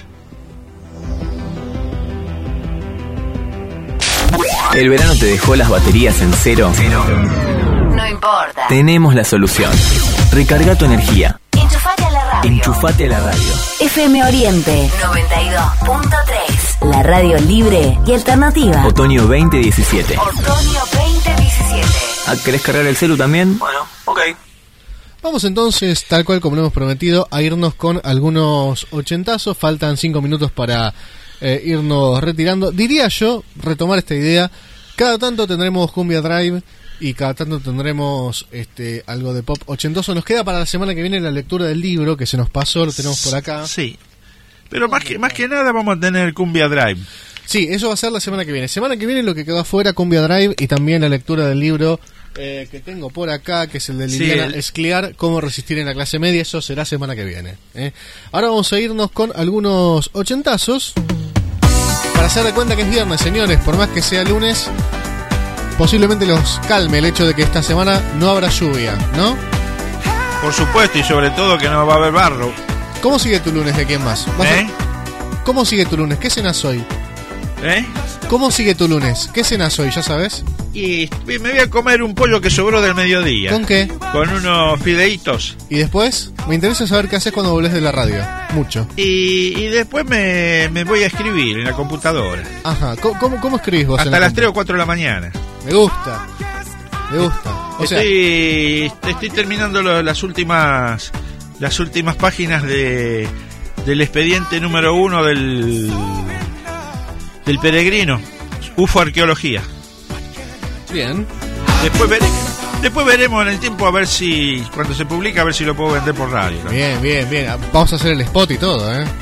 ¿El verano te dejó las baterías en cero? Cero. No importa. Tenemos la solución. Recarga tu energía. Enchufate a la radio. Enchufate a la radio. F M Oriente noventa y dos punto tres. La radio libre y alternativa. Otoño veinte diecisiete. Otoño veinte diecisiete. ¿Ah, ¿querés cargar el celu también? Bueno, ok. Vamos entonces, tal cual como lo hemos prometido, a irnos con algunos ochentazos. Faltan cinco minutos para eh, irnos retirando. Diría yo, retomar esta idea, cada tanto tendremos Cumbia Drive y cada tanto tendremos este algo de pop ochentoso. Nos queda para la semana que viene la lectura del libro, que se nos pasó, lo tenemos por acá. Sí, pero más que, más que nada vamos a tener Cumbia Drive. Sí, eso va a ser la semana que viene. Semana que viene lo que quedó afuera, Cumbia Drive, y también la lectura del libro eh, que tengo por acá, que es el de Liliana sí, el... Escliar, Cómo resistir en la clase media. Eso será semana que viene. ¿eh? Ahora vamos a irnos con algunos ochentazos para hacer de cuenta que es viernes, señores. Por más que sea lunes, posiblemente los calme el hecho de que esta semana no habrá lluvia, ¿no? Por supuesto, y sobre todo que no va a haber barro. ¿Cómo sigue tu lunes? ¿De quién más? ¿Eh? A... ¿Cómo sigue tu lunes? ¿Qué cenas hoy? ¿Eh? ¿Cómo sigue tu lunes? ¿Qué cenas hoy? ¿Ya sabes? Y me voy a comer un pollo que sobró del mediodía. ¿Con qué? Con unos fideitos. ¿Y después? Me interesa saber qué haces cuando volvés de la radio. Mucho. Y, y después me, me voy a escribir en la computadora. Ajá. ¿Cómo, cómo, cómo escribís vos? Hasta las tres o cuatro de la mañana. Me gusta. Me gusta. O sea... estoy, estoy terminando lo, las últimas las últimas páginas de del expediente número uno del del peregrino. U F O Arqueología. Bien. Después, vere, después veremos en el tiempo a ver si, cuando se publica, a ver si lo puedo vender por radio, ¿no? Bien, bien, bien. Vamos a hacer el spot y todo, ¿eh?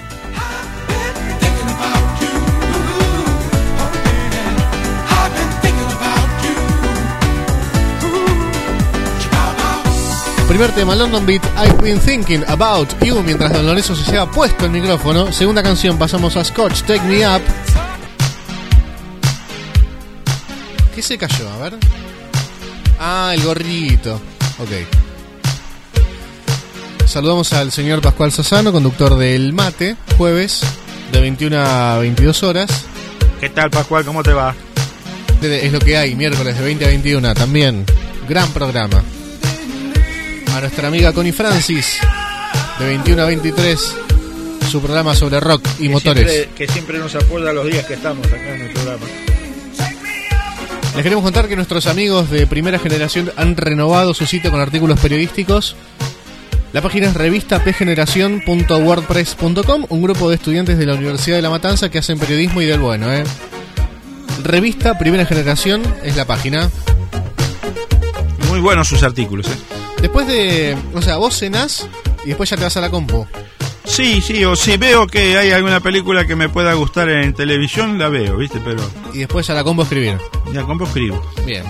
Primer tema, London Beat, I've been thinking about you, mientras Don Lorenzo se lleva puesto el micrófono. Segunda canción, pasamos a Scotch, Take Me Up. ¿Qué se cayó? A ver. Ah, el gorrito. Ok. Saludamos al señor Pascual Sassano, conductor del Mate, jueves de veintiuna a veintidós horas. ¿Qué tal, Pascual? ¿Cómo te va? Es lo que hay, miércoles de veinte a veintiuna también. Gran programa. A nuestra amiga Connie Francis, de veintiuno a veintitrés, su programa sobre rock y que motores. Siempre, que siempre nos acuerda los días que estamos acá en el programa. Les queremos contar que nuestros amigos de Primera Generación han renovado su sitio con artículos periodísticos. La página es revista p generación punto wordpress punto com, un grupo de estudiantes de la Universidad de La Matanza que hacen periodismo y del bueno, ¿eh? Revista Primera Generación es la página. Muy buenos sus artículos, ¿eh? Después de... O sea, vos cenás y después ya te vas a la compu. Sí, sí, o si veo que hay alguna película que me pueda gustar en televisión, la veo, ¿viste? Pero... Y después a la compu escribir. Y a la compu escribo. Bien.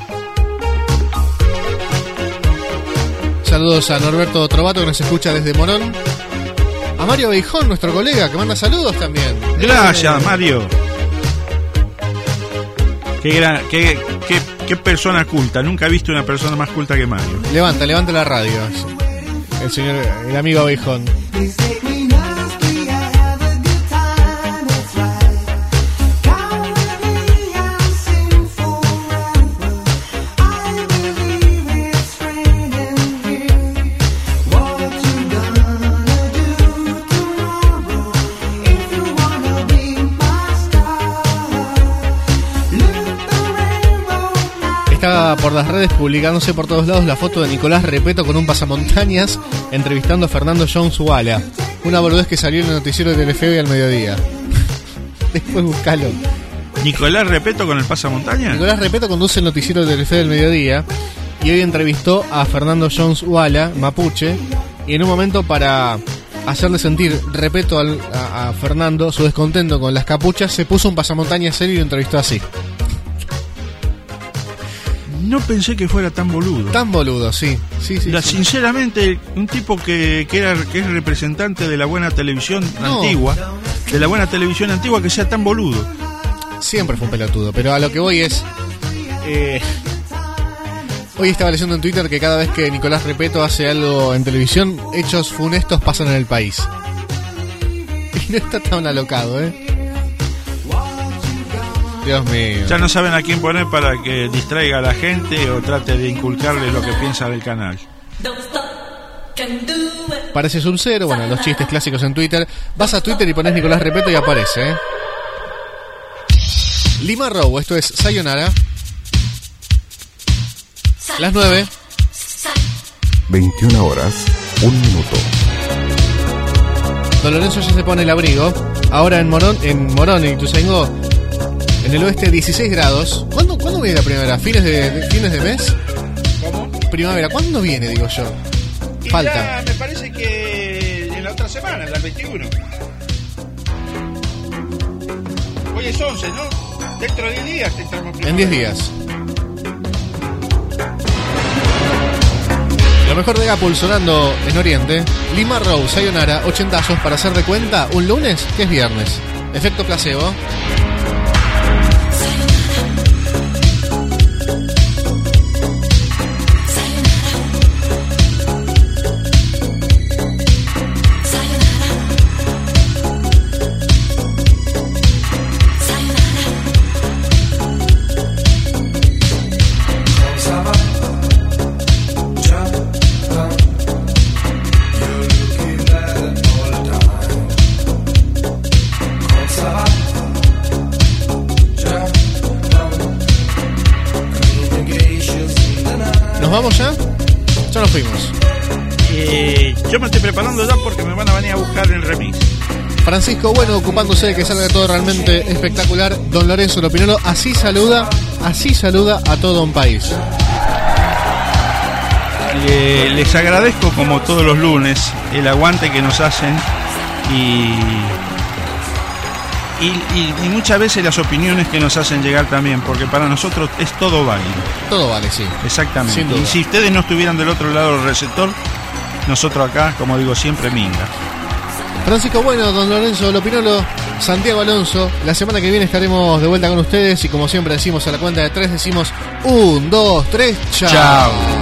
Saludos a Norberto Trovato, que nos escucha desde Morón. A Mario Beijón, nuestro colega, que manda saludos también. Gracias, eh... Mario. Qué, gran, qué, qué, qué persona culta. Nunca he visto una persona más culta que Mario. Levanta, levanta la radio. El señor, el amigo Beijón. Está por las redes publicándose por todos lados la foto de Nicolás Repeto con un pasamontañas entrevistando a Fernando Jones Walla. Una boludez que salió en el noticiero de Telefe hoy al mediodía. Después buscalo. ¿Nicolás Repeto con el pasamontañas? Nicolás Repeto conduce el noticiero de Telefe del mediodía y hoy entrevistó a Fernando Jones Walla, mapuche, y en un momento, para hacerle sentir Repeto al, a, a Fernando su descontento con las capuchas, se puso un pasamontañas serio y lo entrevistó así. No pensé que fuera tan boludo. Tan boludo, sí. sí, sí, la, sí. Sinceramente, un tipo que, que, era, que es representante de la buena televisión no. antigua, de la buena televisión antigua, que sea tan boludo. Siempre fue un pelotudo, pero a lo que voy es... Eh, hoy estaba leyendo en Twitter que cada vez que Nicolás Repeto hace algo en televisión, hechos funestos pasan en el país. Y no está tan alocado, ¿eh? Dios mío. Ya no saben a quién poner para que distraiga a la gente o trate de inculcarle lo que piensa del canal. Parece Sub-Zero, bueno, los chistes clásicos en Twitter. Vas a Twitter y pones Nicolás Repeto y aparece, ¿eh? Lima Row, esto es Sayonara. Las nueve. veintiuna horas, un minuto. Don Lorenzo ya se pone el abrigo. Ahora en Morón, en Morón y Ituzaingó, en el oeste, dieciséis grados. ¿Cuándo, ¿cuándo viene la primavera? ¿Fines de, de, ¿Fines de mes? ¿Cómo? Primavera, ¿cuándo viene, digo yo? Y falta. Ya me parece que en la otra semana, la veintiuno. Hoy es once, ¿no? Dentro de diez días te entramos primavera. En diez días. Lo mejor de Apple sonando en Oriente. Lima Row, Sayonara, ochentazos para hacer de cuenta un lunes que es viernes. Efecto placebo. ¿Vamos ya? Ya nos fuimos. Eh, yo me estoy preparando ya porque me van a venir a buscar el remix. Francisco Bueno ocupándose de que salga todo realmente espectacular. Don Lorenzo Lopinolo así saluda, así saluda a todo un país. Le, les agradezco como todos los lunes el aguante que nos hacen y, y, y, y muchas veces las opiniones que nos hacen llegar también, porque para nosotros es todo válido. Todo vale, sí. Exactamente. Sin duda. Y si ustedes no estuvieran del otro lado del receptor, nosotros acá, como digo siempre, minga. Francisco Bueno, Don Lorenzo Lopinolo, Santiago Alonso. La semana que viene estaremos de vuelta con ustedes y como siempre decimos a la cuenta de tres, decimos un, dos, tres, chao. Chao.